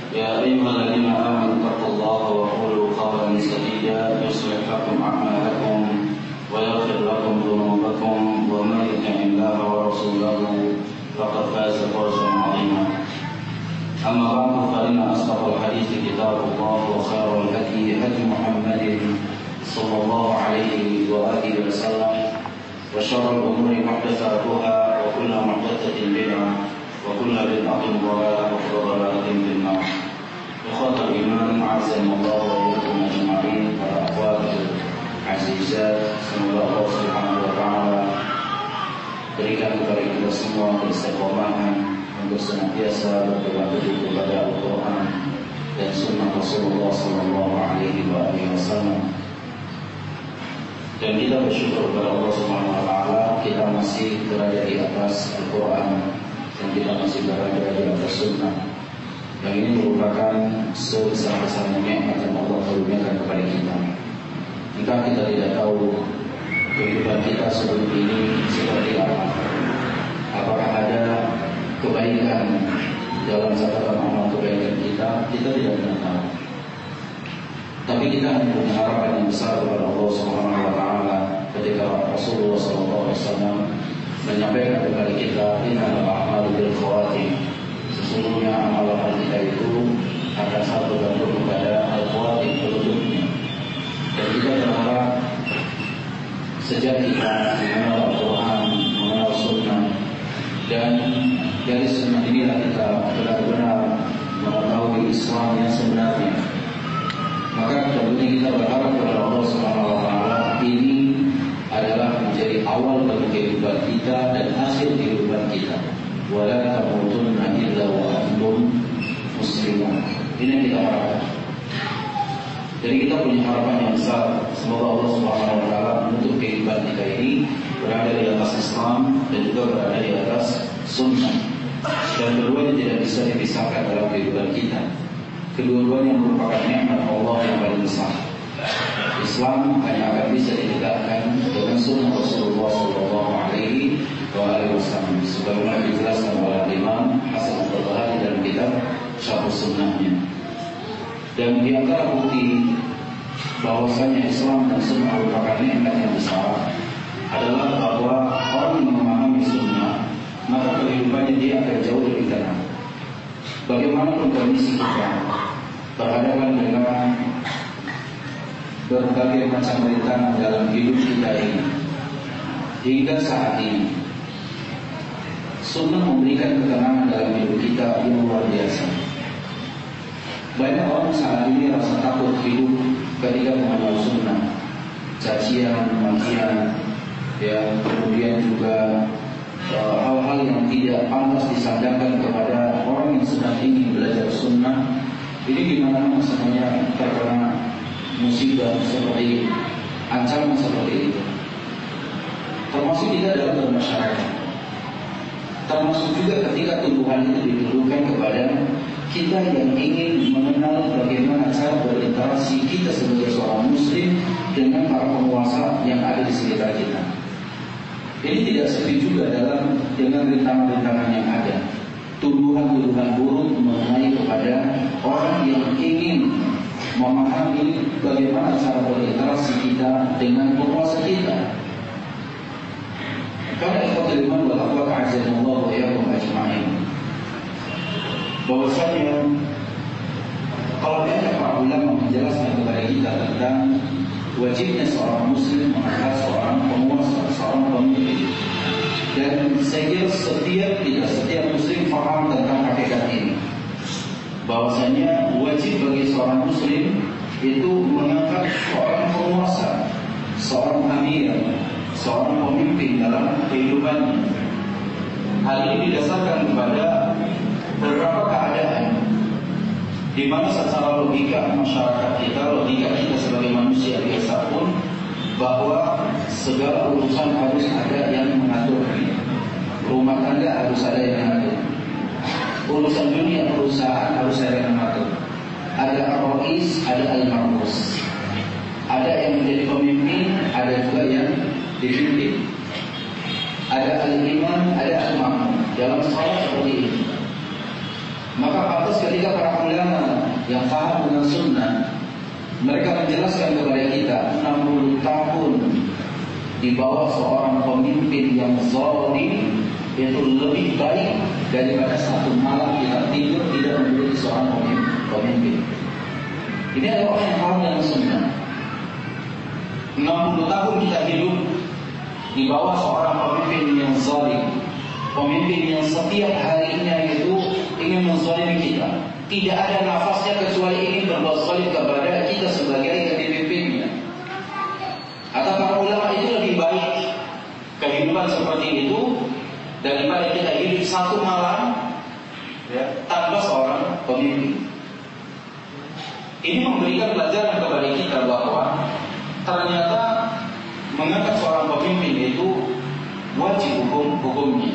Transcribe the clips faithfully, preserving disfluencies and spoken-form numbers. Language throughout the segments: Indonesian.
يا أيها الذين آمنوا اتقوا الله وقولوا قولا سديدا يصلح لكم أعمالكم ويغفر لكم ذنوبكم ومن يطع الله ورسوله فقد فاز فوزا عظيما. أما بعد فإن أصدق الحديث كتاب الله وخير الهدي هدي محمد صلى الله عليه وآله وسلم وشر الأمور محدثاتها وكل محدثة بدعة وكل بدعة ضلالة وكل ضلالة في النار. إخوة الإيمان أعزكم الله وإياكم أجمعين. Para akhwat azizat, semoga Allah Subhanahu wa taala berikan kepada kita semua keistiqomahan untuk senantiasa berpegang teguh kepada Al-Quran dan Sunnah Rasulullah Sallallahu Alaihi Wasallam. Dan kita bersyukur kepada Allah Subhanahu Wa Taala, kita masih berada di atas Al-Quran dan kita masih berada di atas Sunnah. Yang ini merupakan sebesar-besarnya nikmat yang Allah karuniakan kepada kita. Jika kita tidak tahu kehidupan kita sebelum ini seperti apa, apakah ada kebaikan dalam catatan amal kebaikan kita, kita tidak pernah tahu. Tapi kita hanya punya harapan yang besar kepada Allah Subhanahu Wa Taala ketika Rasulullah Sallallahu Alaihi Wasallam menyampaikan kepada kita, innamal a'malu bil khawatim. Sesungguhnya amalan kita itu akan satu bergantung kepada al-khawatim, penutupnya. Dan kita berharap sejak kita mengenal Al-Quran, mengenal Sunnah, dan dari Sunnah inilah kita benar-benar mengetahui Islam yang sebenarnya. Maka tentunya kita berharap kepada Allah Subhanahu Wa Taala ini adalah menjadi awal bagi kehidupan kita dan hasil kehidupan kita. Wala tamutunna illa wa antum muslimun. Ini yang kita harapkan. Jadi kita punya harapan yang besar. Semoga Allah Subhanahu Wa Taala menutup kehidupan kita ini berada di atas Islam dan juga berada di atas Sunnah. Dan keduanya tidak bisa dipisahkan dalam kehidupan kita. Kedua-duanya merupakan nikmat Allah yang paling besar. Islam hanya akan bisa ditegakkan dengan Sunnah Rasulullah Sallallahu Alaihi Wasallam. Sebagaimana dijelaskan oleh Imam Hasan Al-Ghazali dalam kitab Syarh Sunnahnya. Dan di antara bukti bahwasanya Islam dan Sunnah merupakan nikmat yang besar adalah bahwa orang yang memahami Sunnah, maka kehidupannya dia akan jauh lebih tenang. Bagaimanapun kondisi kita berhadapan dengan berbagai macam rintangan dalam hidup kita ini, hingga saat ini Sunnah memberikan ketenangan dalam hidup kita yang luar biasa. Banyak orang saat ini rasa takut hidup ketika mengenal Sunnah, cacian, makian, ya, kemudian juga uh, hal-hal yang tidak pantas disandarkan kepada orang yang sedang ingin belajar Sunnah. Ini gimana maksudnya terkena musibah seperti ancaman seperti itu. Termasuk kita dalam bermasyarakat. Termasuk juga ketika tuduhan itu dituduhkan kepada kita yang ingin mengenal bagaimana cara berinteraksi kita sebagai seorang muslim dengan para penguasa yang ada di sekitar kita. Ini tidak sepi juga dalam dengan rintangan-rintangan yang ada. Tuduhan-tuduhan buruk mengenai kepada orang yang ingin memahami bagaimana cara berinteraksi kita dengan penguasa kita. Karena ikhwatul iman wal akhwat a'azzallahu wa iyyakum ajma'in, bahwasanya kalau banyak para ulama menjelaskan kepada kita tentang wajibnya seorang muslim mengangkat seorang penguasa, seorang pemimpin. Dan saya kira setiap tidak setiap muslim paham tentang hakikat ini, bahwasanya wajib bagi seorang muslim itu mengangkat seorang penguasa, seorang amir, seorang pemimpin dalam kehidupannya. Hal ini didasarkan kepada beberapa keadaan di mana secara logika masyarakat kita, logika kita sebagai manusia biasa pun, bahwa segala urusan harus ada yang mengatur. Rumah tangga harus ada yang mengatur. Urusan dunia perusahaan harus ada yang mengatur. Ada ar-rais, ada al-mar'us. Ada yang menjadi pemimpin, ada juga yang dipimpin. Ada al-imam, ada al-ma'mum. Dalam salat seperti ini. Maka pantas ketika para ulama yang paham dengan sunnah, mereka menjelaskan kepada kita enam puluh tahun di bawah seorang pemimpin yang zalim itu lebih baik daripada satu malam kita tidur tidak memiliki seorang pemimpin. Ini adalah orang yang paham dengan sunnah. enam puluh tahun kita hidup di bawah seorang pemimpin yang zalim, pemimpin yang setiap harinya itu ingin menzalimi kita. Tidak ada nafasnya kecuali ingin berbuat zalim kepada kita sebagai pemimpinnya. Kata para ulama, itu lebih baik kehidupan seperti itu daripada kita hidup satu malam ya, tanpa seorang pemimpin. Ini memberikan pelajaran kepada kita bahwa ternyata mengangkat seorang pemimpin itu wajib hukum-hukumnya.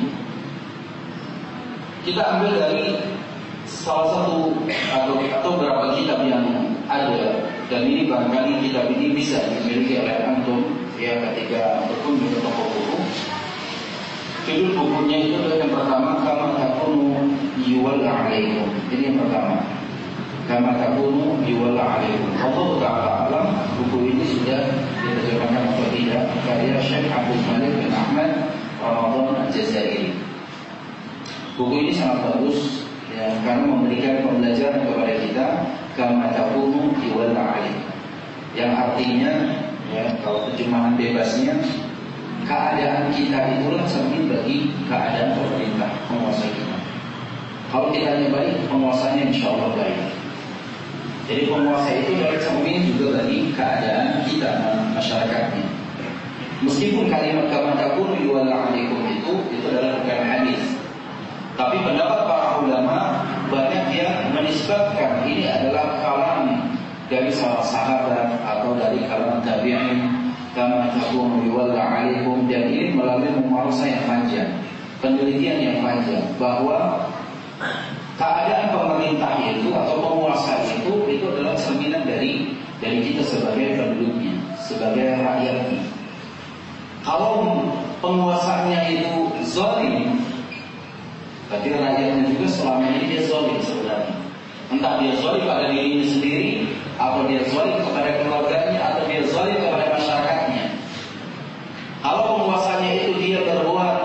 Kita ambil dari salah satu atau, atau beberapa kitab yang ada, dan ini barangkali kitab ini bisa dimiliki oleh antum ya ketika berkunjung ke toko buku. Judul bukunya itu adalah yang pertama, Kama Takunu Yuwalla Alaikum. Ini yang pertama, Kama Takunu Yuwalla Alaikum. Allah Ta'ala alam, buku ini sudah diterjemahkan atau tidak, karya Syekh Abdul Malik bin Ahmad Ramadan Al-Jazairi. Buku ini sangat bagus ya, karena memberikan pembelajaran kepada kita Kama Takunu Yuwalla Alaikum, yang artinya ya, kalau terjemahan bebasnya, keadaan kita itulah cermin bagi keadaan pemerintah penguasa kita. Kalau kita hanya baik, penguasanya insya Allah baik. Jadi penguasa itu adalah cermin juga bagi keadaan kita masyarakatnya. Meskipun kalimat kama takunu yuwalla alaikum itu itu adalah bukan hadis, tapi pendapat para ulama banyak yang menisbatkan ini adalah kalam dari salah sahabat atau dari kalangan tabi'in. Kama takunu yuwalla alaikum, dan ini melalui mumarasah yang panjang, penelitian yang panjang, bahwa keadaan pemerintah itu atau penguasa itu itu adalah cerminan dari dari kita sebagai penduduknya, sebagai rakyatnya. Kalau penguasanya itu zalim, berarti rakyatnya juga selama ini dia zalim sebenarnya. Entah dia zalim pada dirinya sendiri, atau dia zalim kepada keluarganya, atau dia zalim kepada masyarakatnya. Kalau penguasanya itu dia berbuat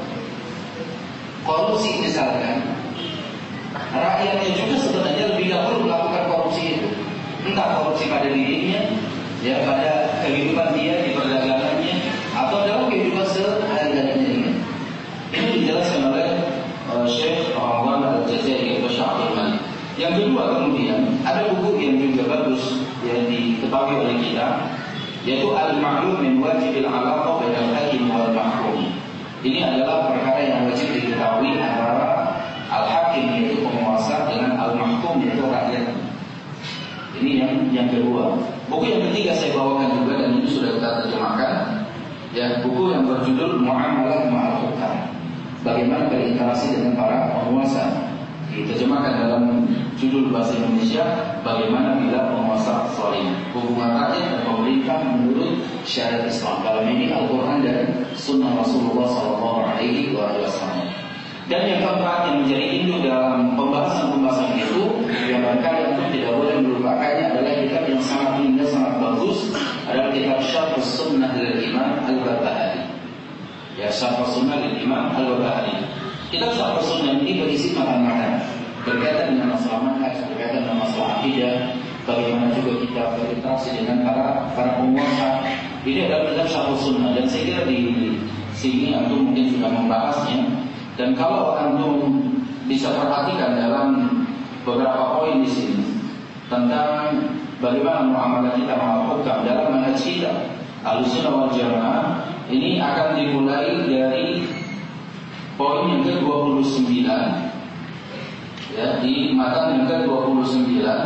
korupsi misalkan, rakyatnya juga sebenarnya lebih dahulu melakukan korupsi itu. Entah korupsi pada dirinya, ya pada kehidupan dia di perdagangannya, atau dalam kehidupan sehari-harinya dia. Ini dijelaskan oleh uh, Syekh Ramadan Al-Jazairi atau Syekh Abdul Malik. Yang kedua, kemudian ada buku yang juga bagus yang diketahui oleh kita, yaitu Al-Ma'lum min Wajibil Alaqah bainal Hakim wal Mahkum. Ini adalah perkara yang wajib diketahui antara Al-Hakim yaitu penguasa dengan Al-Mahkum yaitu rakyat. Ini yang yang kedua. Buku yang ketiga saya bawakan juga, dan ini sudah kita terjemahkan. Ya, buku yang berjudul Mu'amalah Ma'al Hukam. Bagaimana berinteraksi dengan para penguasa. Diterjemahkan dalam judul bahasa Indonesia, Bagaimana Bila Penguasa Zalim, Hubungan Rakyat dan Pemerintah Menurut Syariat Islam. Dalam ini Al-Quran dan Sunnah Rasulullah Sallallahu Alaihi Wasallam. Dan yang keempat yang menjadi induk dalam pembahasan-pembahasan itu, yang barangkali untuk tidak boleh melupakannya, adalah kitab yang sangat indah, sangat bagus, adalah kitab Syarh Sunnah dari Imam Al-Barbahari. Ya, Syarh Sunnah dari Imam Al-Barbahari. Kitab Syarh Sunnah ini berisi matan-matan berkaitan dengan masalah manhaj, berkaitan dengan masalah akidah, bagaimana juga kita berinteraksi dengan para para penguasa. Ini adalah kitab Syarh Sunnah, dan saya kira di sini antum mungkin sudah membahasnya. Dan kalau antum bisa perhatikan dalam beberapa poin di sini tentang bagaimana muamalah kita melakukan dalam manhaj kita Ahlussunnah wal Jamaah, ini akan dimulai dari poin yang ke dua puluh sembilan, ya, di matan yang ke dua puluh sembilan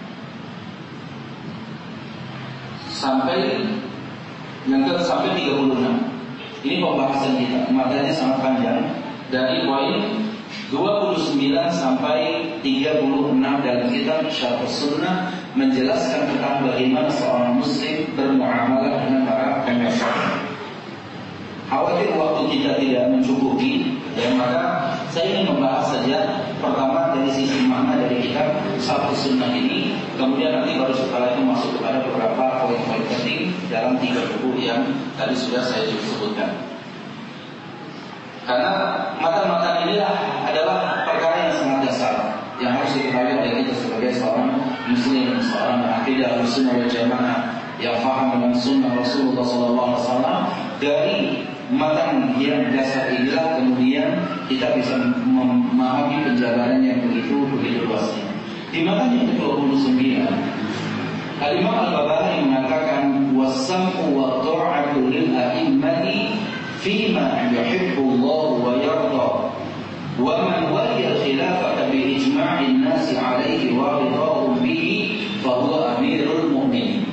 sampai yang ke sampai tiga puluh enam. Ini pembahasan kita, matanya sangat panjang. Dari poin dua puluh sembilan sampai tiga puluh enam dalam kitab Syarh Sunnah menjelaskan tentang bagaimana seorang muslim bermuamalah dengan para penguasa. Khawatir waktu kita tidak mencukupi, dan maka saya ingin membahas saja pertama dari sisi makna dari kitab Syarh Sunnah ini, Kemudian nanti baru setelah itu masuk kepada beberapa poin-poin penting dalam tiga buku yang tadi sudah saya sebutkan. Karena matan-matan inilah adalah perkara yang sangat dasar yang harus diketahui oleh kita sebagai seorang muslim, seorang akidah sunnah wal jamaah yang faham dengan sunnah Rasulullah sallallahu alaihi wasallam. Dari matan yang dasar inilah kemudian kita bisa memahami penjabaran yang begitu begitu luasnya. Di matan yang ke dua puluh sembilan, Al-Imam Al-Barbahari mengatakan was-sam'u wa ta'atu lil a'immati fima yuhibbu Allah wa yarda wa man waliya khilafata bi ijma'in nasi 'alaihi wa ridahum bihi fa huwa amirul mu'minin.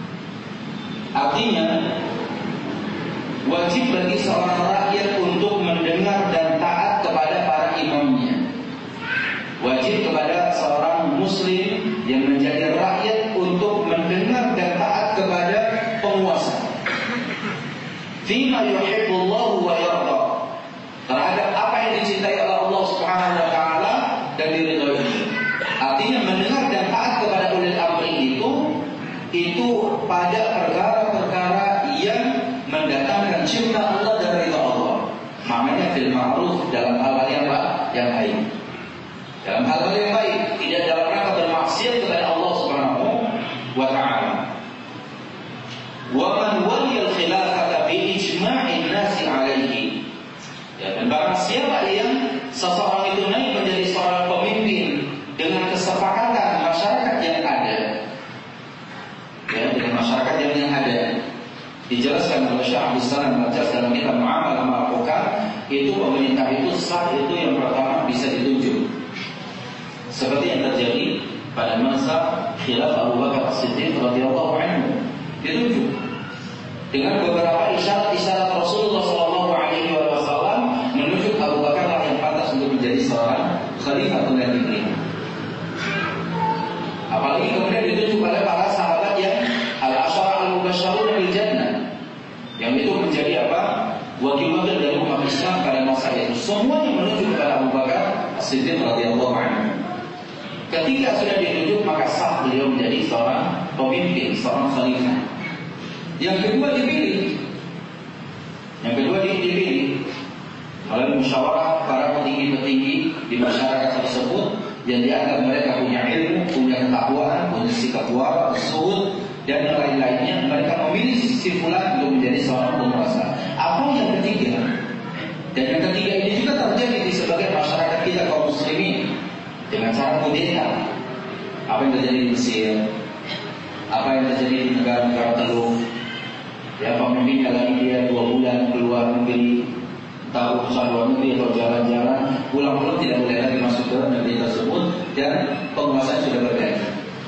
Artinya wajib bagi seorang rakyat untuk mendengar dan taat kepada para imamnya. Wajib kepada seorang muslim yang menjadi rakyat untuk mendengar dan taat kepada penguasa. Fima yuhibbullahu wa yarda, terhadap apa yang dicintai oleh Allah Subhanahu wa taala dan diridhoi. Artinya mendengar dan taat kepada ulil amri itu itu pada perkara-perkara yang mendatangkan cinta Allah dan ridha Allah. Maknanya fil ma'ruf, dalam hal yang yang baik. Dalam hal yang baik, tidak dalam rangka bermaksiat kepada Allah Subhanahu wa taala. Wa man waliyal khilafata bi ijma'in nasi 'alaihi. Ya, dan barang siapa yang seseorang itu naik menjadi seorang pemimpin dengan kesepakatan masyarakat yang ada. Ya, dengan masyarakat yang, yang ada. Dijelaskan oleh Syekh Abdul Salam Al-Jas dalam kitab Muamalah Ma'rufah, itu pemerintah itu sah itu yang pertama bisa ditunjuk. Seperti yang terjadi pada masa khilaf Abu Bakar As-Siddiq radhiyallahu anhu, ditunjuk dengan beberapa isyarat-isyarat Rasulullah sallallahu alaihi wasallam menunjuk Abu Bakar lah yang pantas untuk menjadi seorang khalifatul negeri. Apalagi kemudian ditunjuk oleh para sahabat yang al-asyara al-mubasysyarun bil jannah, yang itu menjadi apa? Wakil-wakil dari umat Islam pada masa itu. Semuanya menunjuk kepada Abu Bakar As-Siddiq radhiyallahu anhu. Ketika sudah ditunjuk, maka sah beliau menjadi seorang pemimpin, seorang khalifah. Yang kedua dipilih. Yang kedua dipilih melalui musyawarah para petinggi-petinggi di masyarakat tersebut yang dianggap mereka punya ilmu, punya ketakwaan, punya sikap wara, zuhud dan yang lain-lainnya. Mereka memilih si fulan untuk menjadi seorang penguasa. Atau yang ketiga, dan yang ketiga ini juga terjadi di sebagian masyarakat kita kaum muslimin dengan cara kudeta. Apa yang terjadi di Mesir, apa yang terjadi di negara-negara teluk. Ya, pemimpinnya lagi dia dua bulan keluar negeri, tahu usaha luar negeri atau jalan-jalan, pulang-pulang tidak boleh lagi masuk ke negeri tersebut dan penguasa sudah berganti.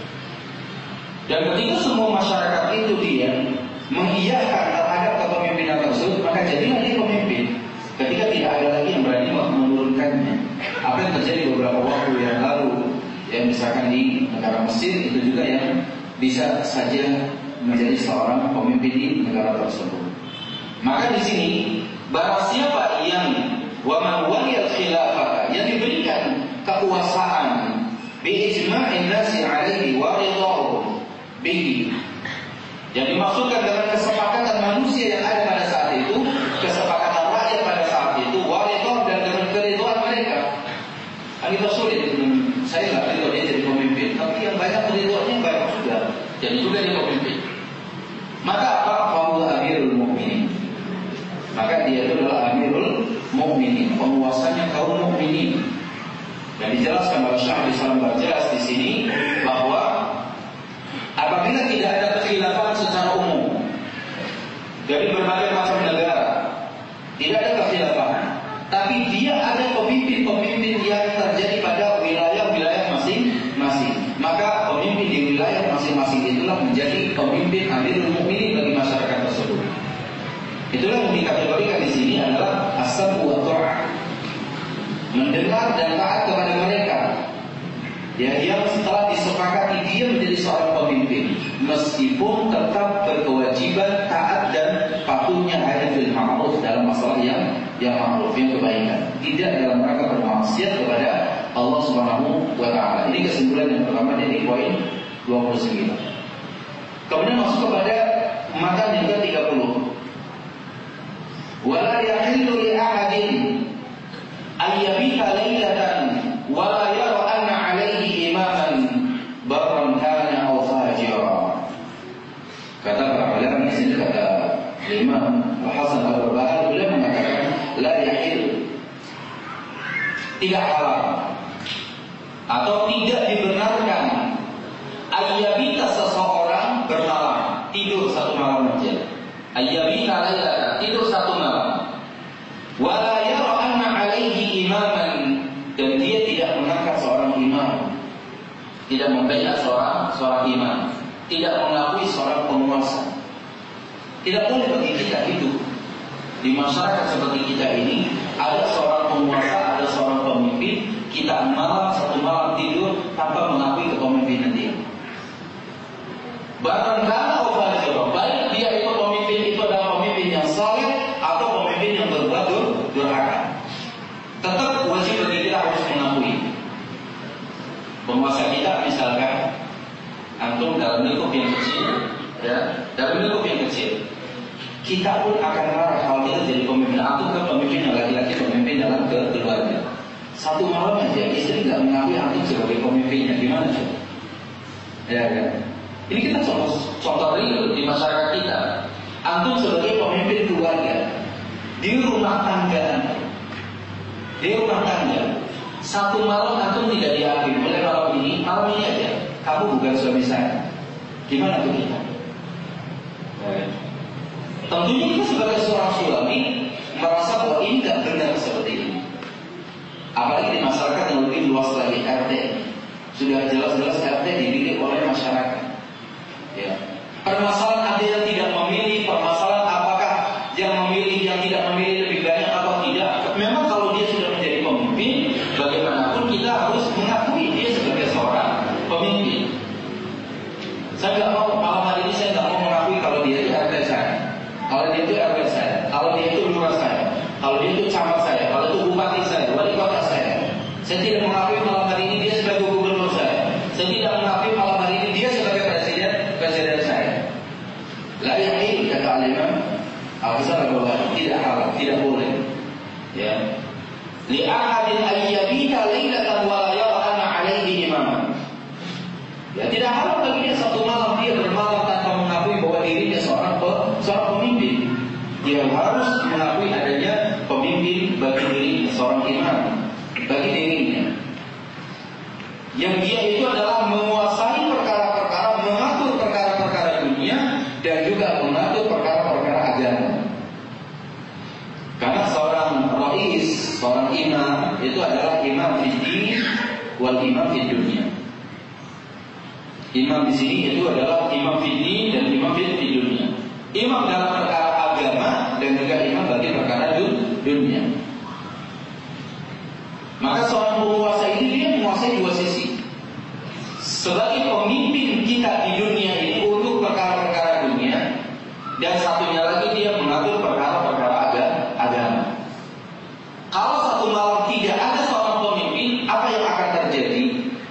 Dan ketika semua masyarakat itu dia mengiyakan terhadap kepemimpinan tersebut, maka jadilah dia pemimpin. Ketika tidak ada lagi yang berani menurunkannya. Apa yang terjadi beberapa waktu yang lalu, yang misalkan di negara Mesir itu juga yang bisa saja menjadi seorang pemimpin di negara tersebut. Maka di sini barang siapa yang wa man waliyal khilafah, yang diberikan kekuasaan bi ijma'in nasi 'alaihi wa ridahum bihi, yang dimaksudkan dengan kesepakatan manusia yang ada pada saat itu, kesepakatan rakyat pada saat itu, wa ridahum, dan dengan keridhaan mereka. Kita sulit, saya nggak ridho dia jadi pemimpin, tapi yang banyak ridhoannya banyak juga, jadi juga dia pemimpin. Maka apa? Fahuwa amirul mu'minin. Maka dia itu adalah amirul mu'minin, penguasanya kaum mukminin. Dan dijelaskan oleh Syekh Abdul Salam Al-Jas di sini bahwa apabila tidak ada kekhilafan secara umum dari berbagai macam negara, tidak ada kekhilafan, tapi dia ada pemimpin-pemimpin yang terjadi pada wilayah-wilayah masing-masing, maka pemimpin di wilayah masing-masing itulah menjadi pemimpin amirul mukminin bagi masyarakat tersebut. Itulah yang dikategorikan di sini adalah as-sam'u wa ta'ah, mendengar dan taat kepada mereka. Ya, yang setelah disepakati dia menjadi seorang pemimpin, meskipun tetap berkewajiban taat dan patuhnya hanya bil ma'ruf, dalam masalah yang yang ma'ruf, yang kebaikan, tidak dalam rangka bermaksiat kepada Allah Subhanahu wa taala. Ini kesimpulan yang pertama dari poin dua puluh sembilan. Kemudian masuk kepada makan yang ke tiga puluh. Wala yahillu li ahadin ayyabita laylatan wala yara anna alaihi imaman barran kana aw fajira. Kata para ulama di sini, kata Imam Hasan Al-Barbahari, beliau mengatakan la yahil, tidak halal atau tidak dibenarkan ayyabita seseorang bermalam, tidur satu malam saja. Ayyabita laylatan, tidur satu malam. Wala yara anna alaihi imaman, dan dia tidak mengangkat seorang imam, tidak membela seorang seorang imam, tidak mengakui seorang penguasa. Tidak boleh bagi kita hidup di masyarakat seperti kita ini. Ada seorang penguasa, ada seorang pemimpin, kita malam satu malam tidur tanpa mengakui kepemimpinan dia. Bahkan kalau fajr, baik dia itu pemimpin itu adalah pemimpin yang saleh atau pemimpin yang berbuat durhaka, tetap wajib bagi kita harus mengakui penguasa kita. Misalkan antum dalam lingkup yang kecil, ya, dalam lingkup yang kecil, kita pun akan marah kalau kita jadi pemimpin. Antum kan pemimpin yang laki-laki, pemimpin dalam keluarga. Satu malam aja istri nggak mengakui antum sebagai pemimpinnya, gimana sih? Ya kan? Ini kita contoh, contoh real di masyarakat kita. Antum sebagai pemimpin keluarga di rumah tangga, di rumah tangga, satu malam antum tidak diakui. Mulai malam ini, malam ini aja, kamu bukan suami saya. Gimana tuh kita? Ya. Tentunya kita sebagai seorang suami merasa bahwa ini tidak benar seperti ini. Apalagi di masyarakat yang lebih luas lagi, R T. Sudah jelas-jelas R T dipilih oleh masyarakat. Ya. Permasalahan ada yang tidak memilih, permasalahan apakah yang memilih, yang tidak memilih lebih banyak atau tidak. Memang kalau dia sudah menjadi pemimpin, bagaimanapun kita harus mengakui dia sebagai seorang pemimpin. Saya nggak mau malam hari ini saya nggak mau mengakui kalau dia itu R T saya, kalau dia itu R W saya, kalau dia itu lurah saya, kalau dia itu camat saya, kalau itu bupati saya, wali kota saya. Saya tidak mengakui malam hari ini dia sebagai gubernur saya. Saya tidak mengakui malam hari ini dia sebagai presiden presiden saya. La yahil, kata al-Imam Al-Ghazali, tidak halal, tidak boleh. Ya. Li ahadin ayyabita laylatan wa la yara anna alaihi imaman. Ya, tidak halal bagi dia satu malam dia bermalam tanpa mengakui bahwa dirinya seorang seorang pemimpin. Dia harus mengakui adanya pemimpin bagi dirinya, seorang imam bagi dirinya. Yang dia itu adalah menguasai perkara-perkara, mengatur perkara-perkara dunia dan juga mengatur perkara-perkara agama. Karena seorang rais, seorang imam itu adalah imam fid din wal imam fid dunia. Imam di sini itu adalah imam fid din dan imam fid dunia. Imam dalam perkara agama dan juga imam bagi perkara dunia. Maka seorang penguasa ini dia menguasai dua sisi. Sebagai pemimpin kita di dunia ini untuk perkara-perkara dunia, dan satunya lagi dia mengatur perkara-perkara agama. Kalau satu malam tidak ada seorang pemimpin, apa yang akan terjadi?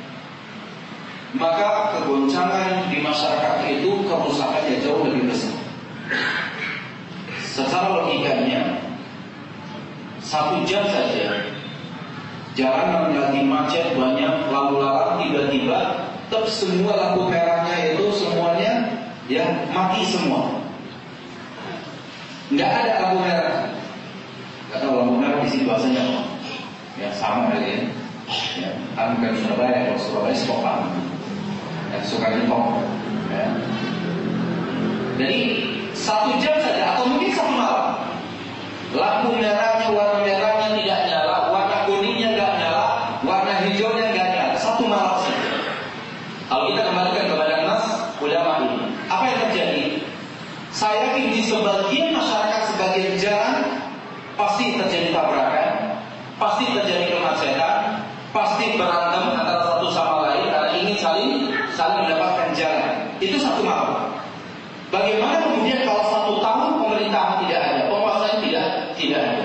Maka kegoncangan di masyarakat itu kerusakannya jauh lebih besar. Secara logikanya, satu jam saja jalanan lagi macet banyak, lalu lalang tiba-tiba tetap semua lampu merahnya itu semuanya ya mati semua. Nggak ada lampu merah. Nggak tahu lampu merah di sini bahasanya apa? Ya sama kali ya. Ya, kan bukan Surabaya, kalau Surabaya Stopan, ya, Sukarno. Ya. Jadi satu jam saja atau mungkin satu malam, lampu merahnya, warna merahnya tidak nyala, warna kuningnya nggak nyala, warna hijaunya nggak nyala, satu malam saja. Kalau kita kembalikan kepada nas ulama ini, apa yang terjadi? Saya yakin di sebagian masyarakat, sebagian jalan pasti terjadi tabrakan, pasti terjadi kemacetan, pasti berantem antara satu sama lain karena ingin saling saling mendapatkan jalan. Itu satu malam. Bagaimana kemudian kalau satu tahun pemerintahan tidak ada, penguasaan tidak tidak ada?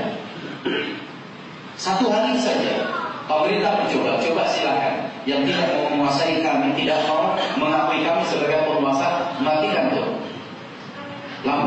Satu hari saja pemerintah mencoba, coba silakan. Yang tidak mau menguasai kami, tidak mau mengakui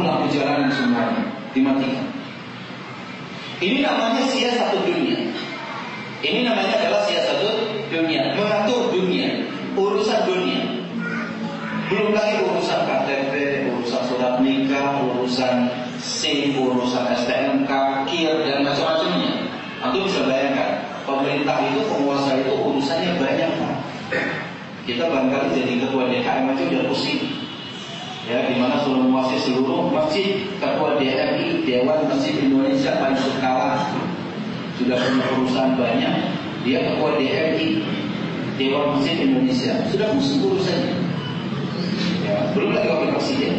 lampu jalanan semuanya dimatikan. Ini namanya siasat dunia. Ini namanya adalah siasat dunia, mengatur dunia, urusan dunia. Belum lagi urusan K T P, urusan surat nikah, urusan SIM, urusan S T N K, K I R dan macam-macamnya. Antum bisa bayangkan, pemerintah itu, penguasa itu urusannya banyak, Pak. Kita barangkali jadi ketua D K M aja udah pusing. Ya, di mana sudah menguasai seluruh masjid, ketua D M I, Dewan Masjid Indonesia paling skala, sudah punya perusahaan banyak, dia ketua D M I, Dewan Masjid Indonesia, sudah pusing urusannya. Ya, belum lagi wakil presiden.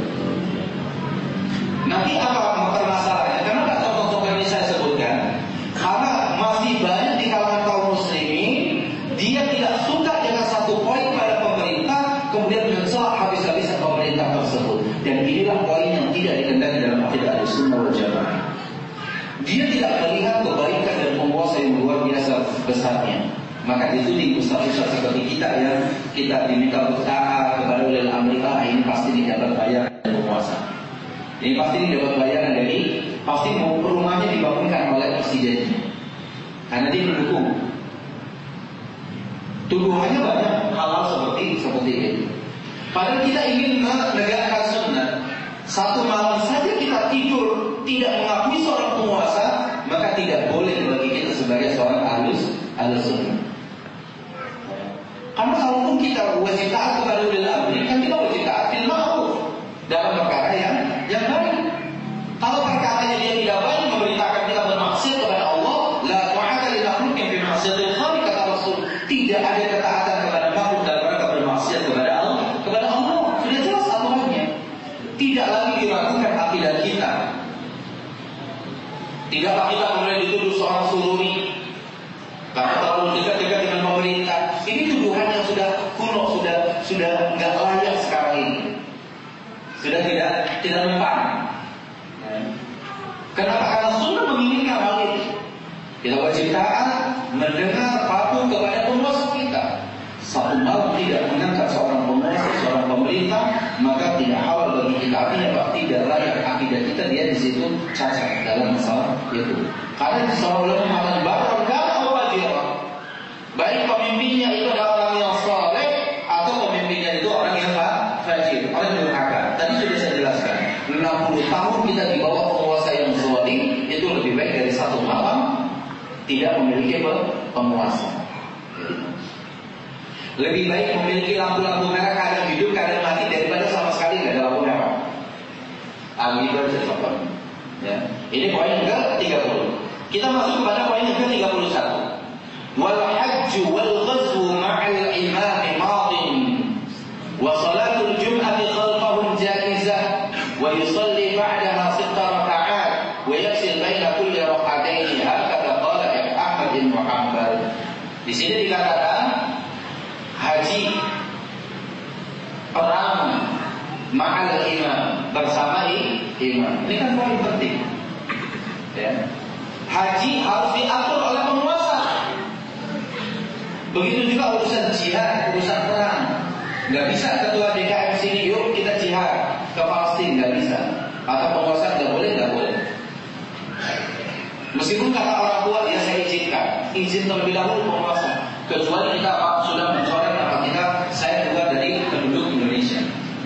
Nanti apa permasalahannya? Kenapa tokoh-tokoh ini saya sebutkan? Karena masih banyak di kalangan kaum muslimin, dia tidak suka dengan satu poin pada pemerintah, kemudian mencela habis-habisan pemerintah tersebut. Dan inilah poin yang tidak dikendaki dalam akidah Ahlussunnah wal Jamaah. Dia tidak melihat kebaikan dan penguasa yang luar biasa besarnya. Maka itu di ustaz-ustaz seperti kita yang kita diminta untuk taat kepada ulil amri, ah ini pasti didapat bayaran dari penguasa. Ini pasti didapat bayaran dari, pasti mau rumahnya dibangunkan oleh presidennya. Karena dia mendukung. Tuduhannya banyak hal-hal seperti seperti itu. Padahal kita ingin menegakkan sunnah. Satu malam saja kita tidur tidak mengakui seorang penguasa, maka tidak boleh bagi kita sebagai seorang ahlus ahlus sunnah. Karena kalaupun kita wajib taat kepada ulil amri, kan kita wajib taat bil ma'ruf dalam perkara yang yang baik. Kalau perkaranya dia tidak baik, memerintahkan kita bermaksiat kepada Allah, la ta'ata li makhluqin fi ma'siyatil khaliq, kata Rasul. Tidak ada ketaatan kepada makhluk dalam rangka bermaksiat kepada Allah, kepada Allah. Sudah jelas aturannya. Tidak lagi diragukan akidah kita. Tidaklah kita kemudian dituduh seorang sururi karena terlalu dekat-dekat dengan pemerintah. Ini tuduhan yang sudah kuno, sudah sudah nggak layak sekarang ini. Sudah tidak tidak mempan. Kenapa? Karena sunnah menginginkan hal itu. Kita wajib taat, mendengar, patuh kepada penguasa kita. Satu malam tidak mengangkat seorang penguasa, seorang pemerintah, maka tidak halal bagi kita. Artinya tidak layak akidah kita, dia di situ cacat dalam masalah itu. Karena di seorang ulama mengatakan bahkan wajib, baik pemimpinnya itu adalah orang yang saleh atau pemimpinnya itu orang yang fajir, orang yang durhaka. Tadi sudah saya jelaskan, enam puluh tahun kita di bawah penguasa yang zalim itu lebih baik dari satu malam tidak memiliki penguasa. Lebih baik memiliki lampu-lampu merah kadang hidup kadang mati daripada sama sekali nggak ada lampu merah. Alhamdulillah bisa contoh. Ya. Ini poin yang ke tiga puluh. Kita masuk kepada poin yang ke tiga puluh satu. Wal hajju wal ghazwu ma'al imam madin wa salatul jum'ati khalfahum jaizah wa yusalli ba'daha sitta raka'at wa yafsil baina kulli rak'atayn hakadha qala Ahmad bin Muhammad. Di sini dikatakan haji perang ma'al imam, bersama imam. Ini kan poin penting. Ya. Haji harus diatur oleh penguasa. Begitu juga urusan jihad, urusan perang. Nggak bisa ketua D K M sini, yuk kita jihad ke Palestina, nggak bisa. Atau penguasa nggak boleh, nggak boleh. Meskipun kata orang tua, ya saya izinkan, izin terlebih dahulu penguasa. Kecuali kita sudah mencoret apa kita, saya keluar dari penduduk Indonesia.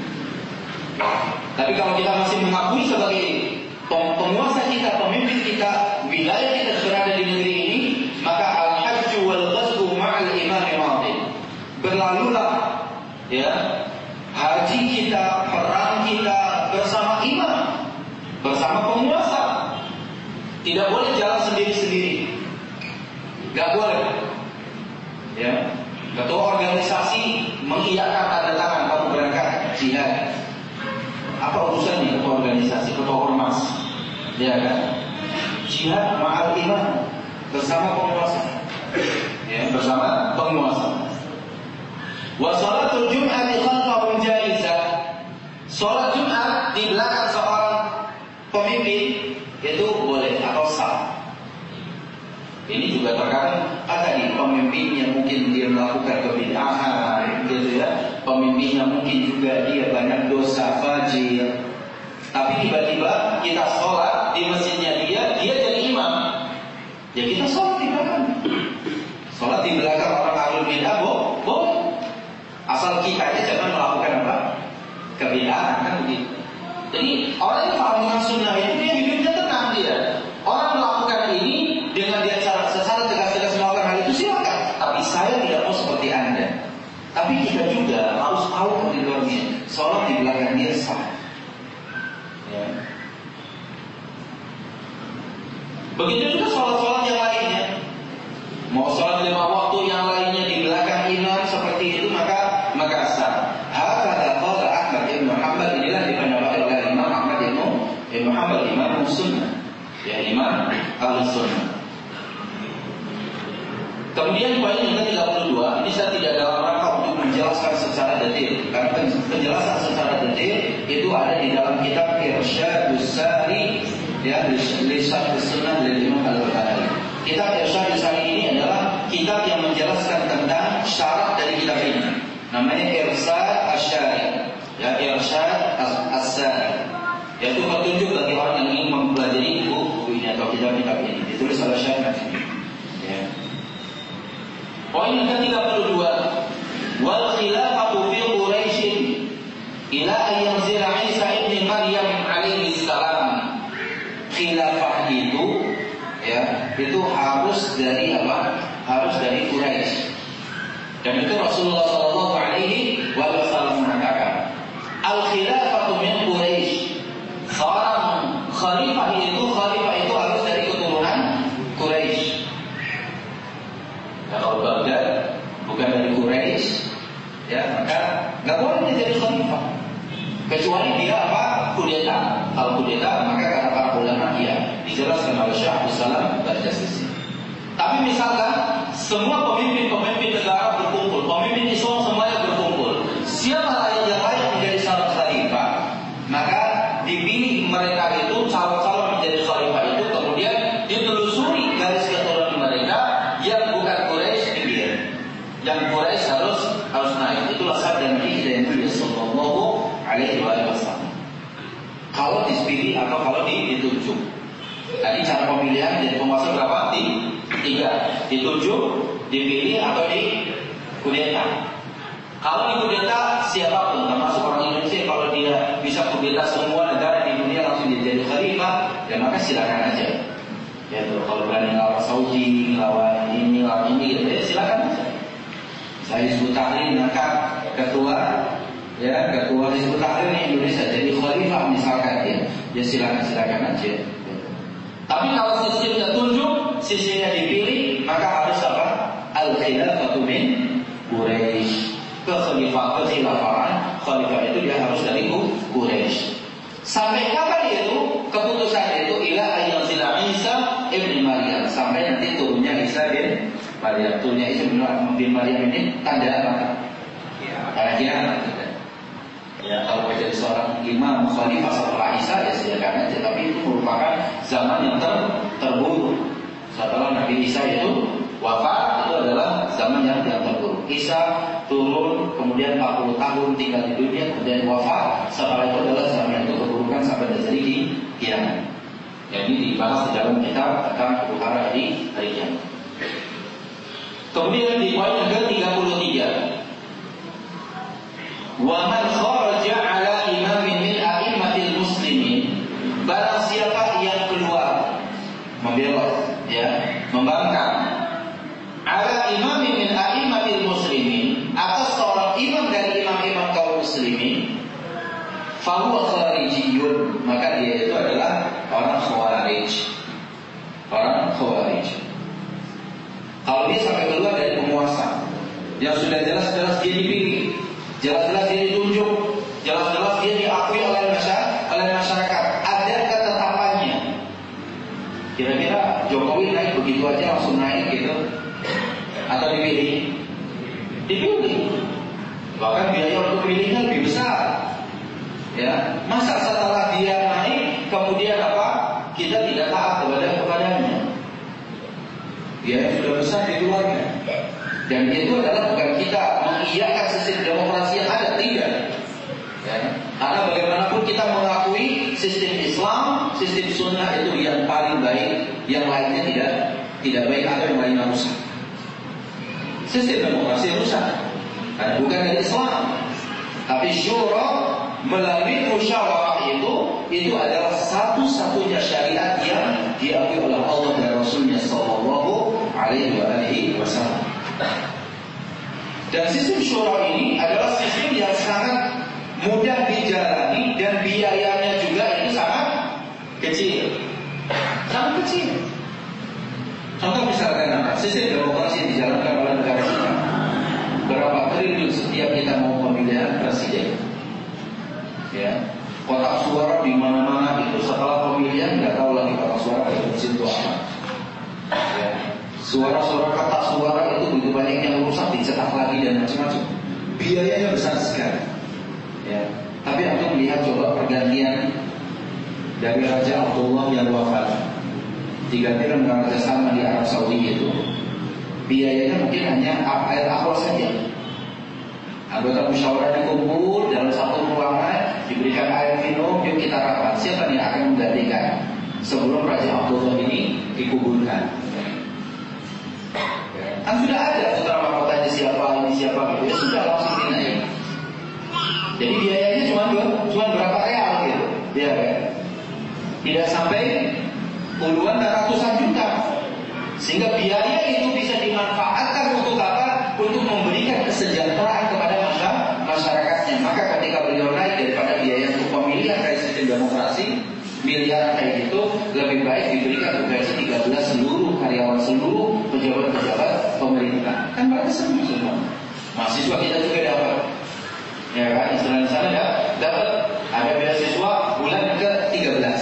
Tapi kalau kita masih mengakui sebagai penguasa kita, pemimpin kita, wilayah kita berada di negeri ini, maka al-hajju wal ghazwu ma'al imam madin. Berlalulah ya haji kita, perang kita bersama imam, bersama penguasa. Tidak boleh jalan sendiri-sendiri. Gak boleh. Ya, ketua organisasi mengiyakan tanda tangan kamu berangkat jihad. Apa urusannya ketua organisasi, ketua ormas? Ya kan? Jihad ma'al imam, bersama penguasa. Ya, bersama penguasa. Wa salatul jum'ati khalfahum jaizah. Salat Jumat di belakang seorang pemimpin itu boleh atau sah. Ini juga terkadang ada di pemimpinnya mungkin dia melakukan kebid'ahan, gitu ya. Pemimpinnya mungkin juga dia banyak dosa fajir. Tapi tiba-tiba kita sholat di masjidnya dia, dia jadi imam. Ya kita sholat di belakang. Sholat di belakang orang ahlul bidah boleh. Asal kita aja jangan melakukan apa? Kebid'ahan, kan begitu. Jadi orang yang paham dengan sunnah itu dia hidupnya tenang dia. Orang melakukan ini dengan dia cara secara tegas-tegas melakukan hal itu silakan. Tapi saya tidak mau seperti Anda. Tapi kita juga harus tahu koridornya. Sholat di belakang dia sah. Ya. Begitu juga sholat-sholat yang lainnya. Mau sholat lima waktu yang lainnya di belakang imam seperti itu maka maka sah. Hakadha qala Ahmad bin Muhammad, inilah dipandang oleh Imam Ahmad bin Muhammad, Imam Sunnah, ya Imam Al-Sunnah. Kemudian poin yang ke tiga puluh dua, ini saya tidak dalam rangka untuk menjelaskan secara detail, karena penjelasan secara detail itu ada di dalam kitab Irsyadus Sari, ya, Lisan Sunnah dari Imam Al-Barbahari. Kitab Irsyadus Sari ini adalah kitab yang menjelaskan tentang syarat dari kitab ini. Namanya Irsyad Asyari, ya, Irsyad As-Sari, yaitu petunjuk bagi orang yang ingin mempelajari buku ini atau kitab-kitab ini. Ditulis oleh Syekh Nafi. Ya. Poin yang ke tiga puluh dua, wal khilafatu fi Quraisy ila ayyamzira Isa ibn Maryam alaihi salam. Khilafah itu, ya, itu harus dari apa? Harus dari Quraisy. Dan itu Rasulullah Shallallahu Alaihi Wasallam mengatakan, al khilafatu min Quraisy. Seorang khalifah itu, khalifah itu harus dari keturunan Quraisy. Kalau Baghdad bukan dari Quraisy, ya maka nggak boleh dia jadi khalifah. Kecuali dia apa? Kudeta. Kalau kudeta maka kata para ulama ya dijelaskan oleh Syekh Abdul Salam Al-Jasisi. Tapi misalkan semua pemimpin-pemimpin negara berkumpul, pemimpin Islam semuanya berkumpul, siapa yang layak menjadi calon khalifah, maka dipilih mereka itu calon-calon menjadi khalifah itu, kemudian ditelusuri garis keturunan mereka yang bukan Quraisy dibiarkan, yang Quraisy harus harus naik. Itulah sabda Nabi dan Nabi Sallallahu Alaihi Wasallam. Kalau dipilih atau kalau ditunjuk. Tadi cara pemilihan jadi penguasa berapa? Tiga. Ditunjuk, dipilih atau di kudeta. Kalau di kudeta siapapun, termasuk orang Indonesia, kalau dia bisa kudeta semua negara di dunia langsung jadi khalifah, ya maka silakan aja. Ya tuh, kalau berani lawan Saudi, lawan ini, lawan ini, gitu, ya silakan aja. Saya Hizbut Tahrir mengangkat ketua, ya ketua Hizbut Tahrir Indonesia jadi khalifah misalkan, ya, ya silakan silakan aja. Tapi kalau sistemnya tunjuk, sistemnya dipilih, maka harus apa? Al-khilafatu min Quraisy. Kekhilafah, kekhilafahan, khalifah itu dia harus dari Quraisy. Sampai kapan itu? Keputusan itu ila ayyazila Isa ibn Maryam, sampai nanti turunnya Isa bin Maryam. Turunnya Isa bin Maryam ini tanda apa? Tanda kiamat. Ya, kalau menjadi seorang imam khalifah setelah Isa ya silakan aja, tapi itu merupakan zaman yang ter terburuk. Setelah Nabi Isa itu wafat, itu adalah zaman yang yang terburuk. Isa turun, kemudian empat puluh tahun tinggal di dunia, kemudian wafat. Setelah itu adalah zaman itu keburukan sampai terjadi kiamat. Jadi dibahas di dalam kitab tentang keburukan hari hari kiamat. Kemudian di poin yang ke tiga puluh tiga, wa man kharaja ala imamin min a'immatil muslimin, barang siapa yang keluar membelot, ya, membangkang ala imamin min a'immatil muslimin, atas seorang imam dari imam-imam kaum muslimin, fa huwa kharijiyun, maka dia itu adalah orang khawarij. Orang khawarij. Kalau dia sampai keluar dari penguasa yang sudah jelas-jelas dia dipilih, jelas-jelas dia ditunjuk, jelas-jelas dia diakui oleh masyarakat, oleh masyarakat, ada ketetapannya. Kira-kira Jokowi naik begitu aja langsung naik gitu, atau dipilih? Dipilih. Bahkan biaya untuk pilihnya lebih besar. Ya, masa setelah dia naik kemudian apa? Kita tidak taat kepada kepadanya. Biaya sudah besar dikeluarkan. Dan itu adalah bukan kita mengiyakan sistem demokrasi yang ada, tidak. Ya. Karena bagaimanapun kita mengakui sistem sistem sunnah itu yang paling baik, yang lainnya tidak tidak baik atau yang lainnya rusak. Sistem demokrasi rusak, karena bukan dari Islam. Tapi syura melalui musyawarah itu itu adalah satu-satunya syariat yang diakui oleh Allah dan Rasulnya Sallallahu Alaihi Wasallam. Dan sistem syura ini adalah sistem yang sangat mudah dijalani dan biayanya juga itu sangat kecil, sangat kecil. Contoh misalkan apa? Sistem demokrasi yang dijalankan oleh negara kita, berapa triliun setiap kita mau pemilihan presiden? Ya, kotak suara di mana-mana itu setelah pemilihan nggak tahu lagi kotak suara itu situ apa. Ya, suara-suara kotak suara itu begitu banyak yang rusak, dicetak lagi dan macam-macam. Biayanya besar sekali. Ya, tapi aku melihat coba pergantian dari Raja Abdullah yang wafat diganti dengan Raja Salman di Arab Saudi itu, biayanya mungkin hanya air aqua saja. Anggota musyawarah dikumpul dalam satu ruangan, diberikan air minum, yuk kita rapat. Siapa yang akan menggantikan sebelum Raja Abdullah ini dikuburkan? Kan sudah ada putra mahkotanya siapa, ini siapa gitu, ya sudah langsung dinaik. Jadi biayanya cuma cuma berapa real gitu, ya kan? Tidak sampai puluhan dan ratusan juta, sehingga biaya itu bisa dimanfaatkan untuk apa? Untuk memberikan kesejahteraan kepada masyarakatnya. Maka ketika beliau naik daripada biaya untuk pemilihan dari sistem demokrasi miliar kayak gitu, lebih baik diberikan gaji tiga belas seluruh karyawan, seluruh pejabat-pejabat pemerintah. Kan mereka senang semua. Mahasiswa kita juga dapat. Ya kan, istilahnya sana ya, dapat ada beasiswa bulan ke tiga belas.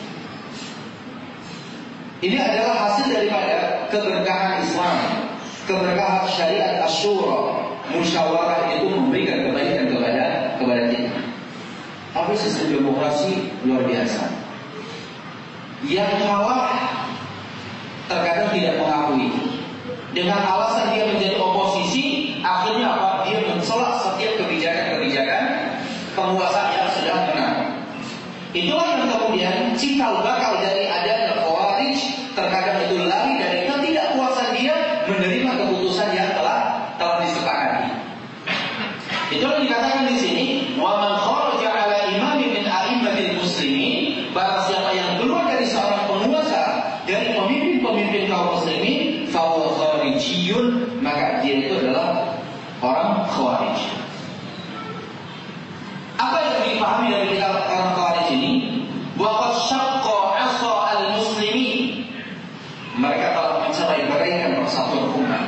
Ini adalah hasil daripada keberkahan Islam, keberkahan syariat asyura. Musyawarah itu memberikan kebaikan kepada kepada kita. Tapi sistem demokrasi luar biasa. Yang kalah terkadang tidak mengakui. Dengan alasan dia menjadi oposisi, akhirnya apa? Dia mencela setiap kebijakan-kebijakan penguasa yang sedang menang. Itulah yang kemudian cikal bakal dari adanya Khawarij. Terkadang itu lari dari ketidakpuasan dia menerima keputusan yang telah telah disepakati. Itulah dikatakan di sini, wa man kharaja ala imamin min a'immatil muslimin, barang siapa yang keluar dari seorang penguasa, dari pemimpin-pemimpin kaum muslimin, fa huwa kharijiyun, maka dia itu adalah orang Khawarij. Apa yang dipahami dari orang Khawarij ini? Wa qad syaqqa 'asa al-muslimin. Mereka telah mencerai-beraikan persatuan umat.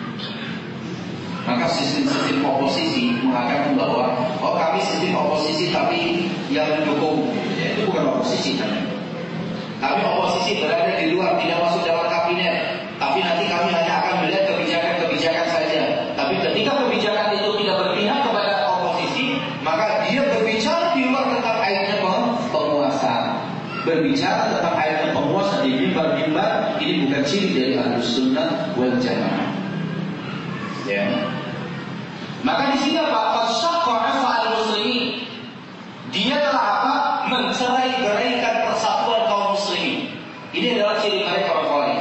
Maka sistem-sistem oposisi mengatakan bahwa oh kami sistem oposisi tapi yang mendukung, ya, itu bukan oposisi namanya. Kami oposisi berada di luar, tidak masuk dalam kabinet, tapi nanti kami hanya akan melihat kebijakan-kebijakan saja. Tapi ketika kebijakan itu tidak berpihak kepada oposisi, maka dia berbicara di luar tentang ayatnya penguasa, berbicara tentang ayatnya penguasa di mimbar-mimbar. Ini bukan ciri dari Ahlus Sunnah wal Jamaah. Ya. Maka di sini apa? Fasyaqqa 'asa al-muslimin. Dia telah apa? Mencerai-beraikan persatuan kaum muslimin. Ini adalah ciri mereka orang Khawarij.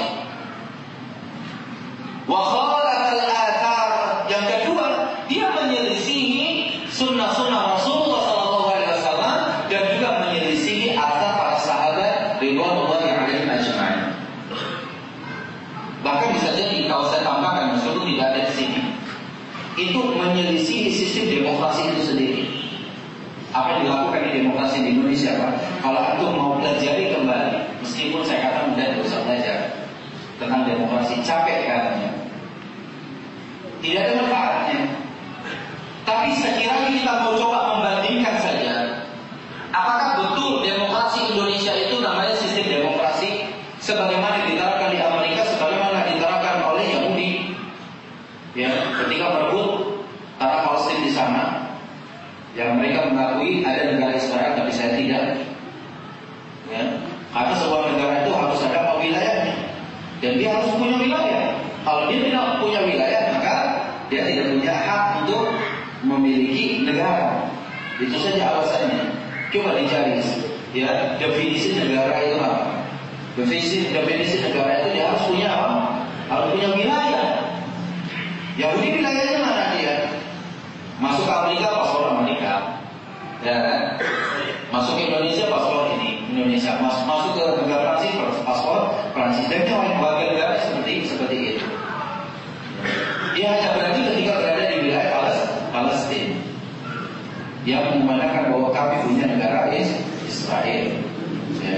Wa khalaf al-athar. Yang kedua, dia menyelisihi sunnah-sunnah Rasulullah sallallahu alaihi wasallam dan juga menyelisihi athar para sahabat ridwanullahi alaihim ajma'in. Bahkan bisa jadi kalau saya tambahkan meskipun tidak ada di sini, itu menyelisih sistem demokrasi itu sendiri. Apa yang dilakukan di demokrasi di Indonesia, Pak? Kalau antum mau pelajari kembali, meskipun saya katakan mudah tidak usah belajar tentang demokrasi, capek katanya, tidak ada manfaatnya. Tapi sekiranya kita mau coba membandingkan saja, apakah betul demokrasi Indonesia itu namanya sistem demokrasi sebagaimana diterapkan di Amerika, sebagaimana diterapkan oleh Yahudi? Ya, ketika berebut tanah Palestina di sana, yang mereka mengakui ada negara Israel, tapi saya tidak. Ya, karena sebuah negara itu harus ada wilayahnya, dan dia harus punya wilayah. Kalau dia tidak punya wilayah, maka dia tidak punya hak untuk memiliki negara. Itu saja alasannya. Coba dicari Ya, definisi negara itu apa? Definisi definisi negara itu dia harus punya apa? Harus punya wilayah. Yahudi wilayahnya mana dia? Masuk ke Amerika paspor Amerika, ya kan? Masuk ke Indonesia paspor ini Indonesia. Mas, masuk ke negara Prancis paspor Prancis. Dan yang warga negara seperti seperti itu. Dia hanya berarti ketika berada di wilayah Palestina. Dia memandangkan bahwa kami punya negara Israel. Ya.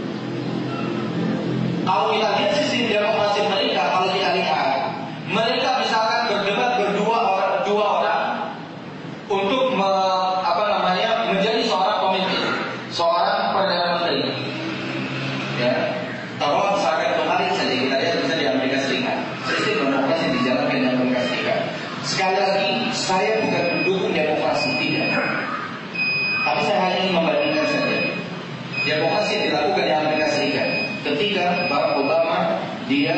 Kalau kita lihat sistem demokrasi mereka, kalau kita lihat, mereka misalkan berdebat berdua orang, dua orang untuk me, apa namanya menjadi seorang pemimpin, seorang perdana menteri. Ya, kalau misalkan kemarin saja kita lihat misalnya di Amerika Serikat, sistem demokrasi dijalankan di Amerika Serikat. Sekali lagi, saya bukan mendukung demokrasi, tidak. Tapi saya hanya ingin membandingkan saja. Demokrasi yang dilakukan di Amerika Serikat ketika Barack Obama dia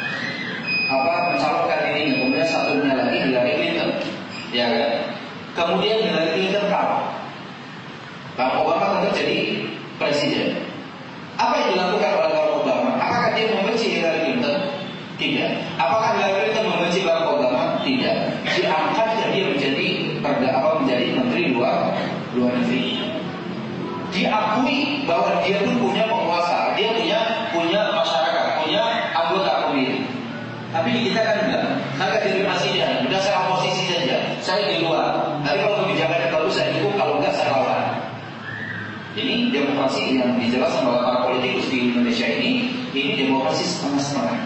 apa mencalonkan dirinya, kemudian satunya lagi Hillary Clinton, ya kan? Kemudian Hillary Clinton kalah, Barack Obama tetap jadi presiden. Apa yang dilakukan oleh Barack Obama? Apakah dia membenci Hillary Clinton? Tidak. Apakah Hillary Clinton membenci Barack Obama? Tidak. Diangkatnya dia menjadi apa menjadi menteri luar luar negeri. Diakui bahwa dia pun punya penguasa, dia punya punya masyarakat, punya anggota pemilih. Tapi kita kan enggak, agak jadi presiden, udah saya oposisi saja, saya di luar. Tapi kalau kebijakannya bagus saya dukung, kalau enggak saya lawan. Ini demokrasi yang dijelaskan oleh para politikus di Indonesia ini, ini demokrasi setengah-setengah.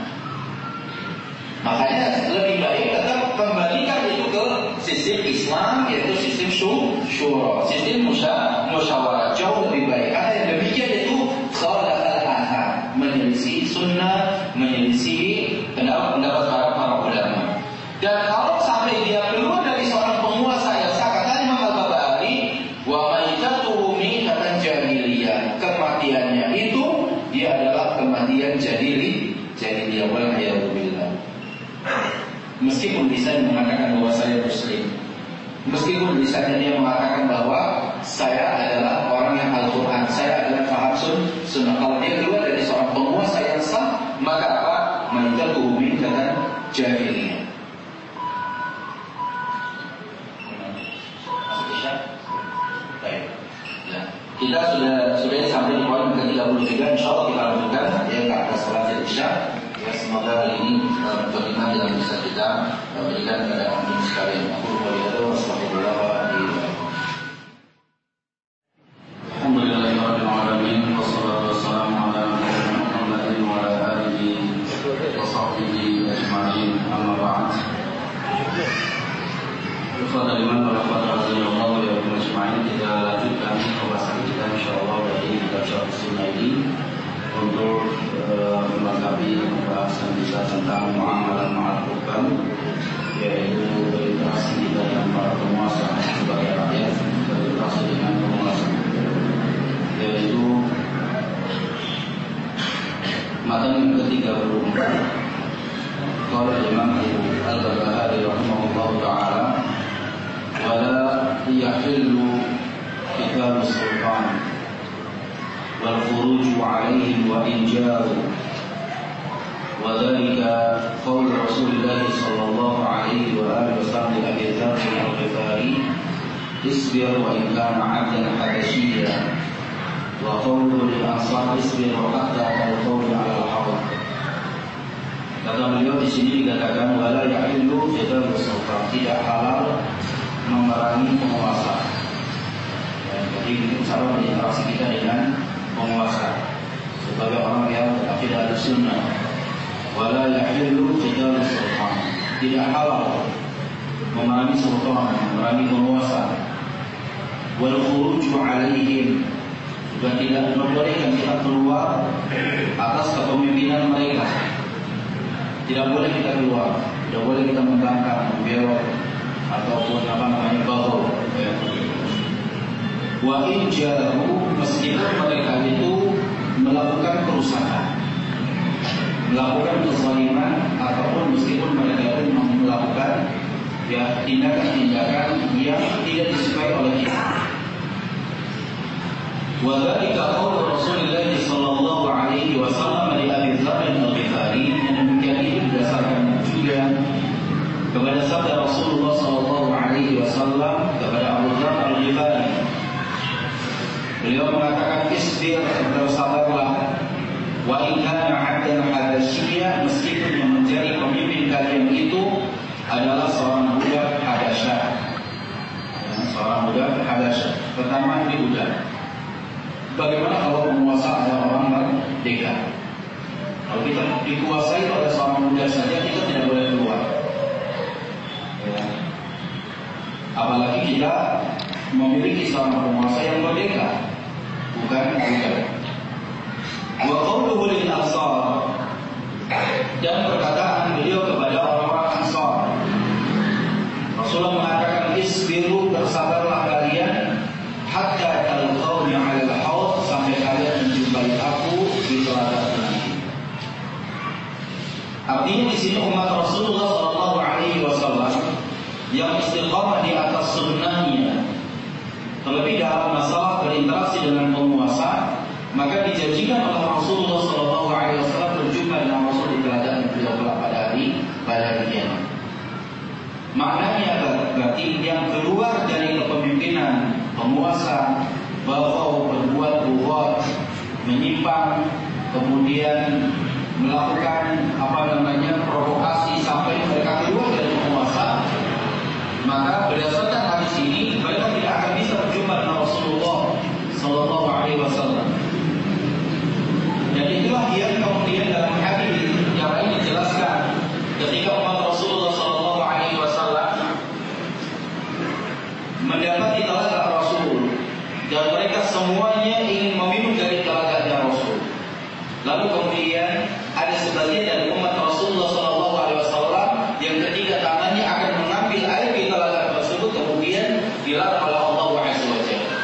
Makanya lebih baik tetap kembalikan itu ke sistem Islam, yaitu sistem syura, sistem musyawarah, jauh lebih baik. Karena yang demikian itu khalaf al-athar, menyelisih sunnah, menyelisih pendapat-pendapat para para ulama. Dan kalau sampai dia keluar dari seorang penguasa yang sah, kata Imam Al-Barbahari, wa maitatuhu mitatan jahiliyah, kematiannya itu dia adalah kematian jahili, jahiliyah wal a'yadu billah. Meskipun lisan mengatakan bahwa saya muslim, meskipun lisannya dia mengatakan bahwa saya adalah orang yang Al-Quran, saya adalah faham sun, sunnah. Kalau dia keluar dari seorang penguasa yang sah, maka apa? Menjadi umum dan jahiliyah. Masuk isya? Baik. Ya. Kita sudah sudah sampai di poin ke tiga puluh tiga. Insya Allah kita lanjutkan ya ke atas salat isya. Ya, semoga hari ini untuk iman yang bisa kita berikan kepada kami sekalian. Aku berdoa wassalamualaikum warahmatullahi wabarakatuh. Wassalatu wassalamu ala Muhammadin wa ala alihi wa sahbihi ajma'in. Amma ba'd. Kepada iman para hadirin Allah ya ajma'in, kita lanjutkan pembahasan kita insyaallah dari kitab Syarh Sunnah ini untuk melengkapi pembahasan kita tentang muamalah ma'al hukam, yaitu berinteraksi kita dengan para penguasa sebagai rakyat, berinteraksi dengan penguasa, yaitu matan yang ketiga puluh empat. Qala Imam Al-Barbahari rahimahullahu ta'ala, wala yahillu qitalus sultan wal khuruj 'alaihim wa injaru, wa dhalika qaul Rasulullah sallallahu alaihi wa alihi wasallam li Abi Dzar al-Ghifari, isbir wa in kana 'abdan habashiyya, wa qawlu lil ansar isbir hatta al-qawl 'ala al-hawd. Kata beliau di sini dikatakan wala yahillu qitalus sultan, tidak halal memerangi penguasa. Ya, jadi ini cara berinteraksi kita dengan penguasa sebagai orang yang tidak ada sunnah. Wala yahillu qitalus sultan, tidak halal memerangi sultan, memerangi penguasa. Wal khuruj 'alaihim, juga tidak membolehkan kita keluar atas kepemimpinan mereka. Tidak boleh kita keluar, tidak boleh kita membangkang, membelok ataupun apa namanya bahu. Ya. Wa in jaru, meskipun mereka itu melakukan kerusakan, melakukan kezaliman, ataupun meskipun mereka itu melakukan ya tindakan-tindakan yang tidak disukai oleh kita. Wa dzalika qaul Rasulullah sallallahu alaihi wasallam li Abi Dzar al-Ghifari, yang demikian itu berdasarkan juga kepada sabda Rasulullah sallallahu alaihi wasallam kepada Abu Dzar al-Ghifari. Beliau mengatakan, isbir, bersabarlah, wa in kana 'abdan habasyiyya, meskipun yang menjadi pemimpin kalian itu adalah seorang budak Habasyah. Seorang budak Habasyah. Pertama, ini budak. Bagaimana kalau penguasa ada orang merdeka? Kalau kita dikuasai oleh seorang budak saja, kita tidak boleh keluar. Ya. Apalagi kita memiliki seorang penguasa yang merdeka, bukan budak. Wa qawluhu lil ansar, dan perkataan beliau kepada orang-orang Ansar. Rasulullah mengatakan, isbiru, bersabarlah kalian, hatta talqawni 'ala al-haud, sampai kalian menjumpai aku di telaga nanti. Artinya di sini umat Rasulullah sallallahu alaihi wasallam yang istiqamah di atas sunnahnya, terlebih dalam masalah berinteraksi dengan penguasa, maka dijanjikan oleh Rasulullah sallallahu alaihi wasallam berjumpa dengan Rasul di telaga beliau pada hari pada hari kiamat. Maknanya berarti yang keluar dari kepemimpinan penguasa, bahwa berbuat buat, menyimpang, kemudian melakukan apa namanya provokasi sampai mereka keluar dari penguasa, maka berdasarkan hadis ini mereka tidak akan bisa berjumpa dengan Rasulullah sallallahu alaihi wasallam. Dan itulah yang kemudian dalam hadis yang lain dijelaskan ketika umat Rasulullah sallallahu alaihi wasallam mendapati telaga Rasul dan mereka semuanya ingin meminum dari telaganya Rasul. Lalu kemudian ada sebagian dari umat Rasulullah sallallahu alaihi wasallam yang ketika tangannya akan mengambil air di telaga tersebut, kemudian dilarang oleh Allah Azza wa Jalla.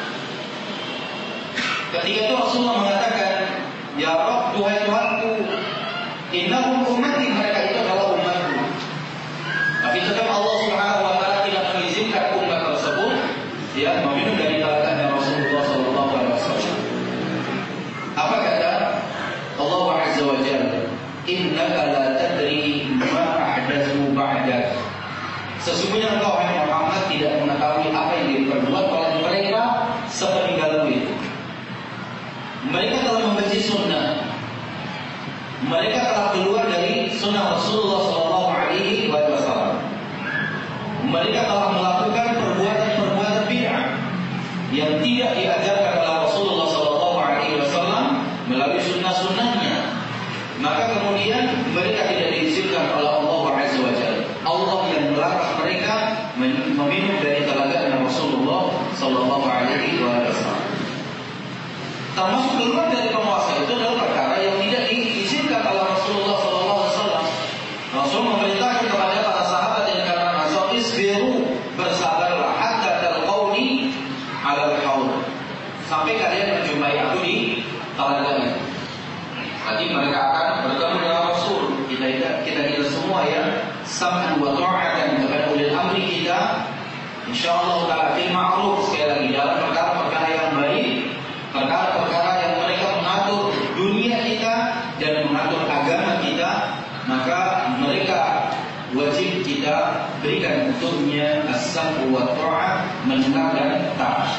Ketika itu Rasulullah mengatakan, ya Rabb, Tuhan Tuhanku, innahum ummati, mereka itu adalah umatku. Tapi tetap Allah Subhanahu wa taala tidak mengizinkan umat tersebut ya meminum dari telaganya Rasulullah sallallahu alaihi wasallam. Apa kata Allah Azza wa Jalla? Innaka la tadri ma ahdatsu ba'dak. Sesungguhnya engkau hai Muhammad tidak mengetahui apa yang diperbuat oleh mereka sepeninggalmu itu. Mereka telah membenci sunnah. Mereka telah keluar dari sunnah Rasulullah sallallahu alaihi wasallam. Mereka telah melakukan perbuatan-perbuatan bid'ah yang tidak diajarkan oleh Rasulullah sallallahu alaihi wasallam melalui sunnah-sunnahnya. Maka kemudian mereka tidak diizinkan oleh Allah Azza wa Jalla. Allah yang melarang mereka meminum dari telaganya Rasulullah sallallahu alaihi wasallam. Termasuk keluar dari penguasa itu adalah perkara yang tidak diizinkan oleh Rasulullah sallallahu alaihi wasallam. Rasul memerintahkan kepada para sahabat yang kalangan Ansar, isbiru, bersabarlah, hatta talqawni 'ala al-haud, sampai kalian menjumpai aku di telaga itu. Nanti mereka akan bertemu dengan Rasul. Kita kita kita semua ya, sam'an wa ta'atan kepada ulil amri kita, insyaallah taala fil ma'ruf, sekali lagi dalam perkara-perkara yang baik, perkara-perkara yang mereka mengatur dunia kita dan mengatur agama kita, maka mereka wajib kita berikan untuknya as-sam'u wa ta'ah, mendengar dan taat.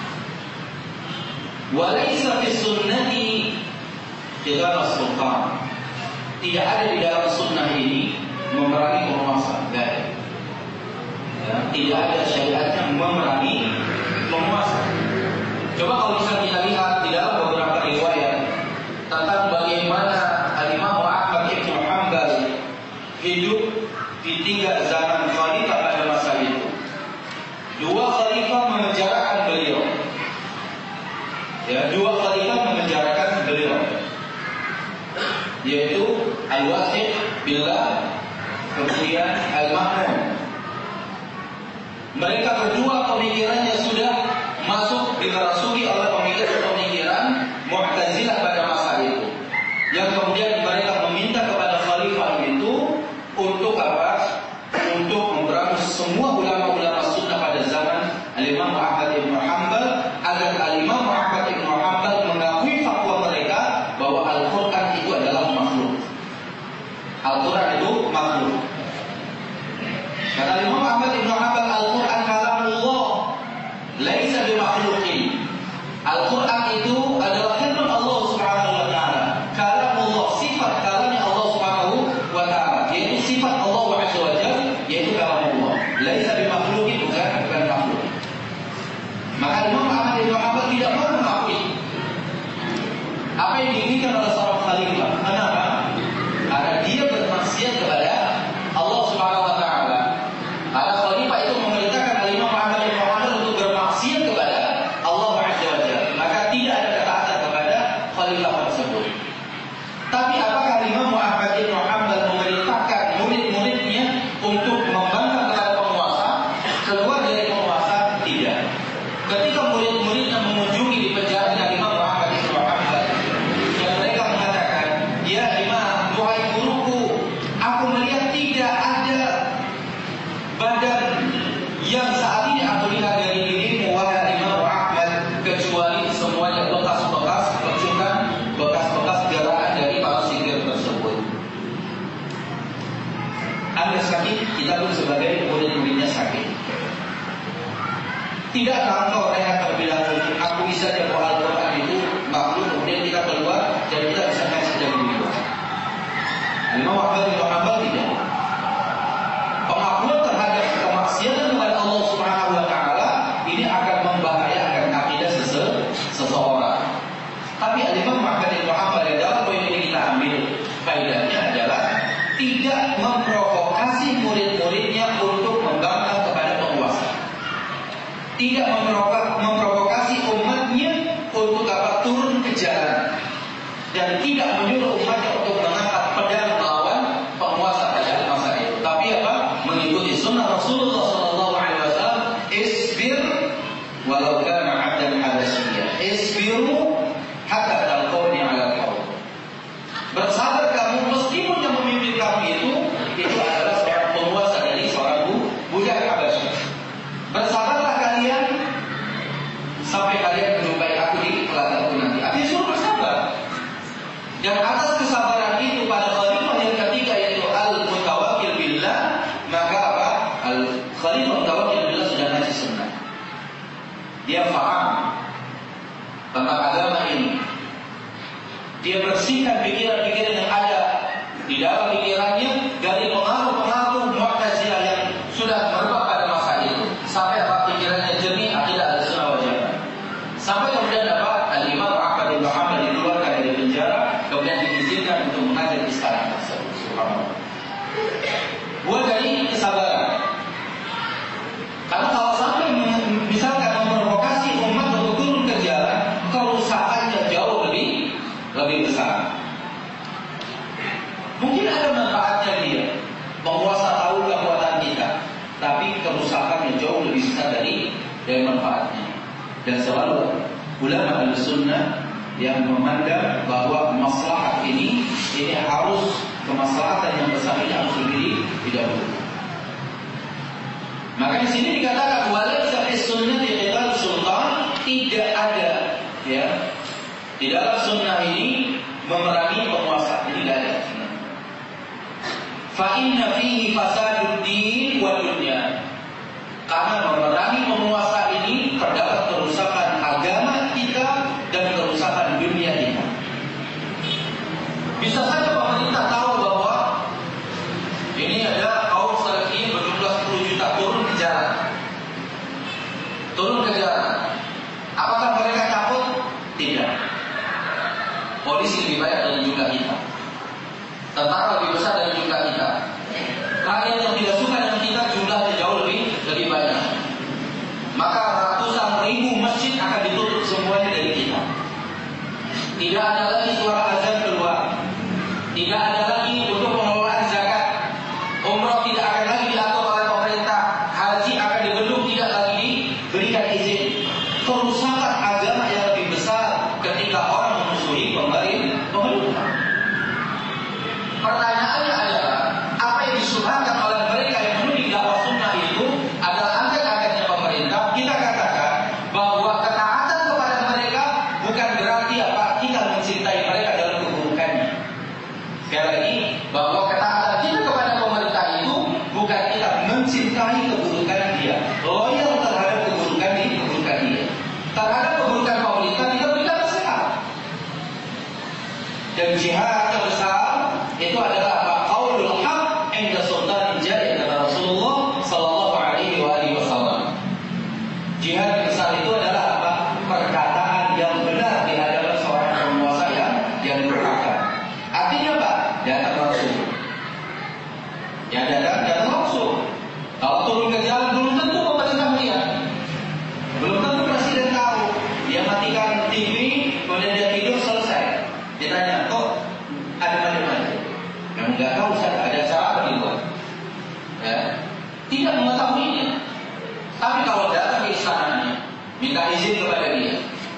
Wa laisa fi sunnati khilal sultan. Tidak ada di dalam sunnah ini memerangi penguasa. Ya, tidak ada syariatnya memerangi penguasa. Coba kalau bisa kita lihat di dalam beberapa riwayat tentang bagaimana Imam Ahmad bin Hanbal hidup di tiga zaman khalifah pada masa itu. Dua khalifah memenjarakan beliau. Ya, dua khalifah memenjarakan beliau, yaitu Al-Waqid billah, kemudian Al-Ma'mun. Mereka berdua pemikirannya sudah masuk dimerasuki oleh pemikiran-pemikiran Mu'tazilah pada masa itu, yang kemudian mereka meminta kepada khalifah itu untuk apa? Untuk memberangus semua ulama-ulama sunnah pada zaman Al-Imam Ahmad bin Hanbal, agar Al-Imam Ahmad bin Hanbal laisa bimakhluqin. Al-Quran itu adalah firman Allah Subhanahu wa taala. Kalamullah, sifat kalamnya Allah Subhanahu wa taala, yaitu sifat Allah Azza wa Jalla, yaitu kalamullah. Laisa bimakhluqin, bukan bukan makhluk. Maka Imam Ahmad bin Hanbal tidak mau mengakui apa yang diinginkan oleh seorang khalifah. Kenapa? Karena dia bermaksiat kepada Allah Subhanahu wa taala. Karena khalifah itu memerintahkan Imam Ahmad bin Hanbal untuk bermaksiat kepada Allah Azza wa Jalla. Maka tidak ada ketaatan kepada khalifah tersebut. Tapi apakah Imam Ahmad bin Hanbal memerintahkan murid-muridnya untuk membangkang kepada penguasa, keluar dari penguasa? Tidak. Ketika murid-muridnya mengunjungi di penjara dengan Imam Ahmad bin Hanbal, dan mereka mengatakan, "Ya Imam, wahai guruku, aku melihat tidak ada badan yang saat ini aku lihat dari dirimu, wahai Imam Ahmad, kecuali semuanya bekas-bekas pecukan, bekas-bekas gerakan dari para sihir tersebut." Anda sakit, kita pun sebagai murid-muridnya sakit. Tidakkah engkau rehat terlebih dahulu? Aku bisa jawab Al-Quran itu makhluk, kemudian kita keluar dan kita bisa kasih dari luar. Imam Ahmad bin Hanbal tidak. Pengakuan terhadap kemaksiatan kepada Allah Subhanahu wa taala ini akan membahayakan akidah sese seseorang. Tapi Imam Ahmad bin Hanbal dalam poin ini kita ambil faedahnya adalah tidak memprovokasi murid-muridnya untuk membangkang kepada penguasa. Tidak memprovokasi umatnya untuk apa? Turun ke jalan, dan tidak menyuruh umatnya untuk mengangkat pedang melawan penguasa pada masa itu. Tapi apa? Mengikuti sunnah Rasulullah Sallallahu Alaihi Wasallam. Isbir walau kana abdan habasyiyya. Isbiru hatta talqawni ala qaum. Bersabar kamu meskipun yang memimpin kamu itu itu adalah seorang penguasa dari seorang budak Habasyi. Bersabarlah kalian sampai kalian menjumpai aku di telaga nanti. Artinya suruh bersabar. Dan atas kesabaran itu pada khalifah yang ketiga, yaitu al-mutawakkil billah, maka apa? Al-khalifah mutawakkil billah sudah ngaji sunnah. Dia paham tentang agama ini. Dia bersihkan pikiran-pikiran yang ada di dalam pikirannya dari pengaruh-pengaruh Mu'tazilah yang sudah merebak pada masa itu. Sampai apa? Pikirannya jernih, akidah al-sunnah wal jamaah. Sampai kemudian apa? Al-Imam Ahmad bin Hanbal dikeluarkan dari penjara, kemudian diizinkan untuk mengajar di istana tersebut. Subhanallah. Buat dari kesabaran. Karena kalau sampai misalkan memprovokasi umat untuk turun ke jalan, kerusakannya jauh lebih lebih besar. Mungkin ada manfaatnya dia, penguasa tahu kekuatan kita, tapi kerusakannya jauh lebih besar dari dari manfaatnya. Dan selalu ulama al-sunnah yang memandang bahwa maslahat ini ini harus kemaslahatan yang besar ini harus lebih didahulukan. Maka di sini dikatakan walaysa fis sunnati qital sultan, tidak ada ya di dalam sunnah ini memerangi penguasa, ini tidak ada. Fa inna fihi fasadud din wa dunya. Karena memerangi penguasa ini terdapat kerusakan agama kita dan kerusakan dunia kita. Bisa saja pemerintah tahu bahwa ini ada kaum salafiyin berjumlah sepuluh juta turun ke jalan. Turun ke jalan. Apakah mereka takut? Tidak. Polisi lebih banyak dari jumlah kita. Tentara lebih besar dari jumlah kita. Rakyat yang tidak suka dengan kita jumlahnya jauh lebih lebih banyak. Maka ratusan ribu masjid akan ditutup semuanya dari kita. Tidak ada lagi suara azan keluar. Tidak ada lagi untuk pengelolaan zakat. Umrah tidak akan lagi diatur oleh pemerintah. Haji akan dibendung, tidak lagi diberikan izin. Kerusakan agama yang lebih besar ketika orang memusuhi pemerintah. Pertanyaannya adalah, apa yang disubhankan oleh mereka yang menuding dakwah sunnah itu adalah angkat-angkatnya pemerintah. Kita katakan bahwa ketaatan kepada mereka bukan berarti apa kita mencintai mereka dalam keburukannya. Sekali lagi minta izin kepada dia.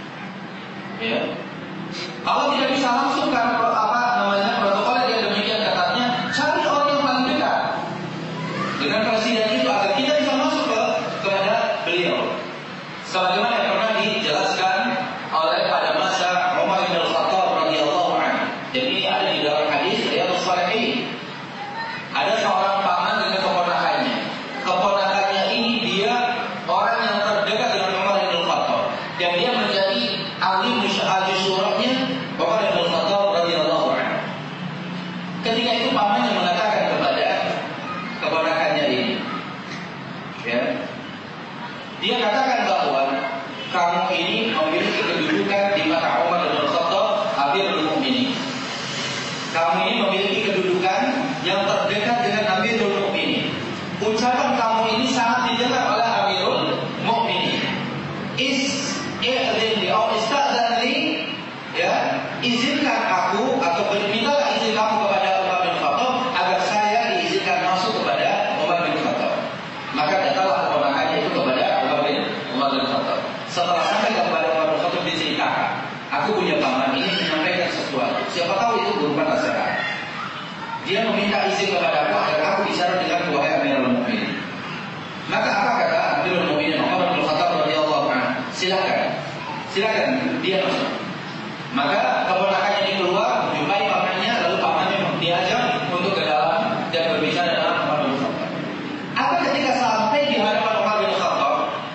Ya. Kalau tidak bisa langsung karena apa namanya protokol yang demikian ketatnya, cari orang yang paling dekat dengan presiden itu agar kita bisa masuk ke kepada beliau. Sebagaimana yang pernah dijelaskan oleh pada masa Umar bin Khattab radhiyallahu anhu. Jadi ada di dalam hadis Riyadhus Shalihin. Ada seorang paman dengan keponakannya. Keponakannya ini dia orang yang terdekat dengan Umar bin Khattab dan dia menjadi ahli musyahadi syurahnya Umar bin Khattab radhiyallahu anhu. Ketika itu pamannya mengatakan kepada keponakannya ini, ya, dia katakan bahwa kamu ini memiliki kedudukan di mata Umar bin Khattab Amirul Mukminin. Kamu ini memiliki kedudukan yang terdekat dengan Amirul Mukminin. Ucapan kamu ini sangat didengar oleh Amirul Mukminin. Is i'dzin li aw ista'dzan li, ya, izinkan aku atau mintalah izin kamu kepada Umar bin Khattab agar saya diizinkan masuk kepada Umar bin Khattab. Maka datanglah keponakannya itu kepada Umar bin Umar bin Khattab. Setelah sampai kepada Umar bin Khattab diceritakan, aku punya paman ini menyampaikan sesuatu. Siapa tahu itu berupa nasihat. Dia meminta izin kepada aku agar aku bicara dengan wahai Amirul Mukminin. Maka apa kata Amirul Mukminin Umar bin Khattab radhiyallahu anhu? Silakan, silakan dia masuk. Maka keponakannya ini keluar, menjumpai pamannya, lalu pamannya diajak untuk ke dalam dan berbicara dengan Umar bin Khattab. Apa ketika sampai di hadapan Umar bin Khattab,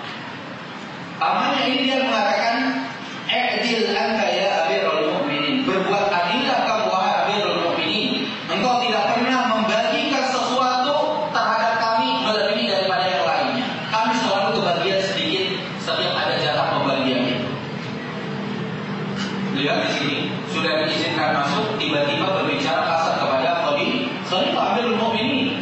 pamannya ini dia mengatakan, "I'dil anta ya Amirul Mukminin." Berbuat adillah kamu wahai Amirul Mukminin. Engkau tidak pernah membagikan sesuatu terhadap kami melebihi daripada yang lainnya. Kami selalu kebagian sedikit setiap ada jatah pembagian itu. Lihat di sini, sudah diizinkan masuk, tiba-tiba berbicara kasar kepada Khadijah. Khalifah Amirul Mukminin.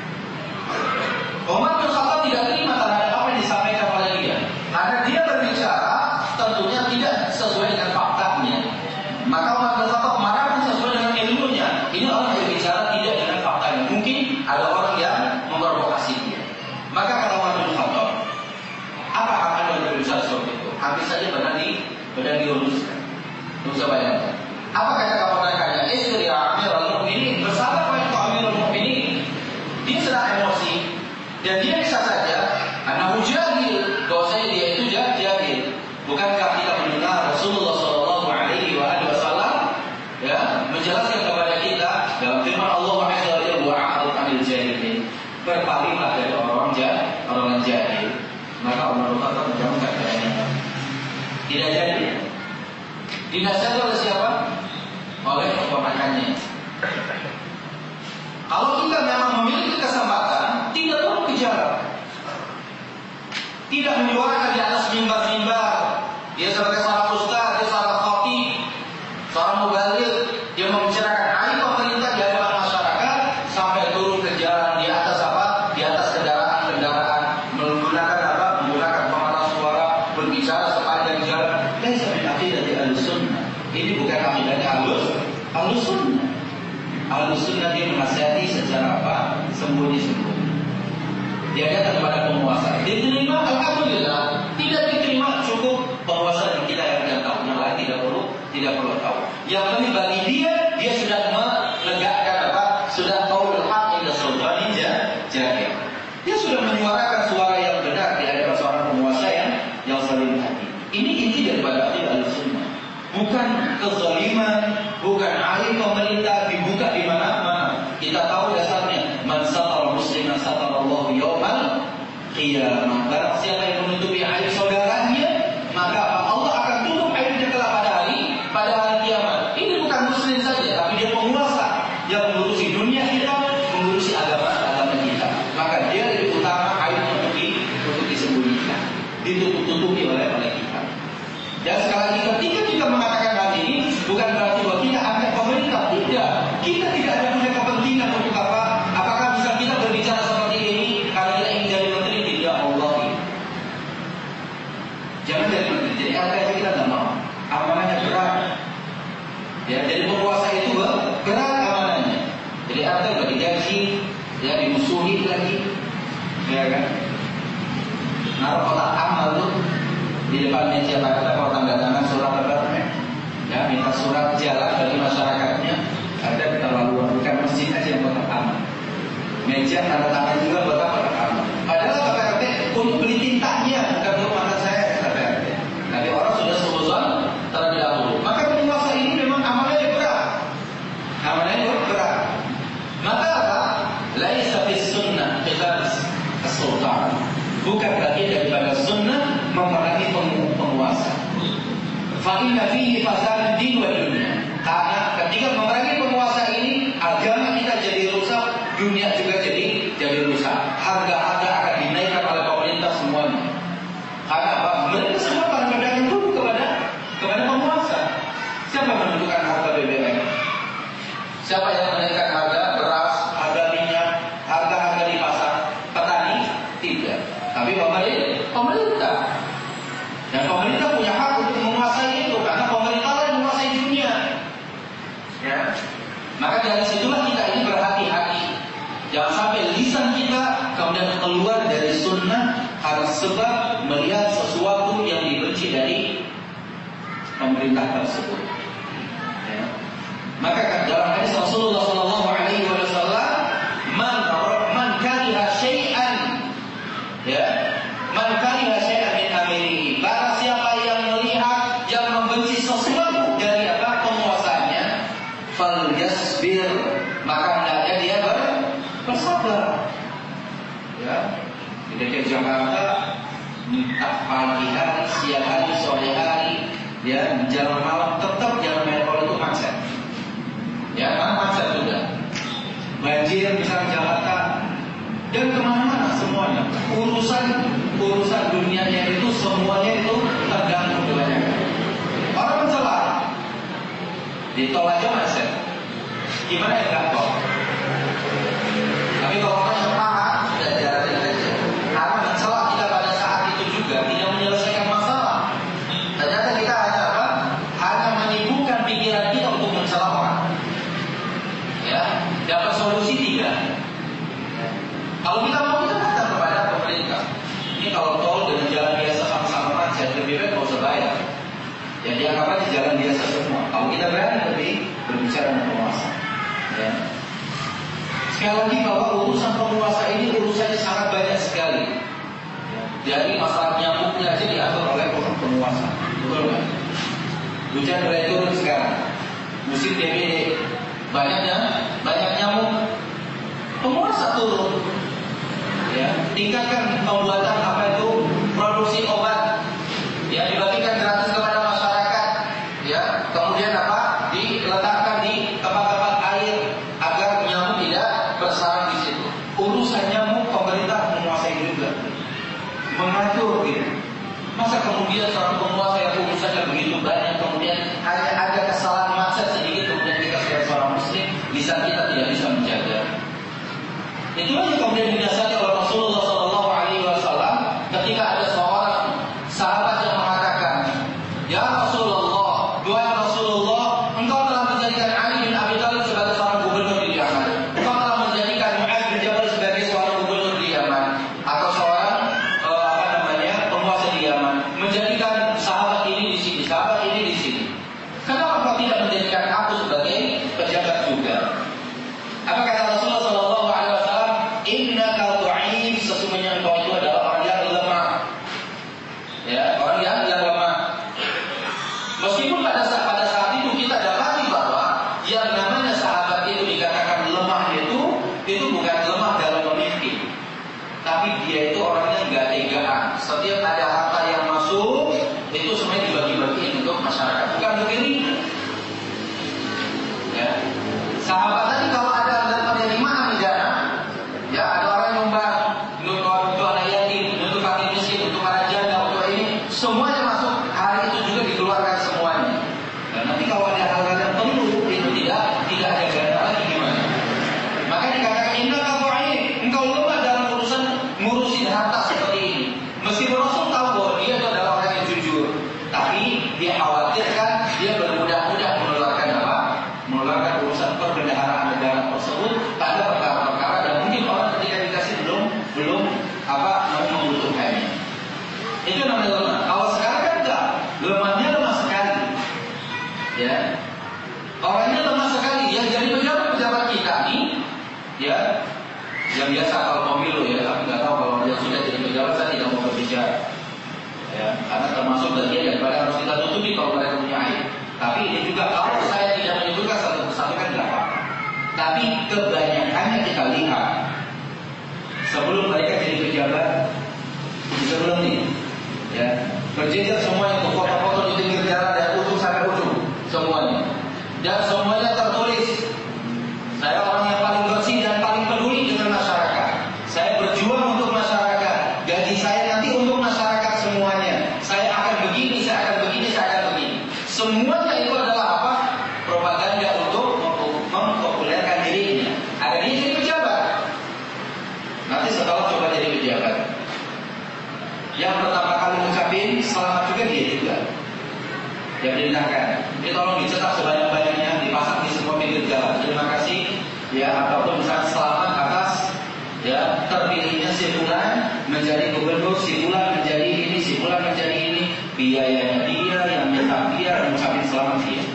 Umar bin Khattab tidak terima terhadap apa yang disampaikan oleh dia, karena dia berbicara tentunya tidak sesuai dengan faktanya. Maka Umar bin Khattab marah pun sesuai dengan ilmunya. Ini orang berbicara tidak dengan faktanya. Mungkin ada orang yang memprovokasi dia. Maka kata Umar bin Khattab, apa hak Anda berbicara seperti itu? Habis saja benar di benar diuruskan. Bisa bayangkan. Apa kata keponakannya? Istri Amirul Mukminin, bersabar wahai Amirul Mukminin. Dia sedang emosi dan dia bisa saja anahu jahil, bahwasanya dia itu jahil. Bukankah kita mendengar Rasulullah Shallallahu Alaihi Wasallam ya menjelaskan kepada kita dalam firman Allah Azza wa Jalla, wa'arud 'anil jahilin, berpalinglah dari orang jahil, orang jahil. Maka Umar bin Khattab menjawab katanya, tidak jadi. Dinasihati oleh siapa? Oleh keponakannya. Kalau kita memang memiliki kesempatan, tidak perlu bicara. Tidak menyuarakan di atas mimbar-mimbar. Dia sebagai seorang ustaz, dia seorang khatib, seorang mubaligh, dia membicarakan aib pemerintah di hadapan masyarakat sampai turun ke jalan di atas apa? Di atas kendaraan-kendaraan, menggunakan apa? Menggunakan pengeras suara, berbicara sepanjang jalan. Laisa min aqidati Ahlussunnah. Ini bukan akidahnya Ahlus Ahlussunnah. Ahlussunnah dia menasihati secara apa? Sembunyi-sembunyi. Dia datang kepada penguasa. Diterima, alhamdulillah. Tidak diterima, cukup penguasa yang kita yang tidak tahu. Yang lain tidak perlu, tidak perlu tahu. Yang penting bagi dia, dia sudah menegakkan apa? Sudah qaulul haq inda sultanin jahil. Dia sudah menyuarakan suara yang benar di hadapan seorang penguasa yang yang saling hati. Ini inti daripada akidah Ahlussunnah. Bukan kezaliman, bukan aib pemerintah dibuka di mana-mana. Kita tahu dasarnya, man satara musliman satarallahu yaumal qiyamah. Barang siapa yang menutupi aib saudaranya, maka Allah akan tutup aibnya kelak pada hari pada hari kiamat. Ini bukan muslim saja, tapi dia penguasa yang mengurusi dunia kita, mengurusi agama-agama kita. Maka dia lebih utama aibnya untuk di, untuk disembunyikan, ditutup-tutupi oleh oleh kita. Dan sekali lagi ketika kita mengatakan hal ini, bukan berarti bahwa kita anti pemerintah. Tidak, kita tidak ada punya kepentingan untuk apa? Apakah bisa kita berbicara seperti ini karena kita ingin jadi menteri? Tidak, Allah. Jangan jadi menteri, jadi R T aja kita tidak mau. Amanahnya berat. Ya, jadi penguasa itu berat amanahnya. Jadi R T nggak digaji, ya dimusuhi lagi, ya kan? Naruh kotak amal tuh. di depan meja pada kalau tanda tangan surat apa? Ya, minta surat jalan bagi masyarakatnya. Ada keterlaluan, bukan masjid aja yang kotak amal. Meja tanda tangan juga buat apa? Amal. Padahal kata R T untuk beli tintanya, bukan untuk mata saya kata R T. Tapi orang sudah seuzon terlebih dahulu. Maka penguasa ini memang amalnya berat. Amalnya berat. Maka apa? Laisa fis sunnah qital as-sultan. Bukan bagian daripada sunnah memerangi penguasa. Fa inna fihi fasad din wa dunya. Karena ketika memerangi penguasa ini, agama kita jadi rusak, dunia juga jadi jadi rusak. Harga-harga akan dinaikkan oleh pemerintah semuanya. Karena apa? Mereka semua akan berdagang dulu kepada kepada penguasa. Siapa menentukan harga B B M? Siapa yang menaikkan harga beras, harga minyak, harga-harga di pasar? Petani? Tidak. Tapi pemerintah. Pemerintah. Dan pemerintah punya hak untuk menguasai itu karena pemerintah yang menguasai dunia. Ya. Maka dari situlah kita ini berhati-hati. Jangan sampai lisan kita kemudian keluar dari sunnah karena sebab melihat sesuatu yang dibenci dari pemerintah tersebut. Ya. Maka dalam hadis Rasulullah Sallallahu Alaihi Wasallam, man man kariha syai'an, ya, man kariha syai'an min amirihi. Barang siapa yang melihat, yang membenci sesuatu dari apa penguasanya, fal yasbir, maka hendaknya dia ber, bersabar. Ya, di D K I Jakarta, entah pagi hari, siang hari, sore hari, ya, jalan malam tetap jalan Metro itu macet. Ya, karena macet juga. Banjir misalnya Jakarta dan kemana-mana semuanya. Urusan urusan dunianya itu semuanya itu terganggu dengan orang mencela. Di tol aja macet. Gimana ya nggak tol? Tapi kalau orang sepakat sudah jalanin aja. Karena mencela kita pada saat itu juga tidak menyelesaikan masalah. Ternyata kita hanya apa? Hanya menyibukkan pikiran kita untuk mencela orang. Ya, dapat solusi tidak. Kalau kita mau kita datang kepada pemerintah. Ini kalau tol dengan jalan biasa sama-sama macet, lebih baik nggak usah bayar. Ya dianggap aja jalan biasa semua. Kalau kita berani lebih berbicara dengan penguasa. Ya. Sekali lagi bahwa urusan penguasa ini urusannya sangat banyak sekali. Jadi masalah nyamuknya aja diatur oleh penguasa. Betul kan? Hujan mulai turun sekarang. Musim D B D. Banyaknya, banyak nyamuk. Penguasa turun. Ya, tingkatkan pembuatan apa itu produksi obat. Ya, dibagikan gratis kepada masyarakat. Ya, kemudian apa? Diletakkan di tempat-tempat air agar nyamuk tidak bersarang di situ. Urusan nyamuk pemerintah menguasai juga. Mengatur gitu. Masa kemudian seorang penguasa yang urusannya begitu banyak kemudian hanya ada kesalahan macet sedikit kemudian kita sebagai seorang muslim lisan kita tidak bisa menjaga. Itu aja kemudian didasari oleh Rasulullah Sallallahu Alaihi Wasallam ketika ada seorang sahabat yang mengatakan, ya Rasulullah, doa Rasulullah, engkau telah menjadikan Ali bin Abi Thalib sebagai seorang gubernur di Yaman, engkau telah menjadikan Mu'adz bin Jabal sebagai seorang gubernur di Yaman, atau seorang uh, apa namanya penguasa di Yaman, menjadikan sahabat ini di sini, sahabat ini di sini. Kenapa kau tidak menjadikan aku sebagai pejabat juga? Apa kata Rasulullah Sallallahu Alaihi Wasallam? Inna kau tu'if, sesungguhnya engkau itu adalah orang yang lemah. Ya, orang yang yang lemah. Meskipun pada saat pada saat itu kita dapati bahwa yang namanya sahabat itu dikatakan lemah itu itu bukan lemah dalam memimpin, tapi dia itu orangnya nggak tegaan. Setiap ada harta yang masuk itu semuanya dibagi-bagiin untuk masyarakat, bukan begini. Ya, sahabat tadi kalau ada penerimaan dana, ya ada orang yang nyumbang untuk anak yatim, untuk fakir miskin, untuk para janda, untuk ini, semuanya masuk. Hari itu juga dikeluarkan semuanya. Dan nanti kalau ada hal-hal yang perlu itu tidak tidak ada ganda lagi gimana? Maka dikatakan inna kabu'in, engkau lemah dalam urusan ngurusin harta seperti ini. Meskipun Rasul tahu bahwa dia itu adalah orang yang jujur, tapi dia khawatirkan dia bermudah-mudah mengeluarkan apa? Mengeluarkan urusan perbendaharaan negara tersebut pada perkara-perkara dan mungkin orang ketika dikasih belum belum apa mau membutuhkannya. Itu namanya lemah. Kalau sekarang berjejer semuanya, itu foto-foto di pinggir jalan dari ujung sampai ujung semuanya. Dan semuanya tertulis, saya orang yang paling bersih dan paling peduli dengan masyarakat. Saya berjuang untuk masyarakat. Gaji saya nanti untuk masyarakat semuanya. Saya akan begini, saya akan begini, saya akan begini. Semuanya itu adalah apa? Propaganda untuk mempopulerkan dirinya. Agar dia jadi pejabat. Nanti setelah coba jadi pejabat, yang pertama kali ngucapin selamat juga dia juga. Yang diindahkan. Ini tolong dicetak sebanyak-banyaknya, dipasang di semua pinggir jalan. Terima kasih. Ya, ataupun misalnya selamat atas ya terpilihnya si fulan menjadi gubernur, si fulan menjadi ini, si fulan menjadi ini, biayanya dia, yang minta dia, yang mengucapkan selamat dia.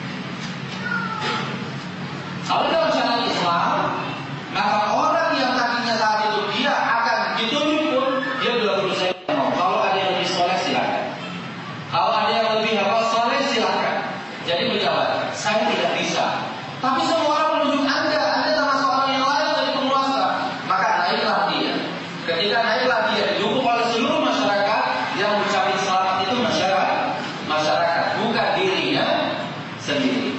Kalau dalam syariat Islam, maka orang yang tadinya saat itu dia akan ditunjuk pun dia dua puluh saya mau. Kalau ada yang lebih soleh silakan. Kalau ada yang lebih hafal soleh silakan. Jadi pejabat, saya tidak bisa. Tapi semua orang menunjuk Anda, Anda termasuk orang yang lain dari penguasa. Maka naiklah dia. Ketika naiklah dia, didukung oleh seluruh masyarakat. Yang mengucapkan selamat itu masyarakat, masyarakat, bukan dirinya sendiri.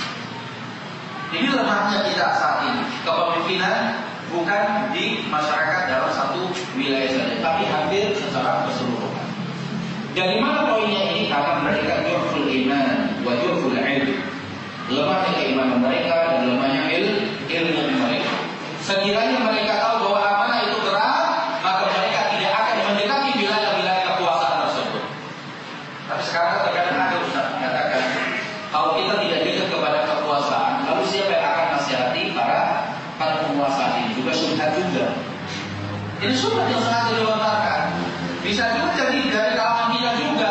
Ini lemahnya kita saat ini. Kepemimpinan bukan di masyarakat dalam satu wilayah saja, tapi hampir secara keseluruhan. Dari mana poinnya ini? Karena mereka jurful iman wa jurful ilm. Lemahnya keimanan mereka dan lemahnya il, ilmu mereka. Sekiranya mereka tahu bahwa amanah itu berat, maka mereka tidak akan mendekati wilayah-wilayah kekuasaan tersebut. Tapi sekarang terkadang ada Ustaz mengatakan, kalau kita tidak dekat kepada kekuasaan, lalu siapa yang akan nasihati para para penguasa ini? Juga syubhat juga. Ini syubhat yang sangat dilontarkan. Bisa juga jadi dari kalangan kita juga.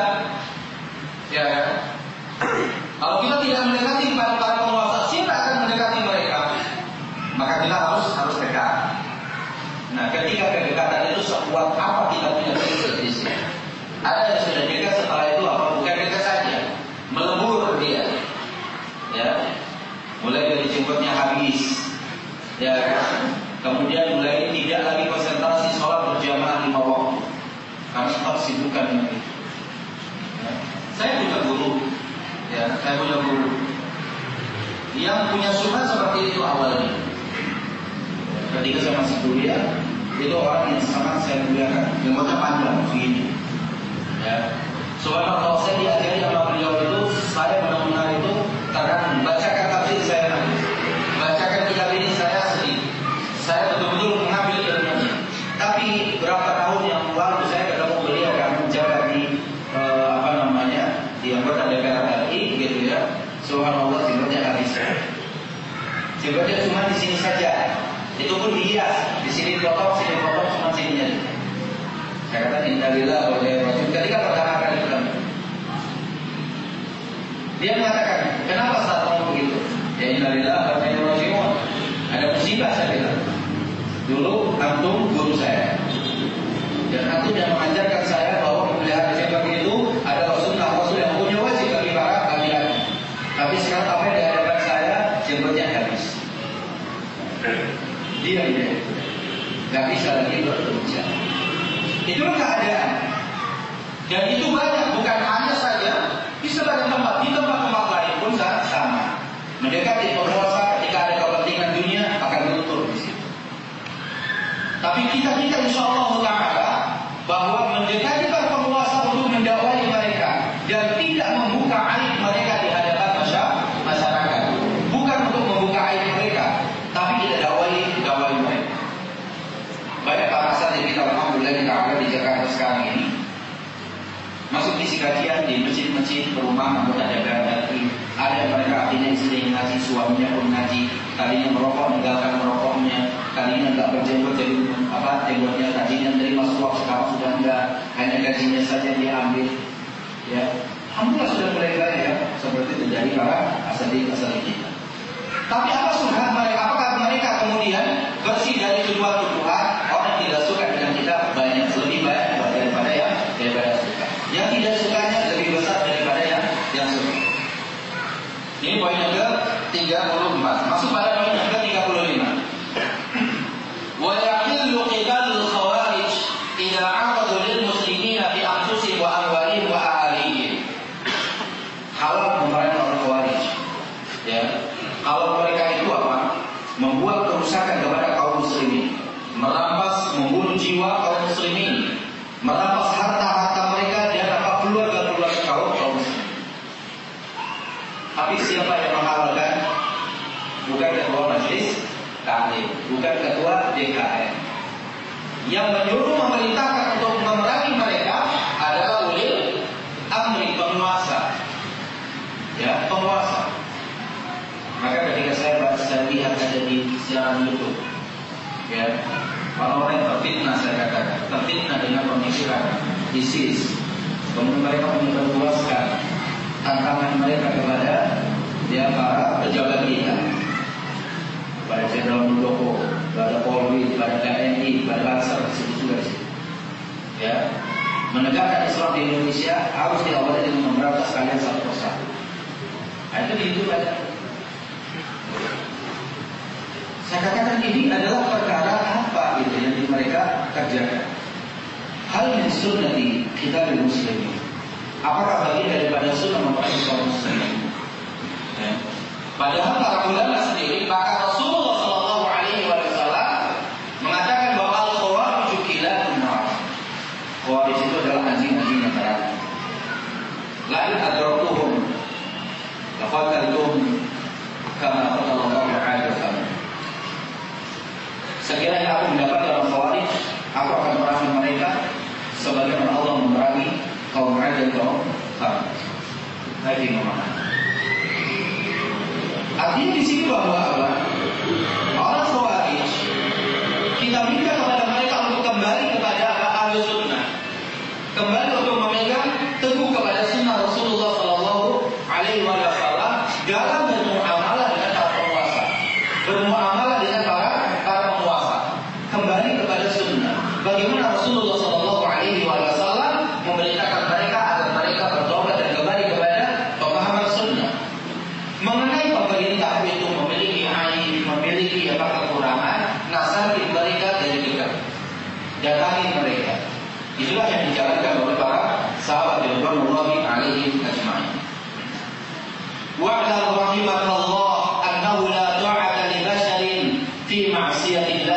Ya kan? Kalau kita tidak mendekati kepada para penguasa, siapa akan mendekati mereka? Maka kita harus harus dekat. Nah, ketika kedekatan itu sekuat apa kita punya di sini? Ada yang sudah dekat, setelah itu apa? Bukan dekat saja, melebur dia. Ya, mulai dari jenggotnya habis. Ya, kemudian mulai tidak lagi konsentrasi sholat berjamaah lima waktu. Kami tetap sibukkan dengan itu. Ya. Saya punya guru. Ya, saya punya guru yang punya syubhat seperti itu awalnya. Ketika saya masih kuliah, itu orang yang sangat saya muliakan, jenggotnya panjang begini. Ya, soalnya kalau saya diajari sama beliau itu, saya benar-benar itu terkadang membacakan tafsir saya nanti, bacakan kitab ini saya sedih. Saya betul-betul mengambil ilmunya. Tapi berapa tahun yang lalu saya ketemu beliau kan menjabat di eh, apa namanya di anggota D P R R I gitu ya. Subhanallah, jenggotnya habis. Jenggotnya cuma di sini saja. Itu pun dihias, di sini potong, sini potong, cuma sininya. Saya kata innalillahi wa inna ilaihi raji'un. Ketika pertama kali ketemu, dia mengatakan, kenapa saat kamu begitu? Ya innalillahi wa inna ilaihi raji'un. Ada musibah, saya bilang. Dulu antum guru saya, dan antum yang mengajarkan saya bahwa memelihara jenggot itu adalah sunnah Rasul yang punya wajib bagi para laki-laki. Tapi sekarang apa yang di hadapan saya, jenggotnya habis. Dia dia nggak bisa lagi berbicara. Itulah keadaan. Dan itu banyak, bukan hanya saja di sebagian tempat, di tempat-tempat lain pun sama. Mendekati penguasa ketika ada kepentingan dunia akan luntur di situ. Tapi kita kita insya Allah Taala bahwa mendekati para penguasa untuk mendakwai mereka dan tidak membuka aib mereka di hadapan masyarakat, bukan untuk membuka aib mereka, tapi kita dakwai dakwai mereka. Banyak para asatidz kita alhamdulillah kita ada di Jakarta sekarang ini masuk isi kajian di masjid-masjid perumahan anggota D P R R I. Ada mereka artinya istri ngaji, suaminya pun ngaji, tadinya merokok meninggalkan merokoknya, tadinya enggak berjenggot jadi apa jenggotnya, tadinya terima suap sekarang sudah enggak, hanya gajinya saja dia ambil. Ya, alhamdulillah sudah mulai kaya ya, seperti itu dari para asatidz-asatidz kita. Tapi apa subhat mereka? Apakah mereka kemudian bersih dari tuduhan-tuduhan orang yang tidak suka dengan kita banyak, lebih banyak daripada yang daripada suka. Yang tidak sukanya lebih besar daripada yang yang suka. Ini poin yang ke tiga puluh empat. Masuk pada poin yang ke tiga puluh lima. Wa yaqillu qitalul khawarij idza 'aradu lil muslimina fi anfusihim wa amwalihim wa halal memerangi orang Khawarij. Ya, kalau mereka itu apa? Membuat kerusakan kepada kaum muslimin, merampas, membunuh jiwa kaum muslimin, merampas harta-harta mereka dan apa keluarga-keluarga kaum kaum muslimin. Tapi siapa yang menghalalkan? Bukan ketua majelis taklim, bukan ketua D K M. Yang menyuruh memerintahkan untuk memerangi mereka adalah ulil amri, penguasa. Ya, penguasa. Maka ketika saya saya lihat ada di siaran YouTube, ya, orang-orang yang terfitnah, saya katakan terfitnah dengan pemikiran ISIS, kemudian mereka menyebarluaskan tantangan mereka kepada ya para pejabat kita, pada Jenderal Muldoko, pada Polri, pada T N I, pada Lansar, di situ juga di situ. Ya, menegakkan Islam di Indonesia harus diawali dengan memberantas kalian satu persatu. Nah, itu di YouTube ada. Saya katakan ini adalah perkara apa gitu yang mereka kerjakan. Hal yang sunnati kita di muslimin. Apakah bagian daripada sunnah memerangi kaum muslimin? Ya. Padahal para ulama sendiri, bahkan Rasulullah Shallallahu Alaihi Wasallam mengatakan bahwa al-khawarij kilatun nar. Khawarij itu adalah anjing-anjing neraka. Lain adrakuhum, lafatalhum kama qala Allah Ta'ala. Sekiranya aku mendapati orang Khawarij, aku akan memerangi mereka sebagaimana Allah memerangi kaum Ad dan kaum Thamud. Lagi memahami. Artinya di sini bahwa orang Khawarij, kita minta kepada mereka untuk kembali kepada Ahlus Sunnah, kembali untuk memegang teguh kepada Sunnah Rasulullah Sallallahu Alaihi Wasallam dalam bermuamalah dengan para penguasa, bermuamalah dengan para kembali kepada sunnah. Bagaimana Rasulullah Shallallahu Alaihi Wasallam memerintahkan mereka agar mereka bertobat dan kembali kepada pemahaman sunnah. Mengenai pemerintah itu memiliki aib, memiliki apa kekurangan, nasabih mereka dari kita, datangi mereka. Itulah yang dijalankan oleh para sahabat radhiyallahu alaihim ajma'in. Wa'lam rahimakallah annahu la ta'ata li basharin fi ma'siyatillahi.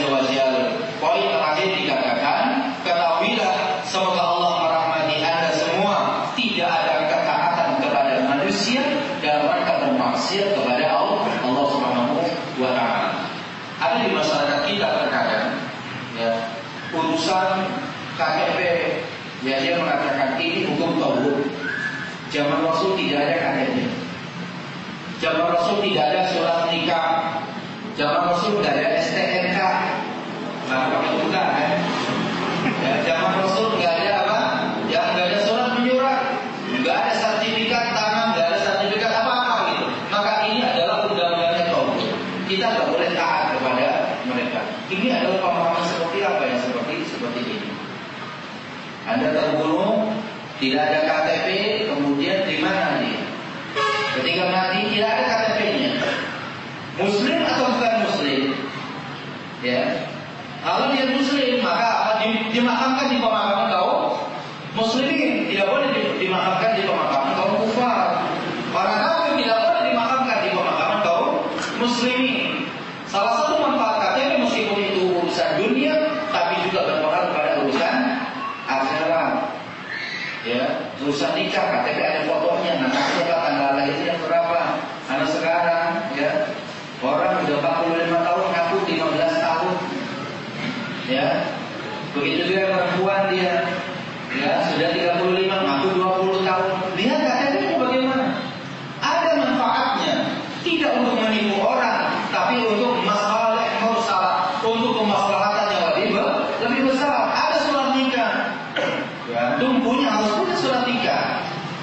Poin terakhir dikatakan, ketahuilah semoga Allah merahmati Anda semua, tidak ada ketaatan kepada manusia dalam rangka bermaksiat kepada Allah, Allah Subhanahu wa Ta'ala. Ada di masyarakat kita terkadang, ya, urusan K T P, ya dia mengatakan ini hukum tauhid. Zaman Rasul tidak ada K T P. Zaman Rasul tidak ada surat nikah. Zaman Rasul tidak ada S T N K. Nah, pakai bukan kan? Ya, zaman Rasul nggak ada apa? Yang nggak ada surat menyurat, nggak ada sertifikat tanam, nggak ada sertifikat apa-apa gitu. Maka ini adalah undang-undangnya tauhid. Kita nggak boleh taat kepada mereka. Ini adalah pemahaman seperti apa ya? Seperti seperti ini. Anda terbunuh, tidak ada K T P, kemudian di mana dia? Ketika mati tidak ada K T P-nya. Muslim atau bukan Muslim? Ya. Kalau dia Muslim, maka apa? Dimakamkan di pemakaman kaum Muslimin. Tidak boleh dimakamkan di pemakaman kaum kufar. Para kafir tidak boleh dimakamkan di pemakaman kaum Muslimin. Salah satu manfaat K T P meskipun itu urusan dunia, tapi juga berpengaruh pada urusan akhirat. Ya, urusan nikah, K T P ada fotonya, nah berapa tanggal lahirnya berapa? Anak sekarang, ya, orang sudah empat puluh lima tahun ngaku lima belas tahun. Ya, begitu juga perempuan dia, ya sudah tiga puluh lima, ngaku dua puluh tahun. Lihat K T P bagaimana? Ada manfaatnya, tidak untuk menipu orang, tapi untuk masalah mursalah, untuk kemaslahatan yang lebih lebih besar. Ada surat nikah, ya, tumpunya harus punya surat nikah.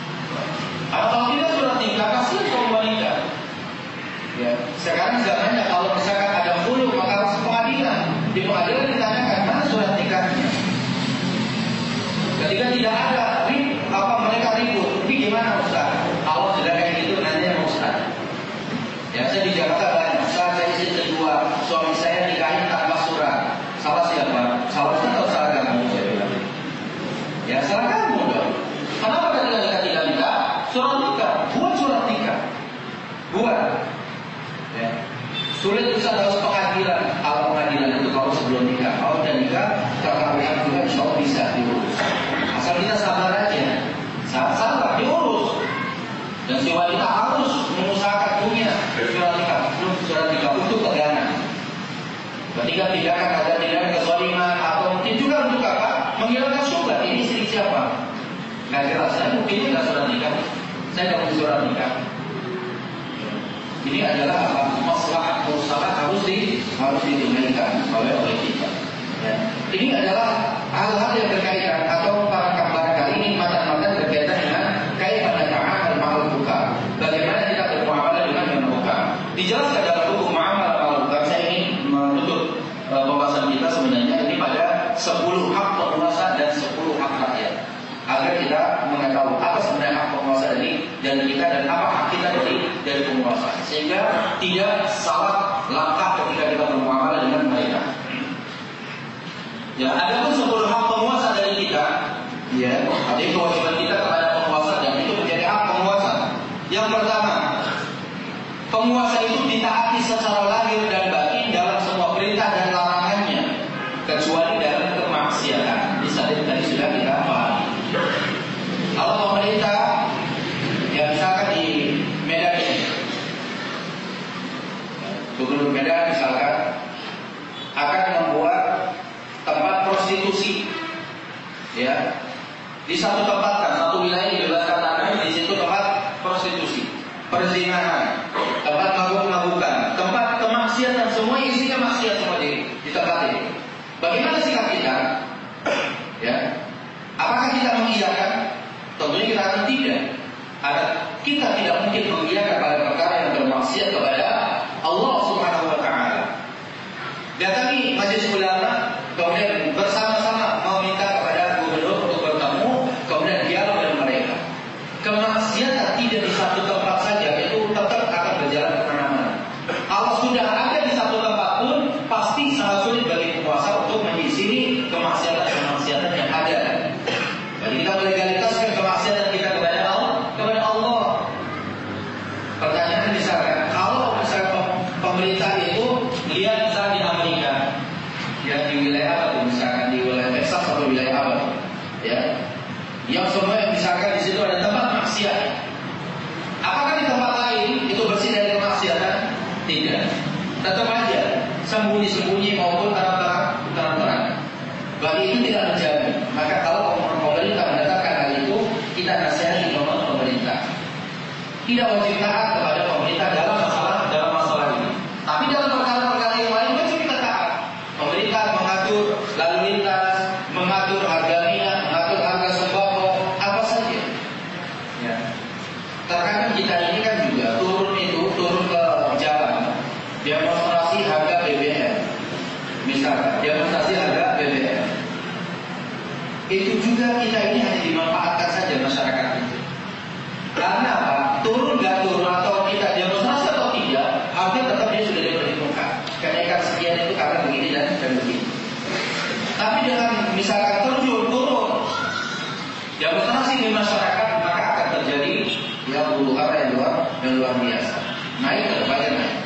Atau tidak surat nikah, kasih kaum wanita. Ya, sekarang zamannya kalau misalkan ada bulu maka harus pengadilan. Di pengadilan ditanyakan mana surat nikahnya. Ketika tidak ada, apa mereka ribut? Ini gimana Ustaz? Kalau sudah kayak gitu nanya Ustaz. Ya, saya di Jakarta banyak. Ustaz, saya istri kedua, suami saya nikahin tanpa surat. Salah siapa? Salah saya atau salah kamu? Saya bilang. Ya salah kamu dong. Kenapa ketika kita tidak nikah? Surat nikah. buat. Ya. Sulit Ustaz harus pengadilan. Kalau pengadilan itu kalau sebelum nikah, kalau udah nikah, perkawinan juga insya Allah bisa diurus. Asal kita sabar aja, sabar diurus. Dan si wanita harus mengusahakan punya surat nikah, surat nikah untuk pegangan. Ketika tidak akan ada tindakan kezaliman atau mungkin juga untuk apa? Menghilangkan syubhat. Ini istri siapa? Nggak jelas. Saya mungkin nggak surat nikah. Saya nggak punya surat nikah. Ini adalah apa? Masalah masalah harus di harus ditunaikan oleh oleh kita. Ya. Ini adalah hal-hal yang berkaitan atau para kabar kali ini mata-mata berkaitan dengan kaitan ta'amul ma'al hukam. Bagaimana kita bermuamalah dengan yang hukam. Dijelaskan dalam hukum muamalah ma'al hukam. Saya ingin menutup uh, pembahasan kita sebenarnya ini pada sepuluh hak penguasa dan sepuluh hak rakyat. Agar kita mengetahui apa sebenarnya hak penguasa dari dan kita dan apa hak kita dari dari penguasa, sehingga tidak salah langkah ketika kita bermuamalah dengan mereka. Ya, ada pun sepuluh hak penguasa dari kita, ya, ada kewajiban kita kepada penguasa dan itu menjadi hak penguasa. Yang pertama, penguasa itu ditaati secara lahir dan batin dalam semua perintah dan larangannya, kecuali dalam kemaksiatan. Misalnya tadi sudah kita pahami. Kalau pemerintah, ya misalkan di Medan ini, Gubernur Medan misalkan akan membuat tempat prostitusi, ya, di satu tempat kan, satu wilayah dibebaskan tanah, di situ tempat prostitusi, perzinahan, tempat mabuk-mabukan, tempat kemaksiatan, semua isinya maksiat semua di, di tempat ini. Bagaimana sikap kita? Ya, apakah kita mengiyakan? Tentunya kita akan tidak. Ada, kita tidak mungkin mengiyakan pada perkara yang bermaksiat kepada Allah Subhanahu Wa Taala. Datangi majelis ulama, kemudian bersama-sama meminta kepada gubernur untuk bertemu, kemudian dialog dengan mereka. Kemaksiatan tidak di satu tempat saja, itu tetap akan berjalan kemana-mana. Kalau sudah ada di satu tempat pun, pasti sangat sulit bagi penguasa untuk menyisiri kemaksiatan-kemaksiatan yang ada. Jadi kita melegalitaskan kemaksiatan kita kepada Allah, kepada Allah. Pertanyaan misalkan, kalau misalkan pemerintah itu lihat misalnya di Amerika, yang di wilayah apa tuh, misalkan di wilayah Texas atau wilayah apa, ya, yang semua misalkan di situ ada tempat maksiat. Apakah di tempat lain itu bersih dari kemaksiatan? Tidak. Tetap aja sembunyi-sembunyi maupun terang-terang, terang-terang. Bagi itu tidak menjamin. Maka kalau pemerintah menetapkan hal itu, kita nasihati kepada pemerintah. Tidak wajib taat kepada pemerintah dalam masalah dalam masalah ini. Tapi dalam perkara-perkara yang lain wajib kita taat. Pemerintah mengatur lalu lintas, mengatur harga minyak, mengatur harga sembako, apa saja. Ya. Terkadang kita ini kan juga turun itu turun ke jalan, demonstrasi harga B B M. Misalnya demonstrasi harga B B M. Itu juga kita ini hanya dimanfaatkan saja masyarakat itu. Karena apa? Turun gak turun atau kita demonstrasi atau tidak, hampir tetap dia sudah diperhitungkan. Kenaikan sekian itu karena begini dan, dan begini. Tapi dengan misalkan terjun turun demonstrasi di masyarakat, maka akan terjadi ya huru hara yang luar yang luar biasa. Naik ke depannya naik.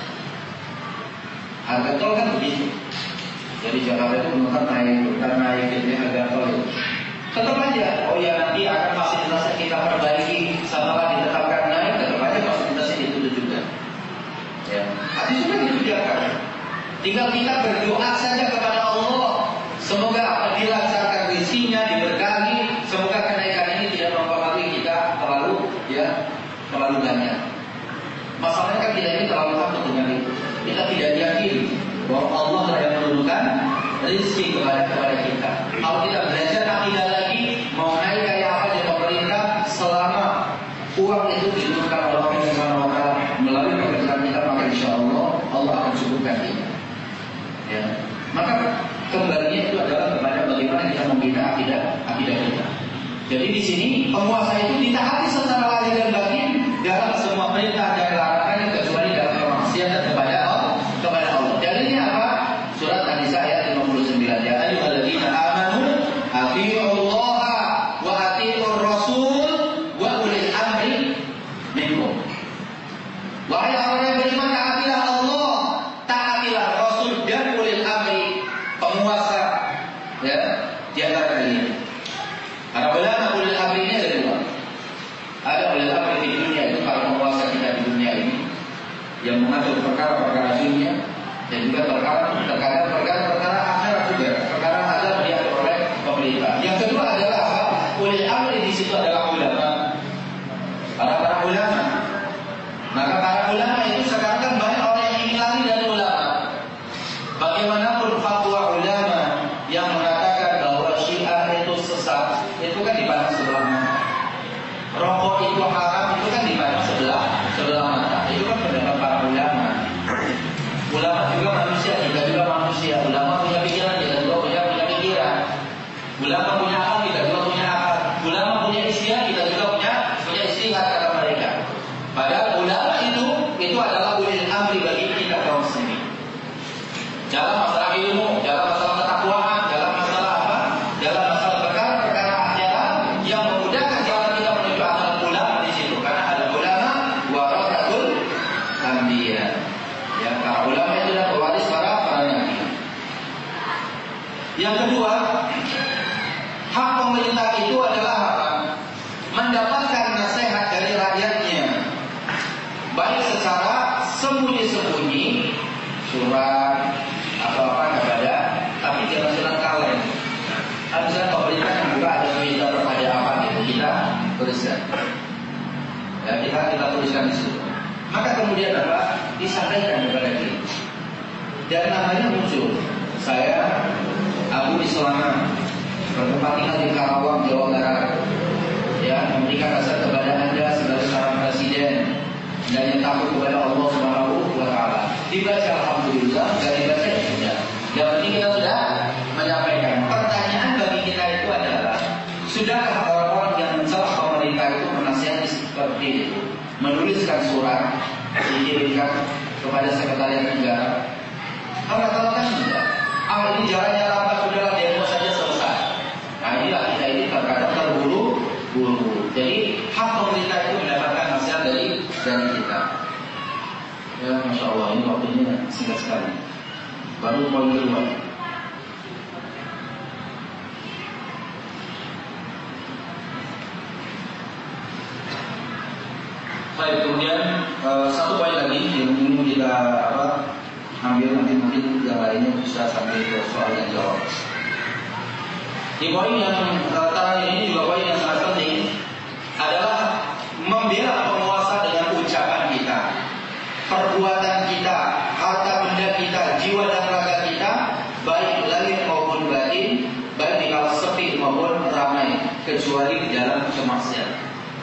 Harga tol kan begitu. Jadi Jakarta itu benar naik, dan naik jadi harga tol itu. Tetap aja, oh ya nanti akan fasilitasnya kita perbaiki setelah ditetapkan naik, tetap aja fasilitasnya itu juga. Ya, tapi sudah dikerjakan. Tinggal kita berdoa saja kepada Allah, semoga dilancarkan rezekinya, diberkahi, semoga kenaikan ini tidak mempengaruhi kita terlalu, ya, terlalu banyak. Masalahnya kan kita ini terlalu takut dengan itu. Kita tidak yakin bahwa Allah lah yang menurunkan rezeki kepada kepada kita. Kalau kita belajar akidah lagi, mau naik kayak apa di pemerintah, selama uang itu diturunkan oleh Allah Subhanahu Wa Taala melalui pekerjaan kita, maka insya Allah Allah akan cukupkan kita. Ya, maka kembalinya itu adalah kepada bagaimana kita membina akidah akidah kita. Jadi di sini penguasa itu ditaati secara lahir dan batin dalam semua perintah dan larangan kecuali dalam kemaksiatan kepada Allah kepada Allah. Dalilnya apa? Surat An-Nisa ayat lima puluh sembilan. Ya ayyuhalladzina amanu atii'ullaha wa atii'ur rasul wa ulil amri minkum. Wahai yang mengatur perkara-perkara dunia dan juga perkara terkadang perkara-perkara akhirat juga, perkara azab diatur oleh pemerintah. Yang kedua adalah apa? Ulil amri di situ adalah ulama, para para ulama. Maka para ulama itu sekarang kan banyak orang yang ingin lari dari ulama. Bagaimanapun fatwa ulama yang mengatakan bahwa Syiah itu sesat, itu kan dipandang sebelah mata. Rokok itu haram, itu kan dipandang sebelah sebelah mata. Itu kan pendapat para ulama. Ulama juga manusia, kita juga manusia. Ulama punya pikiran, kita juga punya punya pikiran. Ulama punya akal, kita juga punya akal. Ulama punya istihad, kita juga punya punya istihad, kata mereka. Padahal ulama itu itu adalah ulil amri bagi kita kaum muslimin. Dalam masalah ilmu, dalam masalah ketakwaan, dalam masalah apa? Dalam masalah perkara-perkara akhirat yang memudahkan jalan kita menuju akal, ulama di situ. Karena ada ulama warasatul anbiya. Ya, para ulama itu adalah pewaris para para nabi. Yang kedua, hak pemerintah itu adalah apa? Mendapatkan nasihat dari rakyatnya, baik secara sembunyi-sembunyi, surat atau apa kepada, tapi jangan surat kaleng. Harusnya pemerintah kan juga ada Twitter, ada apa gitu, kita tuliskan. Ya, kita kita tuliskan di situ. Maka kemudian apa? Disampaikan kepada kita. Dan namanya muncul. Saya Abu Islama, bertempat tinggal di Karawang, Jawa Barat. Ya, memberikan nasihat kepada Anda sebagai seorang presiden dan yang takut kepada Allah Subhanahu wa taala. Dibaca alhamdulillah, dan dibaca ya sudah. Yang penting kita sudah menyampaikan. Pertanyaan bagi kita itu adalah, sudahkah orang-orang yang mencela pemerintah itu menasihati seperti itu, menuliskan surat dikirimkan kepada sekretariat negara? Kalau kan sudah. Ah, ini jalannya lambat, sudahlah demo saja selesai. Nah, inilah kita ini terkadang terburu-buru. Jadi hak pemerintah itu mendapatkan nasihat dari dari kita. Ya, masya Allah, ini waktunya singkat sekali. Baru poin kedua. Baik, kemudian uh, satu poin lagi yang ingin kita apa ambil, nanti mungkin yang lainnya bisa sambil soal dan jawab. Di poin yang uh, terakhir ini juga poin yang sangat penting adalah membela penguasa dengan ucapan kita, perbuatan kita, harta benda kita, jiwa dan raga kita, baik lahir maupun batin, baik di kala sepi maupun ramai, kecuali di dalam kemaksiatan.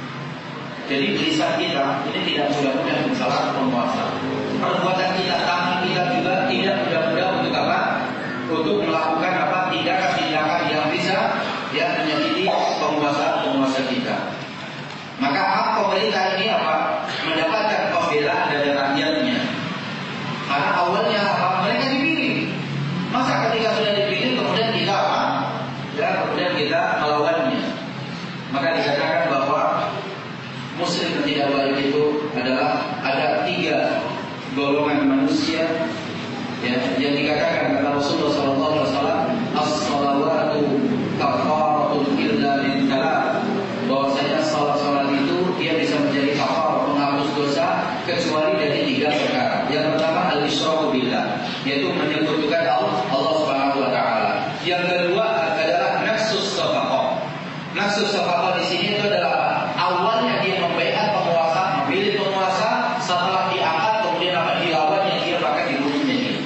Jadi lisan kita ini tidak mudah-mudah mencela penguasa. Perbuatan kita, tangan kita juga tidak mudah-mudah untuk apa? Untuk melakukan apa? Tindakan-tindakan yang bisa ya menyakiti penguasa-penguasa kita. Maka hak pemerintah ini apa? Mendapatkan pembelaan dari rakyatnya. Karena awalnya apa? Mereka dipilih. Masa ketika sudah dipilih kemudian kita apa? Ya kemudian kita melawannya. Maka dikatakan bahwa Muslim yang tidak baik itu adalah ada tiga golongan manusia ya, yang dikatakan kata Rasulullah shallallahu alaihi wasallam, as-salawatu kafaratun illa min thalath, bahwasanya salat-salat itu dia bisa menjadi kafar, penghapus dosa, kecuali dari tiga perkara. Yang pertama al-isyraku billah, yaitu menyekutukan Allah, Allah Subhanahu wa taala. Yang kedua adalah nafsus shafaqah. Nafsus shafaqah di sini itu adalah awalnya dia membaiat penguasa, memilih penguasa, setelah diangkat kemudian apa dilawannya dia bahkan dibunuhnya dia.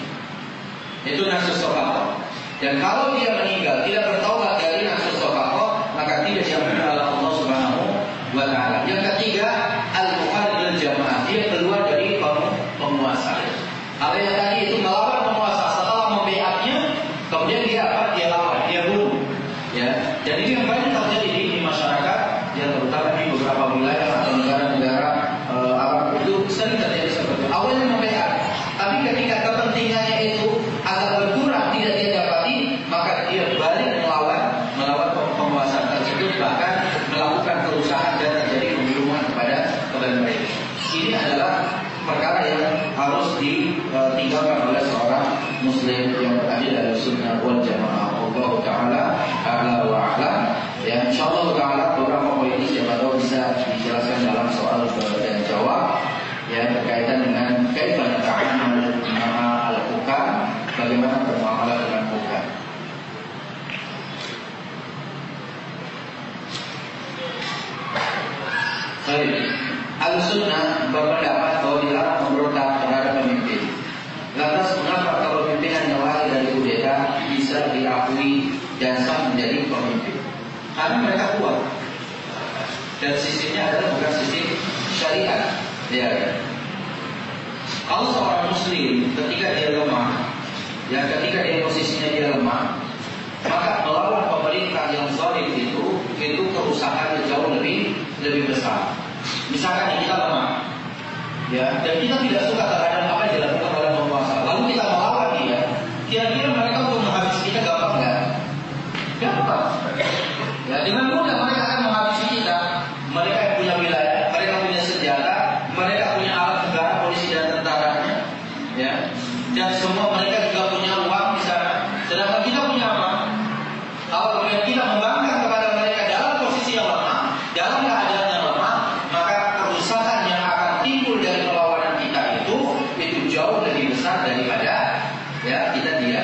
Itu nafsus shafaqah. Dan kalau dia meninggal tidak bertaubat dari nafsus shafaqah, maka tidak diampuni oleh Allah Subhanahu wa taala. Yang ketiga al-mukhalifil jamaah, dia keluar dari penguasa. Hal yang tadi itu melawan penguasa, setelah membaiatnya kemudian dia apa? Dia lawan, dia bunuh. Ya, dan ini yang banyak terjadi di, di masyarakat, yang terutama di beberapa wilayah atau negara-negara e, Arab itu sering terjadi seperti itu. Awalnya membaiat, tapi ketika kepentingannya itu agak berkurang, tidak dia dapati, maka dia balik melawan melawan penguasa tersebut, bahkan melakukan kerusakan dan terjadi pembunuhan kepada kepada mereka. Ini adalah perkara yang harus ditinggalkan oleh seorang Muslim yang berada dari sunnah wal jamaah. Allah Taala a'la wa a'la. Ya, insyaallah taala beberapa poin ini siapa tahu bisa dijelaskan dalam soal dan jawab ya berkaitan dengan Baik, Ahlussunnah berpendapat bahwa dilarang memberontak terhadap pemimpin. Lantas mengapa kalau pimpinan yang lahir dari kudeta bisa diakui dan sah menjadi pemimpin? Karena mereka kuat. Dan sistemnya adalah bukan sistem syariat. Ya. Kalau seorang muslim ketika dia lemah, ya ketika dia posisinya dia lemah, maka melawan pemerintah yang zalim itu, itu kerusakannya jauh lebih lebih besar. Misalkan kita lemah, ya, dan kita tidak suka terhadap apa yang dilakukan oleh penguasa, lalu kita melawan dia, kira-kira mereka untuk menghabisi kita gampang nggak? Gampang. Ya, dengan mudah mereka akan menghabisi kita. Mereka yang punya wilayah, mereka punya senjata, mereka punya alat negara, polisi dan tentaranya, ya, dan semua mereka juga punya uang di sana. Sedangkan kita punya apa? Kalau kemudian kita membangkang kepada mereka dalam posisi yang lemah, dalam keadaan yang lemah, maka kerusakan yang akan timbul dari perlawanan kita itu itu jauh lebih besar daripada ya kita diam.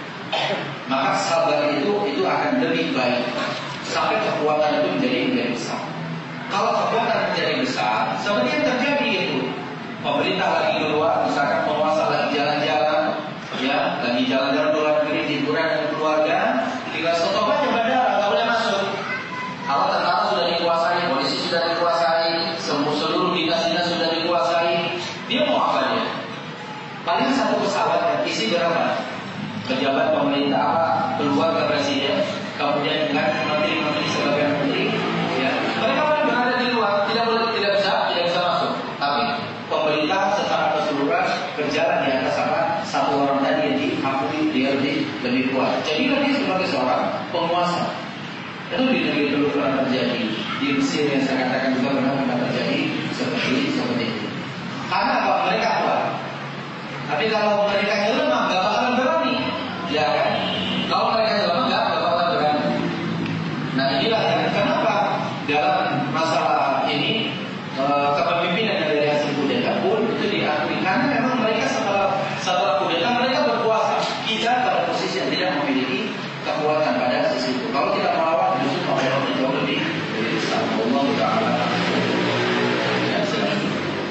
Maka sabar itu itu akan lebih baik sampai kekuatan itu menjadi lebih besar. Kalau kekuatan menjadi besar, seperti yang terjadi itu, pemerintah lagi keluar, misalkan penguasa lagi jalan-jalan, ya, lagi jalan-jalan luar negeri, liburan dengan keluarga, tinggal stop aja bandara, nggak boleh masuk. Kalau tentara sudah dikuasai, polisi sudah dikuasai, semua seluruh dinas-dinas sudah dikuasai, dia mau apa dia? Paling satu pesawat yang isi berapa? Pejabat pemerintah apa? Keluarga presiden, kemudian dengan menteri-menteri sebagai menteri, ya. Mereka boleh berada di luar, tidak boleh, tidak bisa, tidak bisa masuk. Tapi pemerintah secara keseluruhan berjalan di atas apa? Satu orang tadi yang diakui dia lebih lebih kuat. Jadi dia sebagai seorang penguasa. Itu di negeri dulu pernah terjadi, di Mesir yang saya katakan juga pernah pernah terjadi seperti seperti itu. Karena apa? Mereka kuat. Tapi kalau mereka lemah, nggak bakalan berani, ya kan? Kalau mereka lemah, nggak bakalan berani. Nah inilah yang kenapa dalam masalah ini e, kepemimpinan dari hasil kudeta pun itu diakui karena memang mereka setelah setelah kudeta mereka berkuasa. Kita pada posisi yang tidak memiliki kekuatan pada sisi itu. Kalau kita melawan justru kekuatan jauh lebih lebih besar. Allah Taala. Ya, silakan.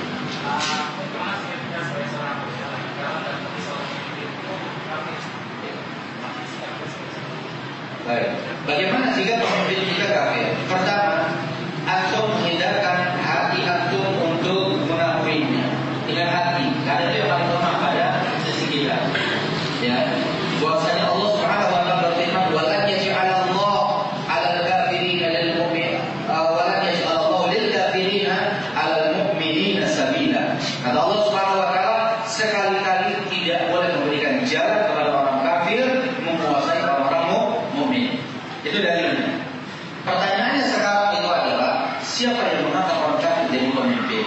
Baik. Bagaimana jika pemimpin kita kafir? Pertama, antum menghindarkan hati antum untuk mengakuinya dengan hati. Karena itu yang paling lemah pada sisi kita. Ya, bahwasanya Allah Subhanahu wa taala berfirman, "Wa lan yaj'alallahu 'alal kafirina lil mu'min wa lan yaj'alallahu lil kafirina 'alal mu'minina sabila." Kata Allah Subhanahu wa taala, sekali-kali tidak boleh memberikan jalan kepada orang kafir menguasai orang-orang mukmin. Itu dalilnya. Pertanyaannya sekarang itu adalah siapa yang mengangkat orang kafir jadi pemimpin?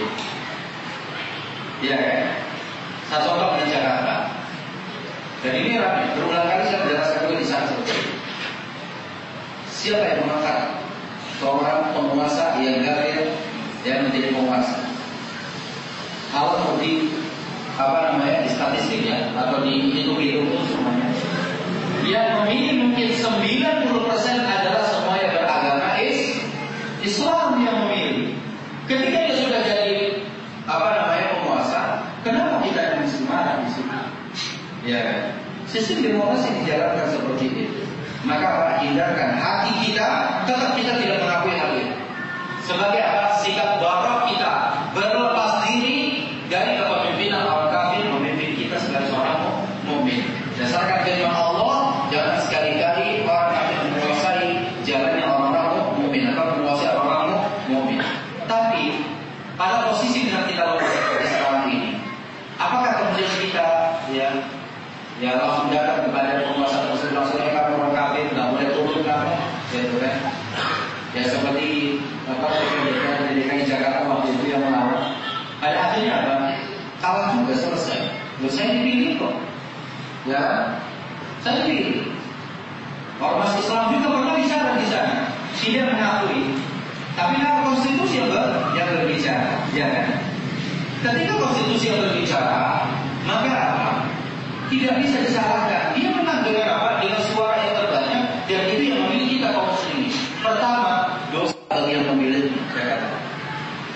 Ya kan? Saya contoh di Jakarta. Dan ini ramai, berulang kali saya menjelaskan juga di sana seperti itu. Siapa yang mengangkat seorang penguasa yang kafir yang menjadi penguasa? Kalau di apa namanya di statistik ya atau di hitung-hitung semuanya, yang memilih mungkin sembilan puluh persen adalah semua yang beragama is Islam yang memilih. Ketika dia sudah jadi apa namanya penguasa, kenapa kita yang masih marah di sini? Ya kan? Sistem demokrasi dijalankan seperti itu. Maka apa? Hindarkan hati kita, tetap kita tidak mengakui hal itu. Sebagai apa? Sikap barak kita berlepas diri dari kepemimpinan orang kafir memimpin kita sebagai seorang mukmin. Dasarkan firman Allah, jangan sekali-kali orang kafir menguasai jalannya orang-orang mukmin atau menguasai orang-orang mukmin. Tapi pada posisi dengan kita lemah seperti sekarang ini, apakah kemudian kita ya ya langsung datang kepada penguasa tersebut langsung kamu orang kafir nggak boleh turun kamu, ya kan? Ya seperti apa seperti di D K I Jakarta waktu itu yang melawan. Pada akhirnya apa? Kalah juga selesai. Loh, saya dipilih kok. Ya, saya dipilih. Ormas Islam juga pernah bicara di sana, tidak mengakui. Tapi kalau konstitusi yang, ber, yang berbicara, ya kan? Ketika konstitusi yang berbicara, maka apa? Tidak bisa disalahkan. Dia menang dengan apa? Dengan suara yang terbanyak, dan itu yang memilih kita kaum muslimin. Pertama, dosa bagi yang memilih, saya katakan.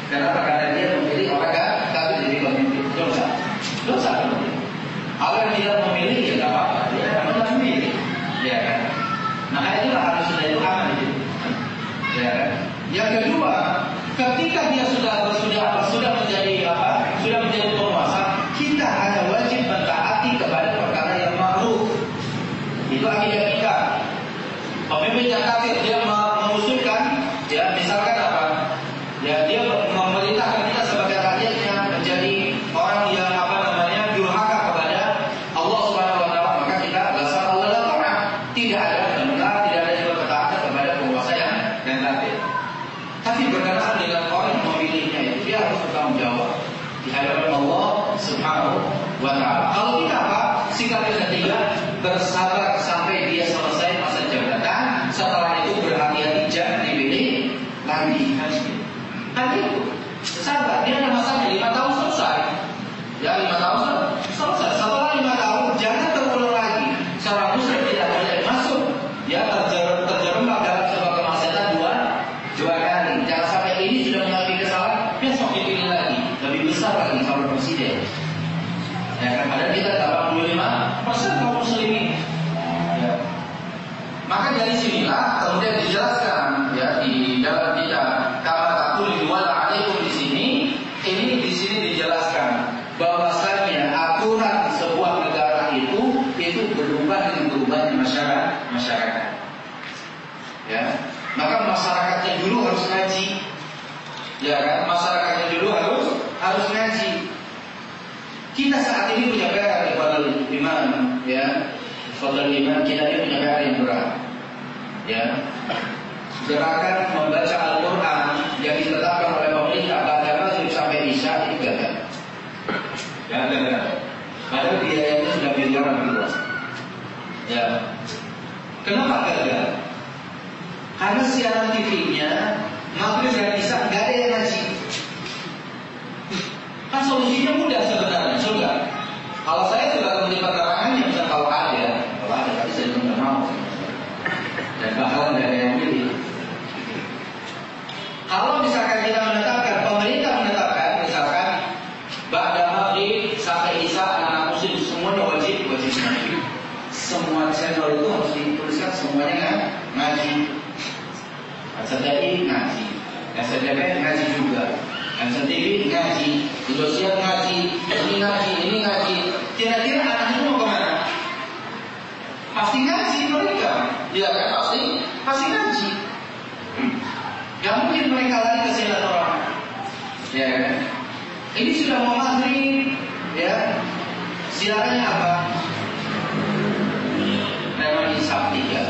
Kenapa? Karena dia memilih orang kafir jadi pemimpin. Dosa, dosa. Kalau yang tidak memilih ya nggak apa-apa, dia tidak memilih, ya kan? Maka itulah harus sudah itu aman itu, ya kan? Yang kedua, ketika dia sudah sudah sudah menjadi apa? Sudah menjadi penguasa, kita hanya wajib mentaati kepada perkara yang ma'ruf. Itu akidah kita. Pemimpin yang kafir dia mengusulkan, ya misalkan apa? Ya dia memerintahkan kita sebagai rakyatnya menjadi orang yang apa namanya durhaka kepada Allah Subhanahu Wa Taala, maka kita dasar Allah dan orang tidak ada benar, tidak ada juga ketaatan kepada penguasa yang yang kafir. Tapi berkenaan dengan orang yang memilihnya itu dia harus bertanggung jawab di hadapan Allah Subhanahu Wa Taala. Kalau kita apa? Sikap yang ketiga, bersabar sampai dia selesai masa jabatan. Setelah itu berhati-hati jangan dipilih lagi. Tadi itu sabar, dia ada masanya lima tahun selesai. Ya lima tahun selesai. Setelah lima tahun jangan terulang lagi. Seorang muslim tidak boleh masuk ya terjer terjerembab dalam sebuah kemaksiatan dua dua kali. Jangan sampai ini sudah mengakui kesalahan, besok dipilih lagi lebih besar lagi kalau presiden. Ya kan, padahal kita delapan puluh lima persen kaum muslimin. Ya. Maka dari sinilah kemudian dijelaskan ya di dalam kitab Kama Taqul wala alaikum di sini, ini di sini dijelaskan bahwasanya aturan sebuah negara itu itu berubah dengan berubahnya masyarakat masyarakat. Ya, maka masyarakatnya dulu harus ngaji. Ya kan, masyarakatnya dulu harus harus ngaji. Kita saat ini punya P R kepada iman, ya. Fadl iman kita ini punya P R yang berat. Ya. Gerakan membaca Al-Quran yang ditetapkan oleh pemerintah pada maghrib sampai isya itu gagal. Ya, gagal. Padahal biayanya sudah miliaran miliaran. Ya. Kenapa gagal? Karena siaran T V-nya maghrib dan isya nggak ada yang ngaji. Kan solusinya mudah sebenarnya, juga. Kalau saya juga memberi keterangannya, misalnya kalau ada, kalau ada, tapi saya tidak mau. Dan bakalan tidak ada yang pilih. Kalau misalkan kita menetapkan, pemerintah menetapkan, misalkan ba'da maghrib sampai isya anak muslim semuanya wajib wajib ngaji. Semua channel itu harus dituliskan semuanya kan ngaji. S D I ngaji, S D P ngaji juga. M C T V ngaji, Indosiar ngaji, ini ngaji, ini ngaji. Kira-kira anak itu mau kemana? Pasti ngaji mereka, ya kan? Pasti, pasti ngaji. Gak mungkin mereka lari ke silaturahmi, ya kan? Ini sudah mau maghrib, ya. Silakannya apa? Memang hisab tiga.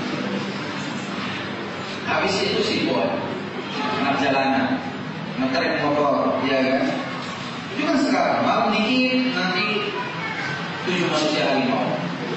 Habis itu si boy, anak jalanan. Ngetrek motor, ya kan? Itu kan sekarang malam dikit nanti tujuh manusia harimau.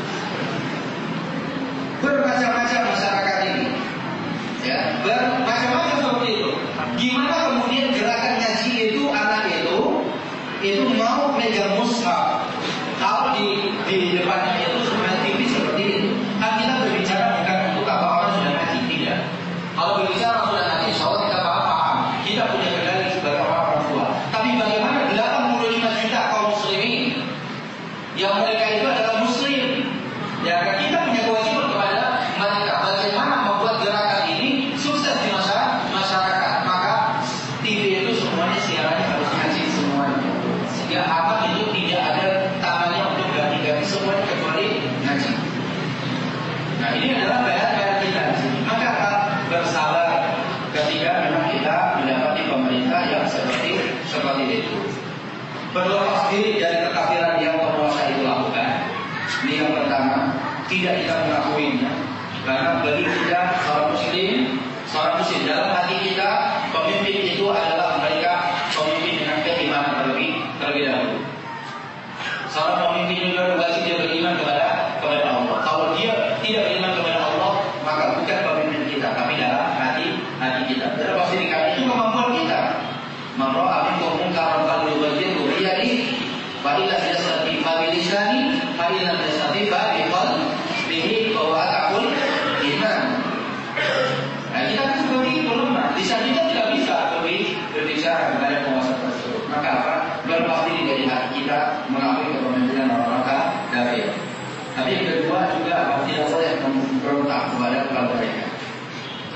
Bermacam-macam masyarakat ini, ya, bermacam-macam seperti itu. Gimana kemudian gerakan ngaji itu anak itu itu mau megang mushaf? Kalau di di depannya itu sebenarnya T V seperti itu. Kan kita berbicara bukan untuk apa orang sudah ngaji, tidak. Kalau berbicara sudah ngaji, insya Allah kita paham. Kita punya kendali sebagai orang tua. Tapi bagaimana delapan puluh lima juta kaum muslimin yang mereka itu adalah muslim? Ya, kita punya kewajiban kepada mereka. Bagaimana membuat gerakan ini sukses di masyarakat? Maka T V itu semuanya siarannya harus ngaji semuanya. Sehingga apa itu tidak ada tangannya untuk ganti-ganti semuanya kecuali ngaji. Nah, ini adalah P R kita. Maka bersabar ketika memang kita mendapati pemerintah yang seperti seperti itu. Berlepas diri dari kekafiran yang penguasa itu lakukan. Ini yang pertama, tidak kita mengakuinya. Karena bagi kita seorang muslim, seorang muslim dalam hati kita, pemimpin itu adalah mereka pemimpin dengan keimanan terlebih terlebih dahulu. Seorang pemimpin juga wajib dia beriman kepada kepada Allah. Kalau dia tidak beriman kepada Allah, maka bukan pemimpin kita, tapi dalam hati hati kita. Terlepas diri kami itu kemampuan kita. Man ra'a minkum munkaran falyughayyirhu bi yadihi, fa in lam yastati' fa bi lisanihi, fa in lam yastati' fa bi qalbihi, wa huwa aqwal iman. Nah, kita seperti itu lemah. Lisan kita tidak bisa berbicara.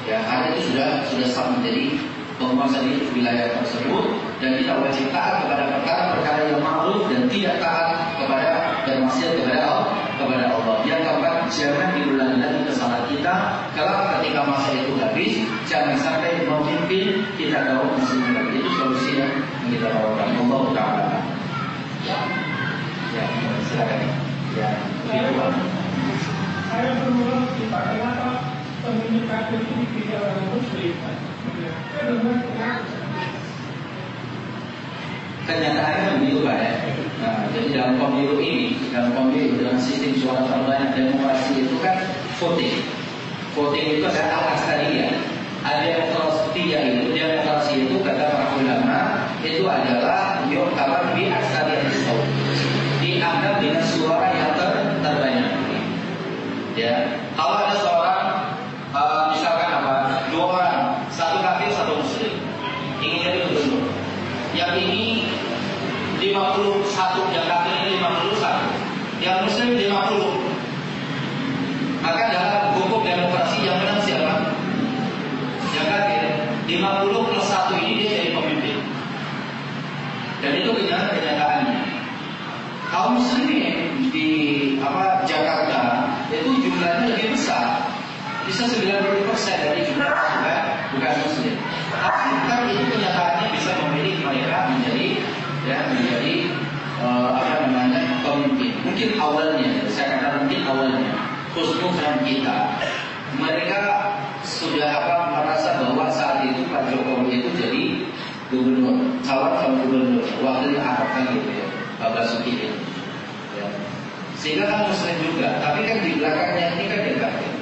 Ya, karena itu sudah sudah sah menjadi penguasa di wilayah tersebut, dan kita wajib taat kepada perkara-perkara yang ma'ruf dan tidak taat kepada dan maksiat kepada Allah, kepada Allah. Yang keempat, jangan diulangi lagi kesalahan kita. Kalau ketika masa itu habis, jangan sampai memimpin kita kaum muslimin lagi. Itu solusi yang kita bawakan. Allah Taala. Ya, ya, silakan. Ya, saya, saya berulang kita kenapa pemimpin kafir ini tidak orang muslim. Kenyataannya begitu Pak ya. Nah, jadi dalam pemilu ini, dalam pemilu dengan sistem suara terbanyak demokrasi itu kan voting. Voting itu ada al-aktsariyah. Ada demokrasi tiga itu, demokrasi itu kata para ulama itu adalah yu'tabar bi aktsariyah saut. Dianggap dengan suara yang ter terbanyak. Ya, kalau ada seorang uh, misalkan apa? Dua orang, satu kafir, satu muslim. Ingin jadi gubernur. Yang ini lima puluh satu, yang kafir ini lima puluh satu, yang muslim lima puluh. Maka dalam hukum demokrasi yang menang siapa? Yang kafir. lima puluh plus satu ini dia jadi pemimpin. Dan itu kenyataannya. Kaum muslimin di apa Jakarta itu jumlahnya lebih besar. Bisa sembilan puluh persen dari jumlah bukan, bukan muslim. Tapi kan itu kenyataannya bisa memilih mereka menjadi ya menjadi uh, apa namanya pemimpin. Mungkin awalnya, saya katakan mungkin awalnya khusnuzan kita, mereka sudah apa merasa bahwa saat itu Pak Jokowi itu jadi gubernur, calon calon gubernur, wakil Arab kan gitu ya, Pak Basuki itu. Ya. Sehingga kan muslim juga, tapi kan di belakangnya ini kan negatif.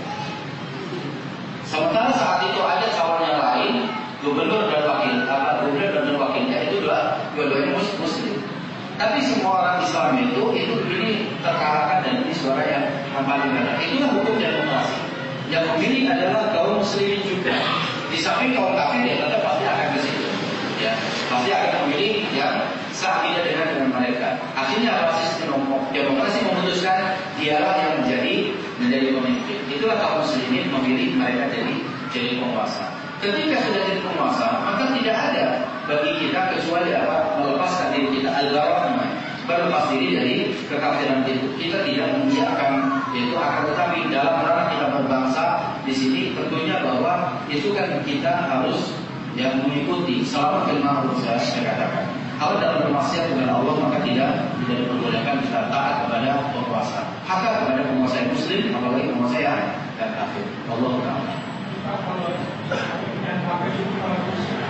Sementara saat itu ada calon yang lain, gubernur dan wakil, apa gubernur dan wakilnya itu dua, dua-duanya muslim. Tapi semua orang Islam itu itu ini terkalahkan dan ini suara yang paling banyak. Itulah hukum demokrasi. Yang memilih adalah kaum muslimin juga. Di samping kaum kafir ya tetap pasti akan ke situ. Ya, pasti akan memilih yang sah tidak dengan dengan mereka. Akhirnya apa sistem demokrasi memutuskan dialah yang menjadi menjadi pemimpin. Itulah kaum muslimin memilih mereka jadi jadi penguasa. Ketika sudah jadi penguasa, maka tidak ada bagi kita kecuali apa melepaskan diri kita al-bara'ah, berlepas diri dari kekafiran itu. Kita tidak mengiyakan itu, akan tetapi dalam ranah kita berbangsa di sini tentunya bahwa itu kan kita harus yang mengikuti selama firman Allah saya katakan. Kalau dalam bermaksiat kepada Allah maka tidak tidak diperbolehkan kita taat kepada penguasa. Hak kepada penguasa yang muslim, apalagi penguasa yang dan kafir. Allah Taala. Kalau yang kafir itu kalau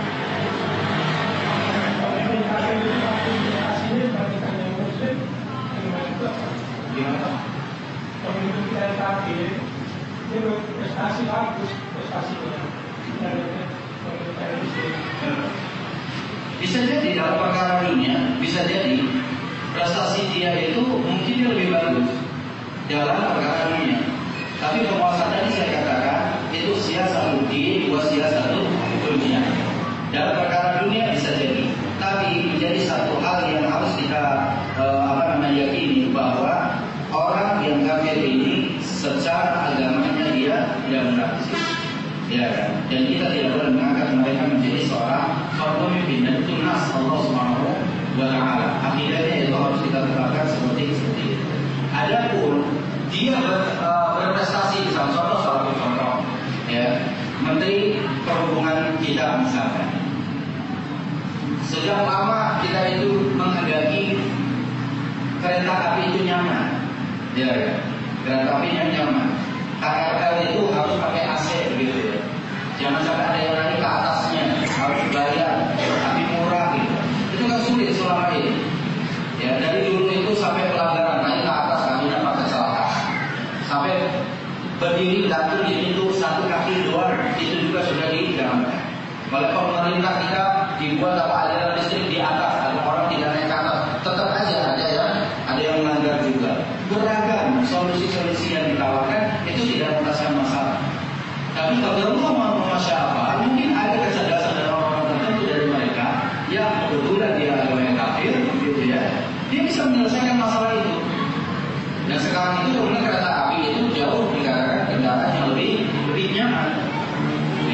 pemimpin kafir itu aslinya dibandingkan yang muslim, Gimana? Pemimpin kita yang kafir itu prestasi bagus, prestasinya dari pemimpin yang muslim. Bisa jadi dalam perkara dunia, bisa jadi prestasi dia itu mungkin dia lebih bagus dalam perkara dunia. Tapi penguasa tadi saya katakan itu siasat din wa siasat dunia. Dalam perkara dunia bisa jadi, tapi menjadi satu hal yang harus kita uh, apa namanya yakini bahwa orang yang kafir ini secara agamanya dia tidak munafik. Ya kan? Dan kita tidak boleh mengangkat mereka menjadi seorang seorang pemimpin, dan itu nas Allah Subhanahu wa taala. Akidahnya itu harus kita tetapkan seperti seperti itu. Adapun dia ber, uh, berprestasi misalnya contoh satu contoh ya, Menteri Perhubungan kita misalkan. Sejak lama kita itu menghendaki kereta api itu nyaman. Ya kan? Kereta api yang nyaman. K R L itu harus pakai A C begitu ya. Jangan sampai ada yang naik ke atasnya, harus bayar, tapi murah gitu. Itu kan sulit selama ini. Ya, dari dulu itu sampai pelanggaran naik ke atas akhirnya dapat kecelakaan. Sampai berdiri gantung di itu satu kaki doang, itu juga sudah dijalankan. Oleh pemerintah kita dibuat apa aliran listrik di atas, agar orang tidak naik ke atas. Tetap aja ada yang ada yang melanggar juga. Beragam solusi-solusi yang ditawarkan itu tidak mengatasi masalah. Tapi kalau Allah mau masyarakat, mungkin ada kecerdasan dari orang-orang tertentu dari mereka yang kebetulan dia agama yang kafir, gitu ya. Dia bisa menyelesaikan masalah itu. Dan sekarang itu kemudian kereta api itu jauh dikatakan kendaraan yang lebih lebih nyaman.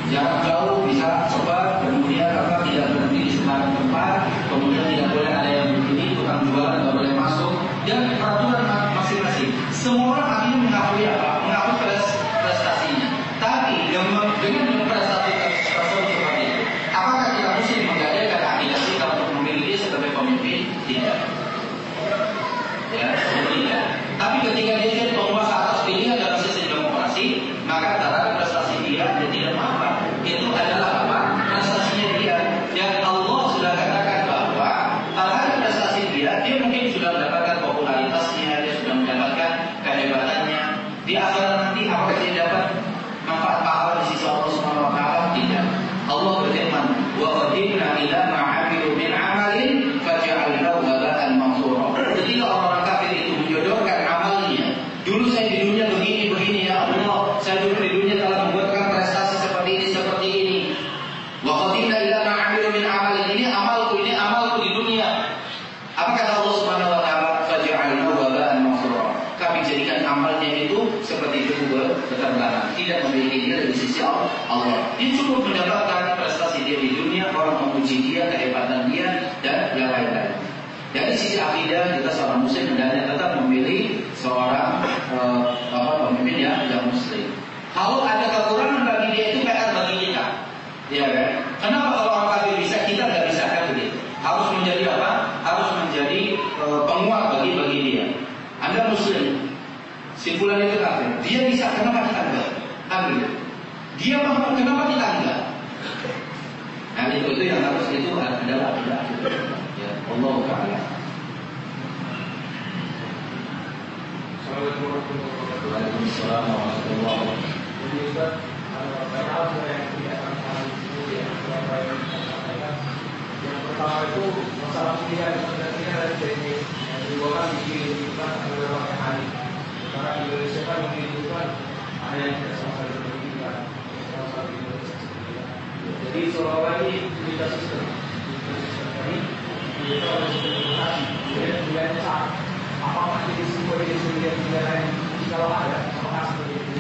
jarak jauh bisa cepat, kemudian apa tidak berhenti di sembarang tempat, kemudian tidak boleh ada yang begini, tukang jualan tidak boleh masuk, dan peraturan masing-masing. Semua orang akhirnya mengakui apa? Mengakui prestasinya. Tapi dengan dengan prestasi tersebut seperti itu, apakah kita mesti menggadaikan akidah kita untuk memilih dia sebagai pemimpin? Tidak. Ya, tidak. Tapi ketika dia jadi penguasa atas pilihan dalam sistem demokrasi, maka terhadap prestasi dia, dia tidak apa-apa. Itu adalah apa? Prestasinya dia. Dan Allah sudah katakan bahwa terhadap prestasi dia, dia mungkin sudah mendapatkan popularitasnya, dia sudah mendapatkan kehebatannya. Di akhirat nanti apakah dia dapat manfaat pahala di sisi Allah Subhanahu wa taala? Tidak. Allah berfirman, "Wa qadimna ila ma 'amilu min 'amalin faj'alnahu haba'an mansura." Ketika orang kafir itu menjodohkan amalnya, dulu saya di dunia begini begini ya Allah, saya dulu di dunia telah membuatkan prestasi seperti ini seperti ini. Wa qadimna ila ma 'amilu min 'amalin, ini amalku, ini amalku di dunia. Apa kata Allah Subhanahu wa taala? Faj'alnahu haba'an mansura. Kami jadikan amalnya itu seperti itu berterbangan, tidak memiliki dia dari sisi Allah. Dia cukup mendapatkan prestasi dia di dunia, orang memuji dia, kehebatan dia, dan yang lain-lain. Dari sisi akidah, kita seorang muslim hendaknya tetap memilih seorang uh, apa, pemimpin yang, yang muslim. Kalau ada kekurangan bagi dia, itu P R bagi kita, ya kan? Kenapa kalau orang kafir bisa, kita nggak bisa kan begitu? Harus menjadi apa? Harus menjadi uh, penguat bagi bagi dia. Anda muslim, si fulan itu kafir, dia bisa, kenapa kita enggak? Kan begitu. Dia mampu, kenapa kita enggak? Nah itu itu yang harus itu adalah akidah. Ya, Allah Taala. Assalamualaikum warahmatullahi wabarakatuh. Waalaikumsalam warahmatullahi wabarakatuh. Jadi Ustaz, banyak hal yang tidak akan kami itu yang yang sampaikan. Yang pertama itu masalah pilihan, pilihan dari sini yang dibawakan dikirimkan oleh yang hari. Karena Indonesia kan mengirimkan ada yang tidak sama sekali pendidikan, sama sekali Indonesia. Jadi seolah-olah ini kita sistem, sistem tadi kita harus demokrasi. Kemudian pilihannya saat apakah jadi semua jadi pilihan pilihan kalau ada, apakah seperti itu?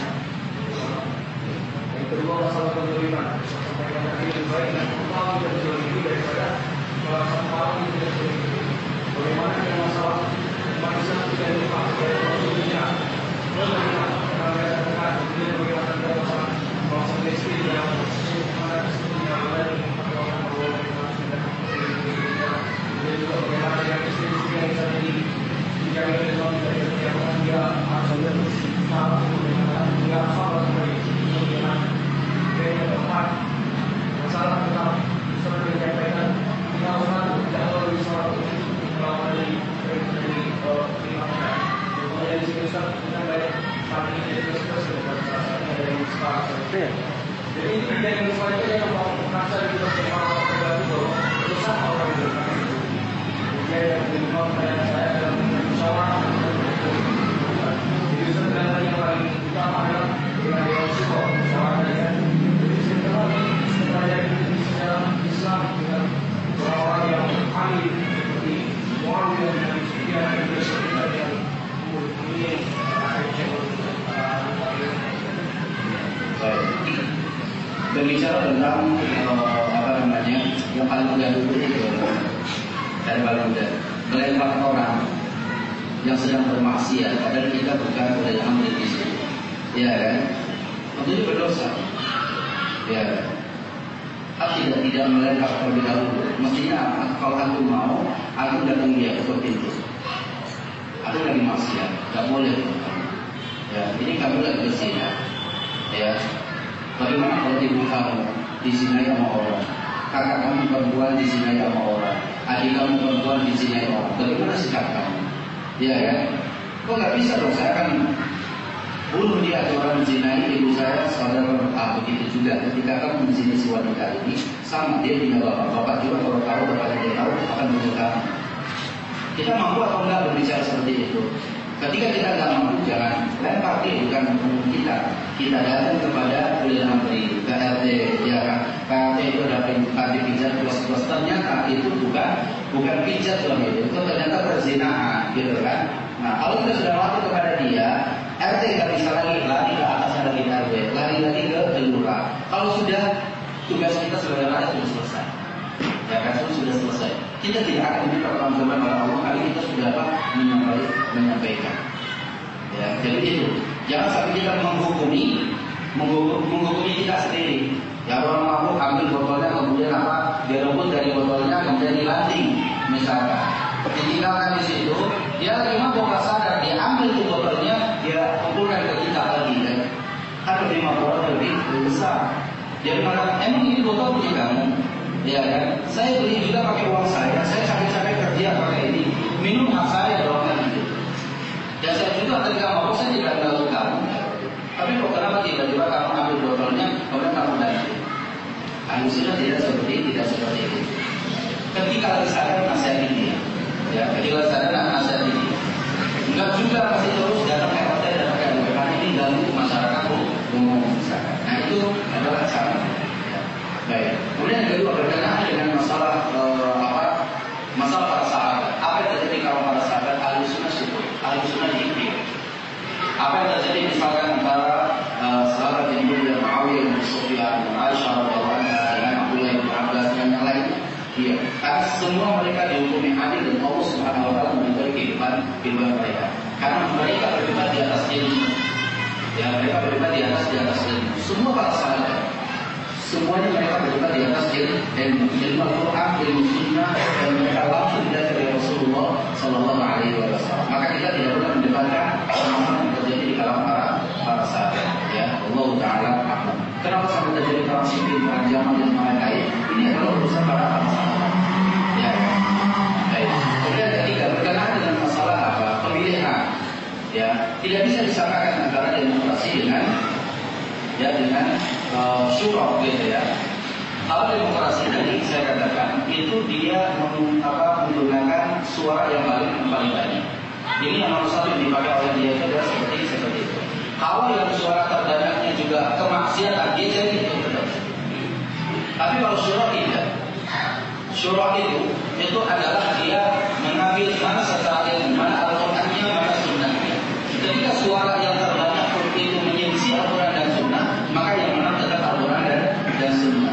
Yang kedua masalah penerimaan. Sampaikan tadi lebih baik dan kembali dan lebih daripada satu malam ini tidak lebih. Bagaimana dengan masalah manusia tidak dipakai dari manusia? Bagaimana dengan masyarakat? Kemudian bagaimana dengan masalah bangsa miskin yang mana kesulitan yang lain melakukan perbuatan tidak kemudian juga bagaimana yang miskin yang terjadi dijaga dengan dari setiap orang dia harus ada salah bagaimana tidak salah dari bagaimana dari tempat masalah tentang seperti yang disampaikan kita harus tidak perlu disoal melawan dari dari dari lingkungan. Kemudian di sini kita banyak saat ini jadi terus terus dan dari sekolah. Jadi ini tidak yang selanjutnya yang mau merasa kita semua tergabung bahwa urusan orang itu. Kemudian yang kedua saya saya dalam musyawarah. Jadi sebenarnya yang paling utama adalah dengan dewan syukur musyawarah dan jadi setelah setelah secara Islam dengan orang yang ahli seperti Muhammad dan Sufyan dan Sufyan yang kemudian berbicara tentang uh, apa namanya yang paling mudah dulu itu dari paling mudah melempar orang yang sedang bermaksiat padahal kita bukan oleh amri di sini, ya kan? Tentunya berdosa, ya. Aku tidak tidak melempar terlebih dahulu. Mestinya kalau aku mau, aku datang dia ke pintu. Aku lagi maksiat, nggak boleh. Ya, ini kamu lagi berzina, ya. Bagaimana kalau ibu kamu dizinai sama orang, kakak kamu perempuan dizinai sama orang, adik kamu perempuan dizinai orang, bagaimana sikap kamu? Ya kan? Kok nggak bisa dong? Saya akan bunuh dia atau orang menzinai ibu saya, saudara ah, begitu juga. Ketika kamu menzinai si wanita ini, sama dia punya bapak, bapak juga kalau tahu bapaknya dia tahu akan bunuh kamu. Kita mampu atau enggak berbicara seperti itu? Ketika kita nggak mampu, jangan lempar dia, bukan umum kita. Kita datang kepada Ulil Amri, K R T, ya kan? K R T itu ada tadi pijat plus-plus. Ternyata itu bukan bukan pijat loh itu, itu ternyata perzinahan, gitu kan? Nah, kalau kita sudah lapor kepada dia, R T nggak bisa lagi lari ke atas lagi R W, lari lagi ke lurah. Kalau sudah tugas kita sebenarnya sudah selesai, ya kan, sudah selesai. Kita tidak akan minta pertanggungjawaban pada Allah kali kita sudah apa menyampaikan. Ya, jadi itu. Jangan sampai kita menghukumi, menghukum, menghukumi kita sendiri. Ya, orang mabuk ambil botolnya kemudian apa? Direbut dari botolnya kemudian dilanting, misalkan. Ditinggalkan di situ, dia lagi mabuk nggak sadar, dia ambil tuh botolnya, dia kumpulkan ke kita lagi kan. Kan lebih mabuk lebih besar. Dia bilang, emang ini botol punya kamu? Ya kan? Saya beli juga pakai uang saya, saya capek-capek kerja pakai ini, minum hak saya dong kan gitu. Dan saya juga ketika mabuk saya tidak tahu kamu. Tapi kok kenapa tiba-tiba kamu ambil botolnya, kemudian kamu ganti? Harusnya tidak seperti tidak seperti itu. Ketika lagi sadar nasihat ini, ya, ketika sadar nasihat ini, enggak juga masih terus datang ke hotel dan pakai bagaimana ini ganggu masyarakat umum misalkan. Nah itu adalah cara. Ya. Baik. Kemudian yang kedua berkenaan dengan masalah uh, apa? Masalah para sahabat. Apa yang terjadi kalau para sahabat Ahlussunnah syukur, Ahlussunnah diikir? Apa yang terjadi misalkan antara uh, sahabat yang mulia Muawiyah bin Sufyan, Aisyah radhiyallahu anha, dengan Abdullah bin Abbas dan yang lain? Iya, karena semua mereka dihukumi adil dan Allah Subhanahu wa taala memberi kehidupan kehidupan mereka. Karena mereka berdebat di atas ilmu. Ya, mereka berdebat di atas di atas ilmu. Semua para sahabat, semuanya mereka berdebat di atas ilmu, ilmu, ilmu Al-Quran, ilmu Sunnah, dan mereka langsung tidak dari Rasulullah Sallallahu Alaihi Wasallam. Maka kita tidak boleh mendebatkan apa yang terjadi di kalangan para para sahabat. Ya, Allah Taala alam. Kenapa sampai terjadi perang sipil, perang Jamal dan lain-lain? Ini adalah urusan para sahabat. Ya, baik. Kemudian ketika berkenaan dengan masalah apa pemilihan, ya tidak bisa disamakan antara demokrasi dengan ya dengan uh, syura gitu ya. Kalau demokrasi tadi saya katakan itu dia meng, apa, menggunakan suara yang paling paling banyak. Ini yang nomor satu yang dipakai oleh dia adalah seperti seperti itu. Kalau yang suara terdanyaknya juga kemaksiatan dia jadi itu tetap. Tapi kalau syura tidak. Syura itu itu adalah dia mengambil mana secara ilmu, mana Al-Qur'annya, mana sunnahnya. Ketika suara yang terbanyak itu menyelisih Al-Quran dan Sunnah, maka yang menang tetap Al-Quran dan, dan Sunnah.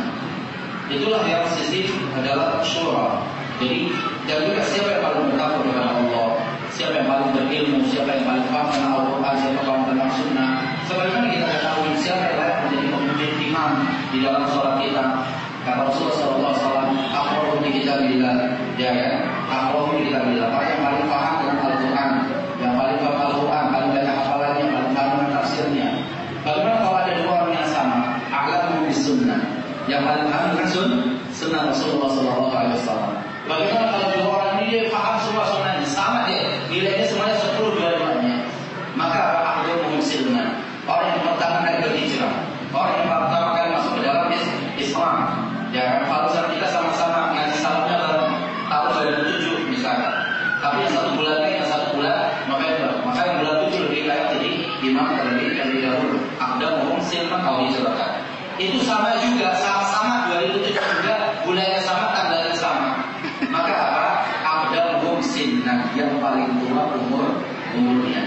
Itulah yang sisi adalah syura. Jadi dan juga siapa yang paling bertakwa kepada Allah, siapa yang paling berilmu, siapa yang paling paham tentang Al-Quran, siapa yang paham tentang Sunnah. Sebagaimana kita ketahui siapa yang layak menjadi pemimpin imam di dalam sholat kita. Kata Rasulullah Sallallahu Alaihi Wasallam, "Aqra'u bi kitabillah." Ya kan? Aqra'u bi kitabillah. Orang yang paling paham tentang Al-Quran, yang paling paham Al-Quran, paling banyak hafalannya, paling paham tafsirnya. Bagaimana kalau ada dua orang yang sama, a'lamu bis sunnah, yang paling paham dengan sunnah, sunnah Rasulullah Sallallahu Alaihi Wasallam. Bagaimana kalau dua orang ini dia paham semua sunnahnya, sama dia, nilainya semuanya sepuluh dua-duanya. Maka a'lamu bis sunnah. Orang yang pertama kali berhijrah, orang yang pertama kali masuk ke dalam Islam. Ya, kalau kita sama-sama ngaji salamnya dalam tahun dua ribu tujuh misalkan. Tapi yang satu bulannya yang satu bulan November, maka yang bulan tujuh lebih layak jadi imam terlebih terlebih dahulu. Anda ngomong silman kau diserahkan. Itu sama juga, sama-sama dua ribu tujuh juga, bulannya sama, tanggalnya sama. Maka apa? Anda ngomong silman yang paling tua umur umurnya.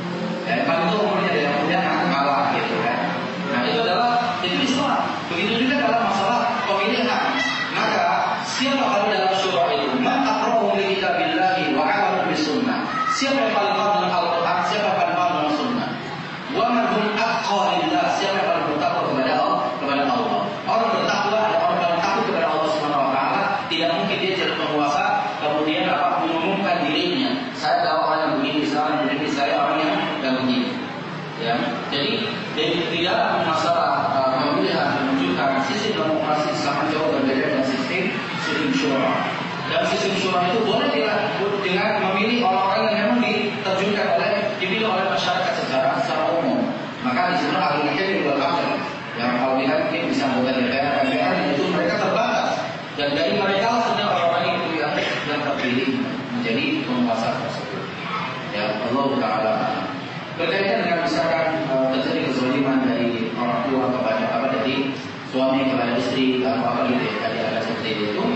Ya, paling tua umurnya dan kemudian akan kalah gitu kan. Nah itu adalah itu Islam. Begitu juga dalam masalah pemilihan. Maka siapa kalau dalam syura itu? Man aqra'u bi kitabillahi wa 'alamu bis sunnah. Siapa yang paling paham dengan Al-Quran? Siapa yang paling paham dengan sunnah? Wa man hum aqqa lillah. Siapa yang paling bertakwa kepada Allah? Kepada Allah. Orang bertakwa adalah orang yang takut kepada Allah Subhanahu wa taala. Tidak mungkin dia jadi penguasa kemudian apa mengumumkan dirinya. Saya tahu orang yang begini, saya begini, saya orang yang yang begini. Ya, jadi di dalam masalah uh, pemilihan menunjukkan sistem demokrasi sangat jauh berbeda dengan sistem sistem syura. Dan sistem syura itu boleh dilakukan dengan memilih orang-orang yang memang diterjunkan oleh dipilih oleh masyarakat secara secara umum. Maka di sini ahli ilmu juga ada yang kalau hakim bisa anggota D P R, M P R itu mereka terbatas dan dari mereka sebenarnya orang-orang itu yang yang terpilih menjadi penguasa tersebut. Ya Allah Taala. Berkaitan dengan misalkan uh, terjadi kezaliman dari orang tua kepada apa dari suami kepada istri atau apa gitu ya, tadi ada seperti itu.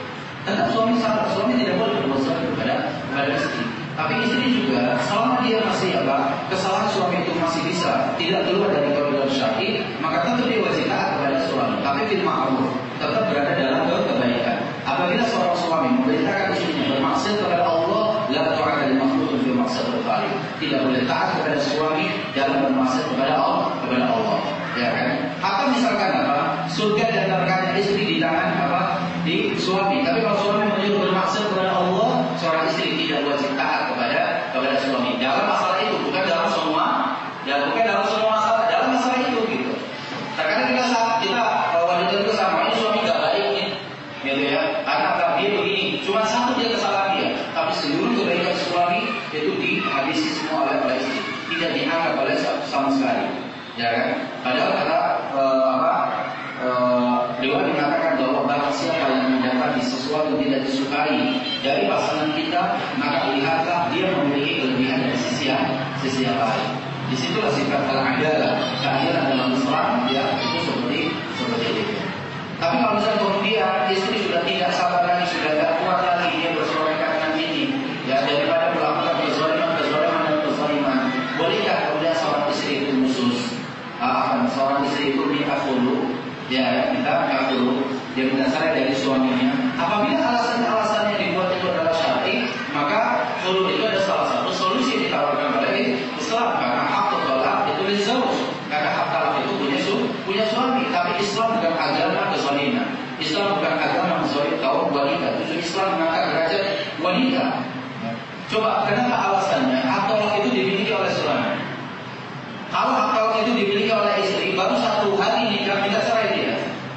Tetap suami salah, suami tidak boleh berbuat salah kepada kepada istri. Tapi istri juga selama dia masih apa kesalahan suami itu masih bisa tidak keluar dari koridor syar'i, maka tetap dia wajib taat kepada suami, tapi bil ma'ruf, tetap berada dalam kebaikan. Apabila seorang suami memerintahkan istrinya bermaksiat kepada Allah, la ta'ata li makhluqin fi ma'siyatil khaliq. Tidak boleh taat kepada suami dalam bermaksiat kepada Allah, kepada Allah. Ya kan? Atau misalkan apa? Surga dan neraka istri di tangan apa? Di suami. Tapi kalau suami menyuruh bermaksiat kepada Allah, seorang istri tidak wajib taat kepada kepada suami. Dalam masalah itu, bukan dalam semua, ya bukan dalam semua masalah, dalam masalah itu gitu. Terkadang kita kita wanita itu sama ini suami gak baik nih, gitu ya. Karena dia begini, cuma satu dia kesalahan dia, tapi seluruh kebaikan suami itu dihabisi semua oleh oleh istri, tidak dianggap oleh sama sekali, ya kan? Padahal kata uh, apa? Dewa uh, mengatakan bahwa barang siapa yang mendapati sesuatu tidak disukai dari pasangan kita, maka lihatlah dia memiliki kelebihan dari sisi yang sisi yang lain. Disitulah sifat al-adalah, keadilan dalam Islam, ya itu seperti seperti itu. Tapi kalau misalnya kemudian istri sudah tidak sabar lagi, sudah tidak kuat lagi, dia bersuara dengan ini, ya daripada melakukan kezaliman, kezaliman dan kezaliman, bolehkah kemudian seorang istri itu khusus, ah, seorang istri itu minta khulu, ya minta khulu, dia minta cerai dari suaminya. Apabila alasan-alasan yang dibuat itu adalah syar'i, maka khulu itu ada salah satu solusi yang ditawarkan oleh Islam, karena hak tolak itu lizauj, karena hak talak itu punya su, punya suami. Tapi Islam bukan agama kezaliman. Islam bukan agama menzalim kaum wanita. Justru Islam mengangkat derajat wanita. Coba kenapa alasannya hak talak itu dimiliki oleh suami? Kalau hak talak itu dimiliki oleh istri, baru satu hari nikah minta cerai dia.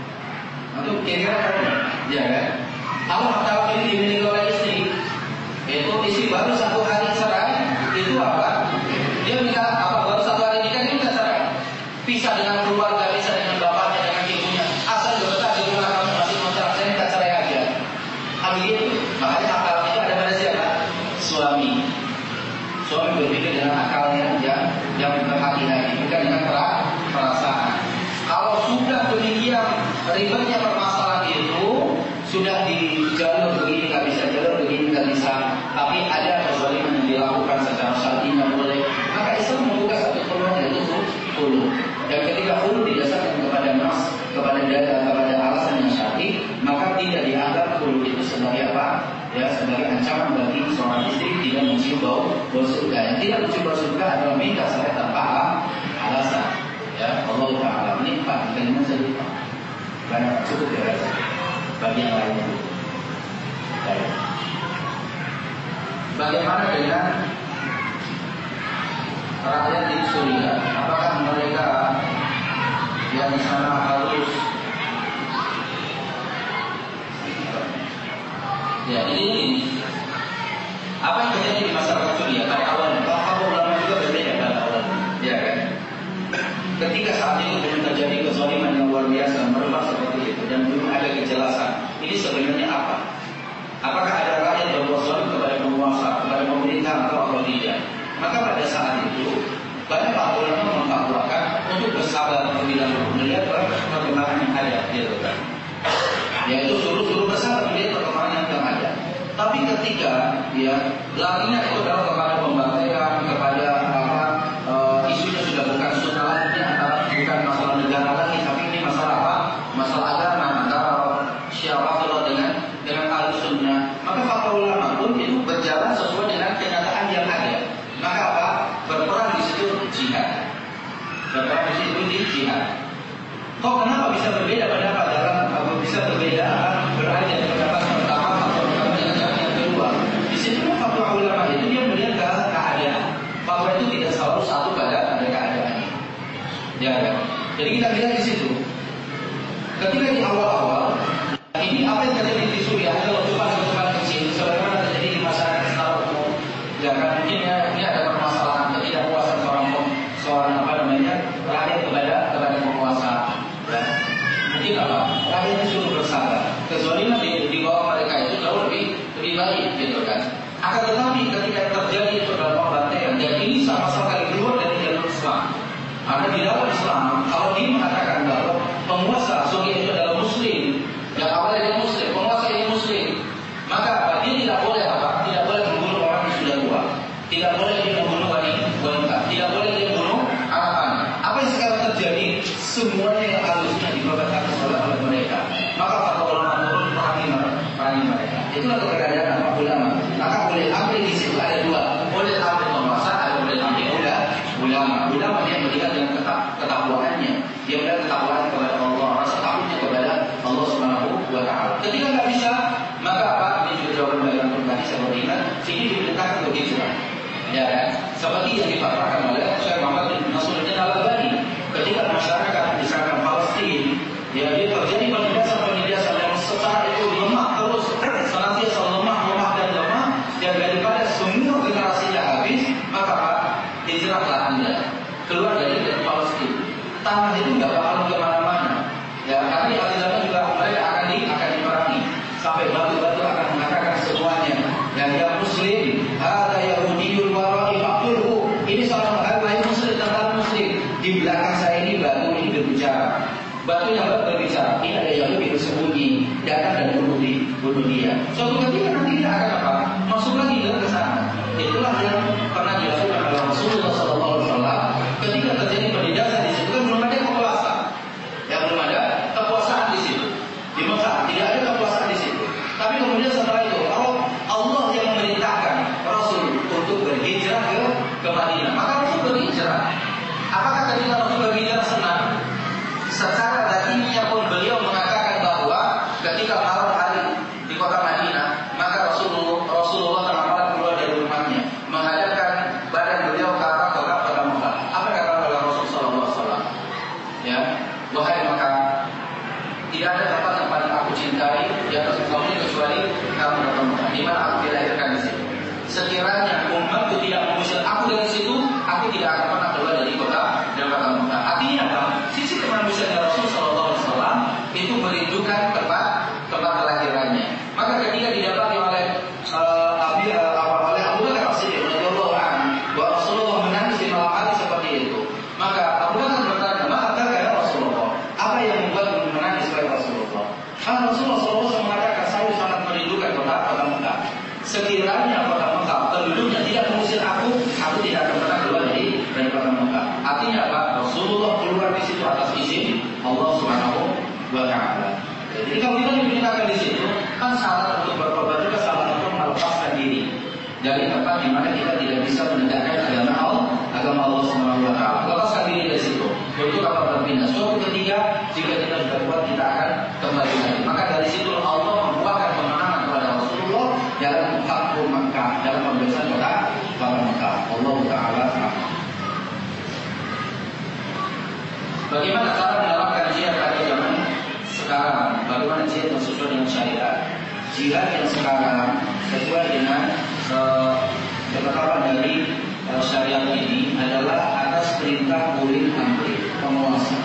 Itu kira-kira ya kan? Kalau hak talak itu dimiliki oleh istri, itu istri baru satu hari cerai, itu apa? Dia minta apa? Baru satu hari nikah dia minta cerai. Pisah dengan keluarga, pisah dengan bapaknya, dengan ibunya. Asal betah di rumah kamu masih kontrak, saya minta cerai aja. Ambil itu. Makanya akal itu ada pada siapa? Suami. Suami berpikir dengan akalnya yang yang berhati-hati, bukan dengan perasaan. Kalau sudah demikian ribetnya permasalahan itu, sudah di jalur begini nggak bisa, jalur begini nggak bisa, tapi ada kezaliman yang dilakukan secara syar'i nggak boleh, maka Islam membuka satu peluang yaitu khulu. Dan ketika khulu didasarkan kepada nas, kepada dalil, kepada alasan yang syar'i, maka tidak dianggap khulu itu sebagai apa? Ya, sebagai ancaman bagi seorang istri tidak mencium bau bau surga. Yang tidak mencium bau surga adalah minta cerai tanpa alasan. Ya, Allah Taala ini Pak, kalimat saya lupa. Banyak cukup ya. Bagi yang lainnya. Baik. Bagaimana dengan rakyat di Suriah? Apakah mereka yang di sana harus? Ya, ini apa yang terjadi di masyarakat Suriah pada awalnya? Kalau ulama juga berbeda pada awalnya, ya kan? Ketika saat itu belum terjadi kezaliman yang luar biasa, merebak seperti itu, dan belum ada kejelasan, ini sebenarnya apa? Apakah ada rakyat berbuat zalim kepada penguasa, kepada pemerintah atau atau tidak? Maka pada saat itu banyak ulama memfatwakan untuk bersabar terlebih dahulu melihat perkembangan yang ada, gitu kan? Yaitu suruh-suruh bersabar melihat perkembangan yang ada. Tapi ketika ya larinya itu adalah kepada pembantaian, kepada apa e, isunya sudah bukan sunnah lagi, antara bukan masalah negara lagi, tapi ini masalah apa? Masalah agama antara Syiah dengan dengan Ahlussunnah. Maka para ulama pun itu berjalan sesuai dengan kenyataan yang ada. Maka apa? Berperang di situ jihad. Berperang di situ di jihad. Kok kenapa bisa berbeda pendapat dalam atau bisa berbeda berada di pendapat pertama atau pendapat yang kedua? Di situ fatwa ulama itu dia melihat ke keadaan. Fatwa itu tidak selalu satu pada pada keadaannya. Ya kan? Jadi kita lihat di situ. Ketika di awal-awal, ini apa yang terjadi di Suriah adalah letupan-letupan kecil, sebagaimana terjadi di masyarakat secara umum. Ya kan? Mungkin ya, ini ada permasalahan ketidakpuasan seorang seorang apa namanya rakyat kepada kepada penguasa. Ya. Mungkin apa? Rakyat disuruh bersabar. Kezaliman di, di bawah mereka itu jauh lebih lebih baik, gitu kan? Akan tetapi ketika terjadi itu dalam pembantaian, dan ini sama sekali keluar dari jalur Islam. Karena di dalam Islam, kalau dia mengatakan bahwa penguasa Suriah itu adalah Muslim, yang awalnya dia Muslim, penguasa ini Muslim, maka apa? Dia tidak boleh apa? Tidak boleh membunuh orang yang sudah tua, tidak boleh dia membunuh wanita, tidak boleh dia membunuh anak-anak. Apa yang sekarang terjadi? Semuanya yang harusnya diperbaiki disitulah keberadaan apa ulama. Maka ulil amri di situ ada dua, ulil amri penguasa, ada ulil amri ulama. Ulama yang melihat dengan ketakwaannya, dia melihat ketakwaan kepada Allah, rasa takutnya kepada Allah Subhanahu wa taala. Ketika nggak bisa, maka apa? Ini juga jawaban dari antum tadi saya berikan, ini diperintahkan untuk hijrah. Ya kan? Seperti yang difatwakan oleh Syekh Muhammad bin Nasruddin Al-Albani ketika masyarakat di sana Palestina, ya dia terjadi penindasan-penindasan yang secara itu lemah terus, senantiasa lemah, lemah dan lemah, dan daripada semua generasinya habis, maka hijrahlah Anda keluar dari Palestina. Tanah itu nggak bakal kemana-mana, ya karena di akhir zaman juga mereka akan di akan diperangi sampai batu-batu akan mengatakan semuanya, dan yang Muslim, ada Yahudiyul wara'i faqtulhu. Ini seorang lain Muslim tentang Muslim. Di belakang saya ini batu ini berbicara. Batu yang berbicara. Ini ada Yahudi bersembunyi, datang dan bunuh di bunuh dia. Suatu ketika nanti dia akan apa? Masuk lagi ke sana. Itulah yang pernah dilakukan oleh Rasulullah Sallallahu Alaihi Wasallam ketika terjadi penindasan di situ. Kan belum ada kekuasaan, ya belum ada kekuasaan di situ. Di Mekah tidak ada kekuasaan di situ. Tapi kemudian setelah itu Allah yang memerintahkan Rasul untuk berhijrah ke ke Madinah. Maka Rasul berhijrah. Apakah ketika Rasul berhijrah senang? Secara batinnya pun beliau mengatakan bahwa ketika malam hari di kota Madinah, maka Rasulullah Rasulullah tengah malam keluar dari rumahnya, menghadapkan badan beliau ke arah kota kota Mekah. Apa kata Rasulullah Sallallahu Alaihi Wasallam? Ya, wahai Mekah, tidak ada tempat yang paling aku cintai di atas kamu kecuali kamu kota Mekah, di mana aku dilahirkan di situ. Sekiranya umatku tidak mengusir aku dari situ, aku tidak akan pernah keluar dari kota dan kota Mekah. Artinya apa? Sisi kemanusiaan Rasul Sallallahu Alaihi Wasallam itu merindukan tempat tempat kelahirannya. Maka ketika didapati oleh uh, Abi uh, oleh Abu Bakar As-Siddiq radhiyallahu anhu bahwa Rasulullah menangis di malam hari seperti itu, maka Abu Bakar bertanya, "Maka ya Rasulullah, apa yang membuat menangis oleh Rasulullah?" Karena Rasulullah Sallallahu Alaihi Wasallam mengatakan, "Saya sangat merindukan kota kota Mekah. Sekiranya kota Mekah penduduknya tidak mengusir aku, aku tidak akan pernah keluar dari dari kota Mekah." Artinya apa? Rasulullah keluar di situ atas izin Allah Subhanahu wa taala. Jadi kalau kita diperintahkan di situ, kan syarat untuk bertobat juga salah satu melepaskan diri dari tempat di mana kita tidak bisa menegakkan agama Allah, agama Allah Subhanahu wa taala. Lepaskan diri dari situ. Untuk apa berpindah? Suatu ketika jika kita sudah kuat, kita akan kembali lagi. Maka dari situ Allah membuahkan kemenangan kepada Rasulullah dalam Fathu Makkah, dalam pembebasan kota kota Makkah. Allah taala. Bagaimana cara menerapkan jihad pada zaman sekarang? Bagaimana jihad yang sesuai dengan syariat? Jihad yang sekarang sesuai dengan ketetapan uh, dari uh, syariat ini adalah atas perintah ulil amri, penguasa.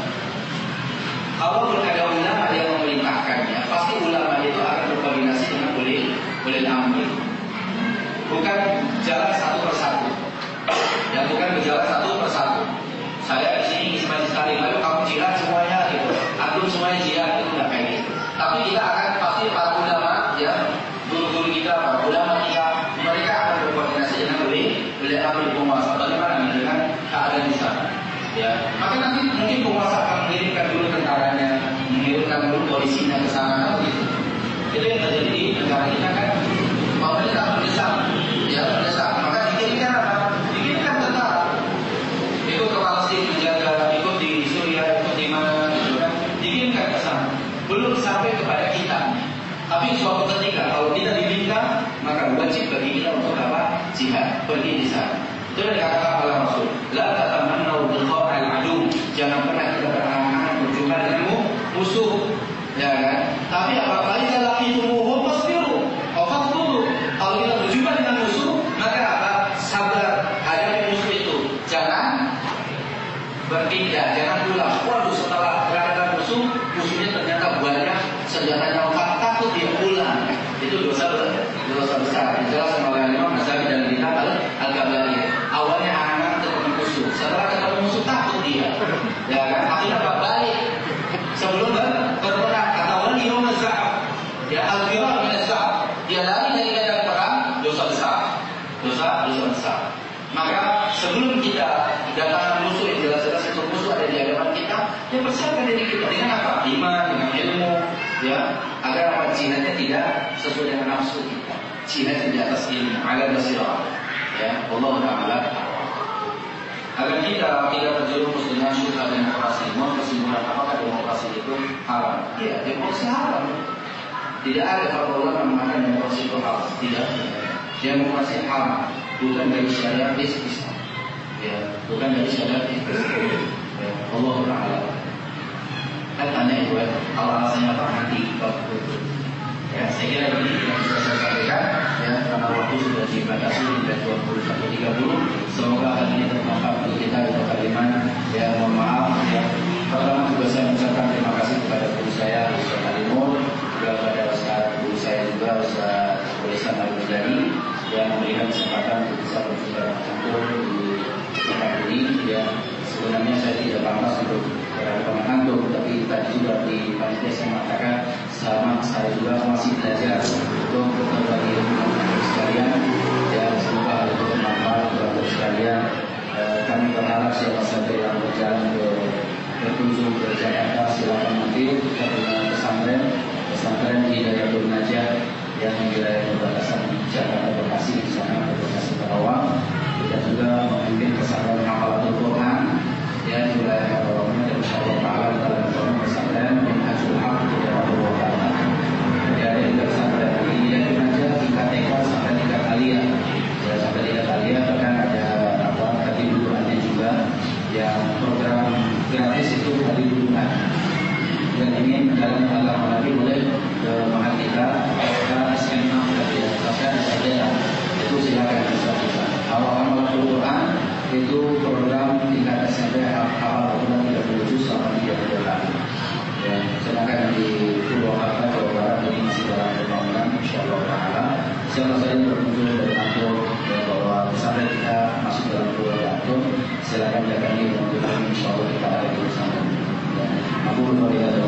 Kalau ada ulama yang memerintahkannya, pasti ulama itu akan berkoordinasi dengan ulil ulil amri. Bukan jalan satu persatu, dan bukan berjalan satu persatu. Saya di sini Ismail Salim, lalu kamu jihad semuanya gitu, antum semuanya jihad, itu nggak kayak gitu. Tapi kita akan pasti para ulama, ya, guru-guru kita, para ulama kita, mereka akan berkoordinasi dengan oleh oleh amri penguasa. Bagaimana dengan keadaan di sana? Ya, maka nanti mungkin penguasa akan mengirimkan dulu tentaranya, mengirimkan dulu polisinya ke sana, gitu. Itu yang terjadi di negara kita kan. Pemerintah mendesak, ya mendesak, maka dikirimkan apa? Dikirimkan tentara. Ikut ke Palestina menjaga, ikut di Suriah, ikut di mana gitu kan, dikirimkan ke sana. Belum sampai kepada kita. Tapi suatu ketika kalau kita diminta, maka wajib bagi kita untuk apa? Jihad, pergi di sana. Itu yang dikatakan oleh Rasul. La tatamannaw liqa'al adu. Jangan pernah kita berangan-angan berjumpa dengan musuh, ya kan? Tapi apabila kita laqitumuhum fasbiru, faqtulu. Kalau kita berjumpa dengan musuh, maka apa? Sabar hadapi musuh itu. Jangan berpindah, jangan pulang. Waduh, setelah berhadapan musuh, musuhnya ternyata banyak, senjatanya lengkap, takut dia pulang. Itu dosa dosa besar. Dijelaskan oleh Imam Ghazali dan Kitab Al-Kabair. Awalnya anak ketemu musuh, setelah ketemu musuh takut dia, ya kan? Akhirnya apa? Balik. Sebelum berperang, kata wali Yom Zahab, ya al-firar min az-zahab, dia lari dari medan perang, dosa besar, dosa dosa besar. Maka sebelum kita datang musuh yang jelas-jelas itu musuh ada di hadapan kita, ya persiapkan diri kita dengan apa? Iman, dengan ilmu, ya, agar apa jihadnya tidak sesuai dengan nafsu kita. jihad di atas ilmu, ala basirah. Ya, Allah Taala. Agar kita tidak terjerumus dengan syubhat demokrasi. Mau kesimpulan apakah demokrasi itu haram? Iya, demokrasi haram. Tidak ada kalau ulama mengatakan demokrasi itu haram. Tidak. Demokrasi haram. Bukan dari syariat Islam. Ya, bukan dari syariat Islam. Ya, Allah Taala. Kan tanya itu ya, kalau alasannya apa nanti waktu itu. Ya, saya kira ini yang bisa saya sampaikan. Ya, karena waktu sudah dibatasi hingga dua puluh sampai tiga puluh. Semoga hal ini bermanfaat bagi kita di kalimat. Ya, mohon maaf. Ya, pertama juga saya mengucapkan terima kasih kepada guru saya Ustaz Halimur, juga kepada Ustaz guru saya juga Ustaz Ihsan Al-Bujani yang memberikan kesempatan untuk bisa berbicara campur di tempat ini. Ya, sebenarnya saya tidak pantas untuk berada mengantuk, tapi tadi juga di panitia saya mengatakan sama saya juga masih belajar untuk berbagi ilmu sekalian. Ya, semoga hal itu bermanfaat untuk sekalian. E, kami berharap siapa saja yang berjalan ke berkunjung ke Jakarta silakan mampir ke pesantren pesantren Hidayatul Najah yang di wilayah perbatasan Jakarta Bekasi di sana Bekasi Karawang. Kita juga memimpin pesantren Hafalatul Quran ya di wilayah Karawang dan insyaallah taala dalam program pesantren Minhajul Haq di Jakarta Barat. Ya, ada juga pesantren Hidayatul Najah tingkat T K sampai tingkat aliyah. Ya, sampai tingkat aliyah bahkan ada apa tadi dukungannya juga yang program gratis itu tadi dukungan. Dan ini dalam alam lagi boleh ke Mahardika S M A dan dilakukan saja itu silakan bisa bisa. Awal amal Al-Quran itu program tingkat S M P awal Al-Quran tiga puluh juz selama tiga bulan. Ya, sedangkan di Purwakarta Jawa Barat ini masih dalam pembangunan insyaallah taala. Siapa saja berkunjung dari Antum ya, bahwa pesantren kita masuk dalam program Antum, silakan jaga ini untuk insyaallah kita ada di sana. Ya, aku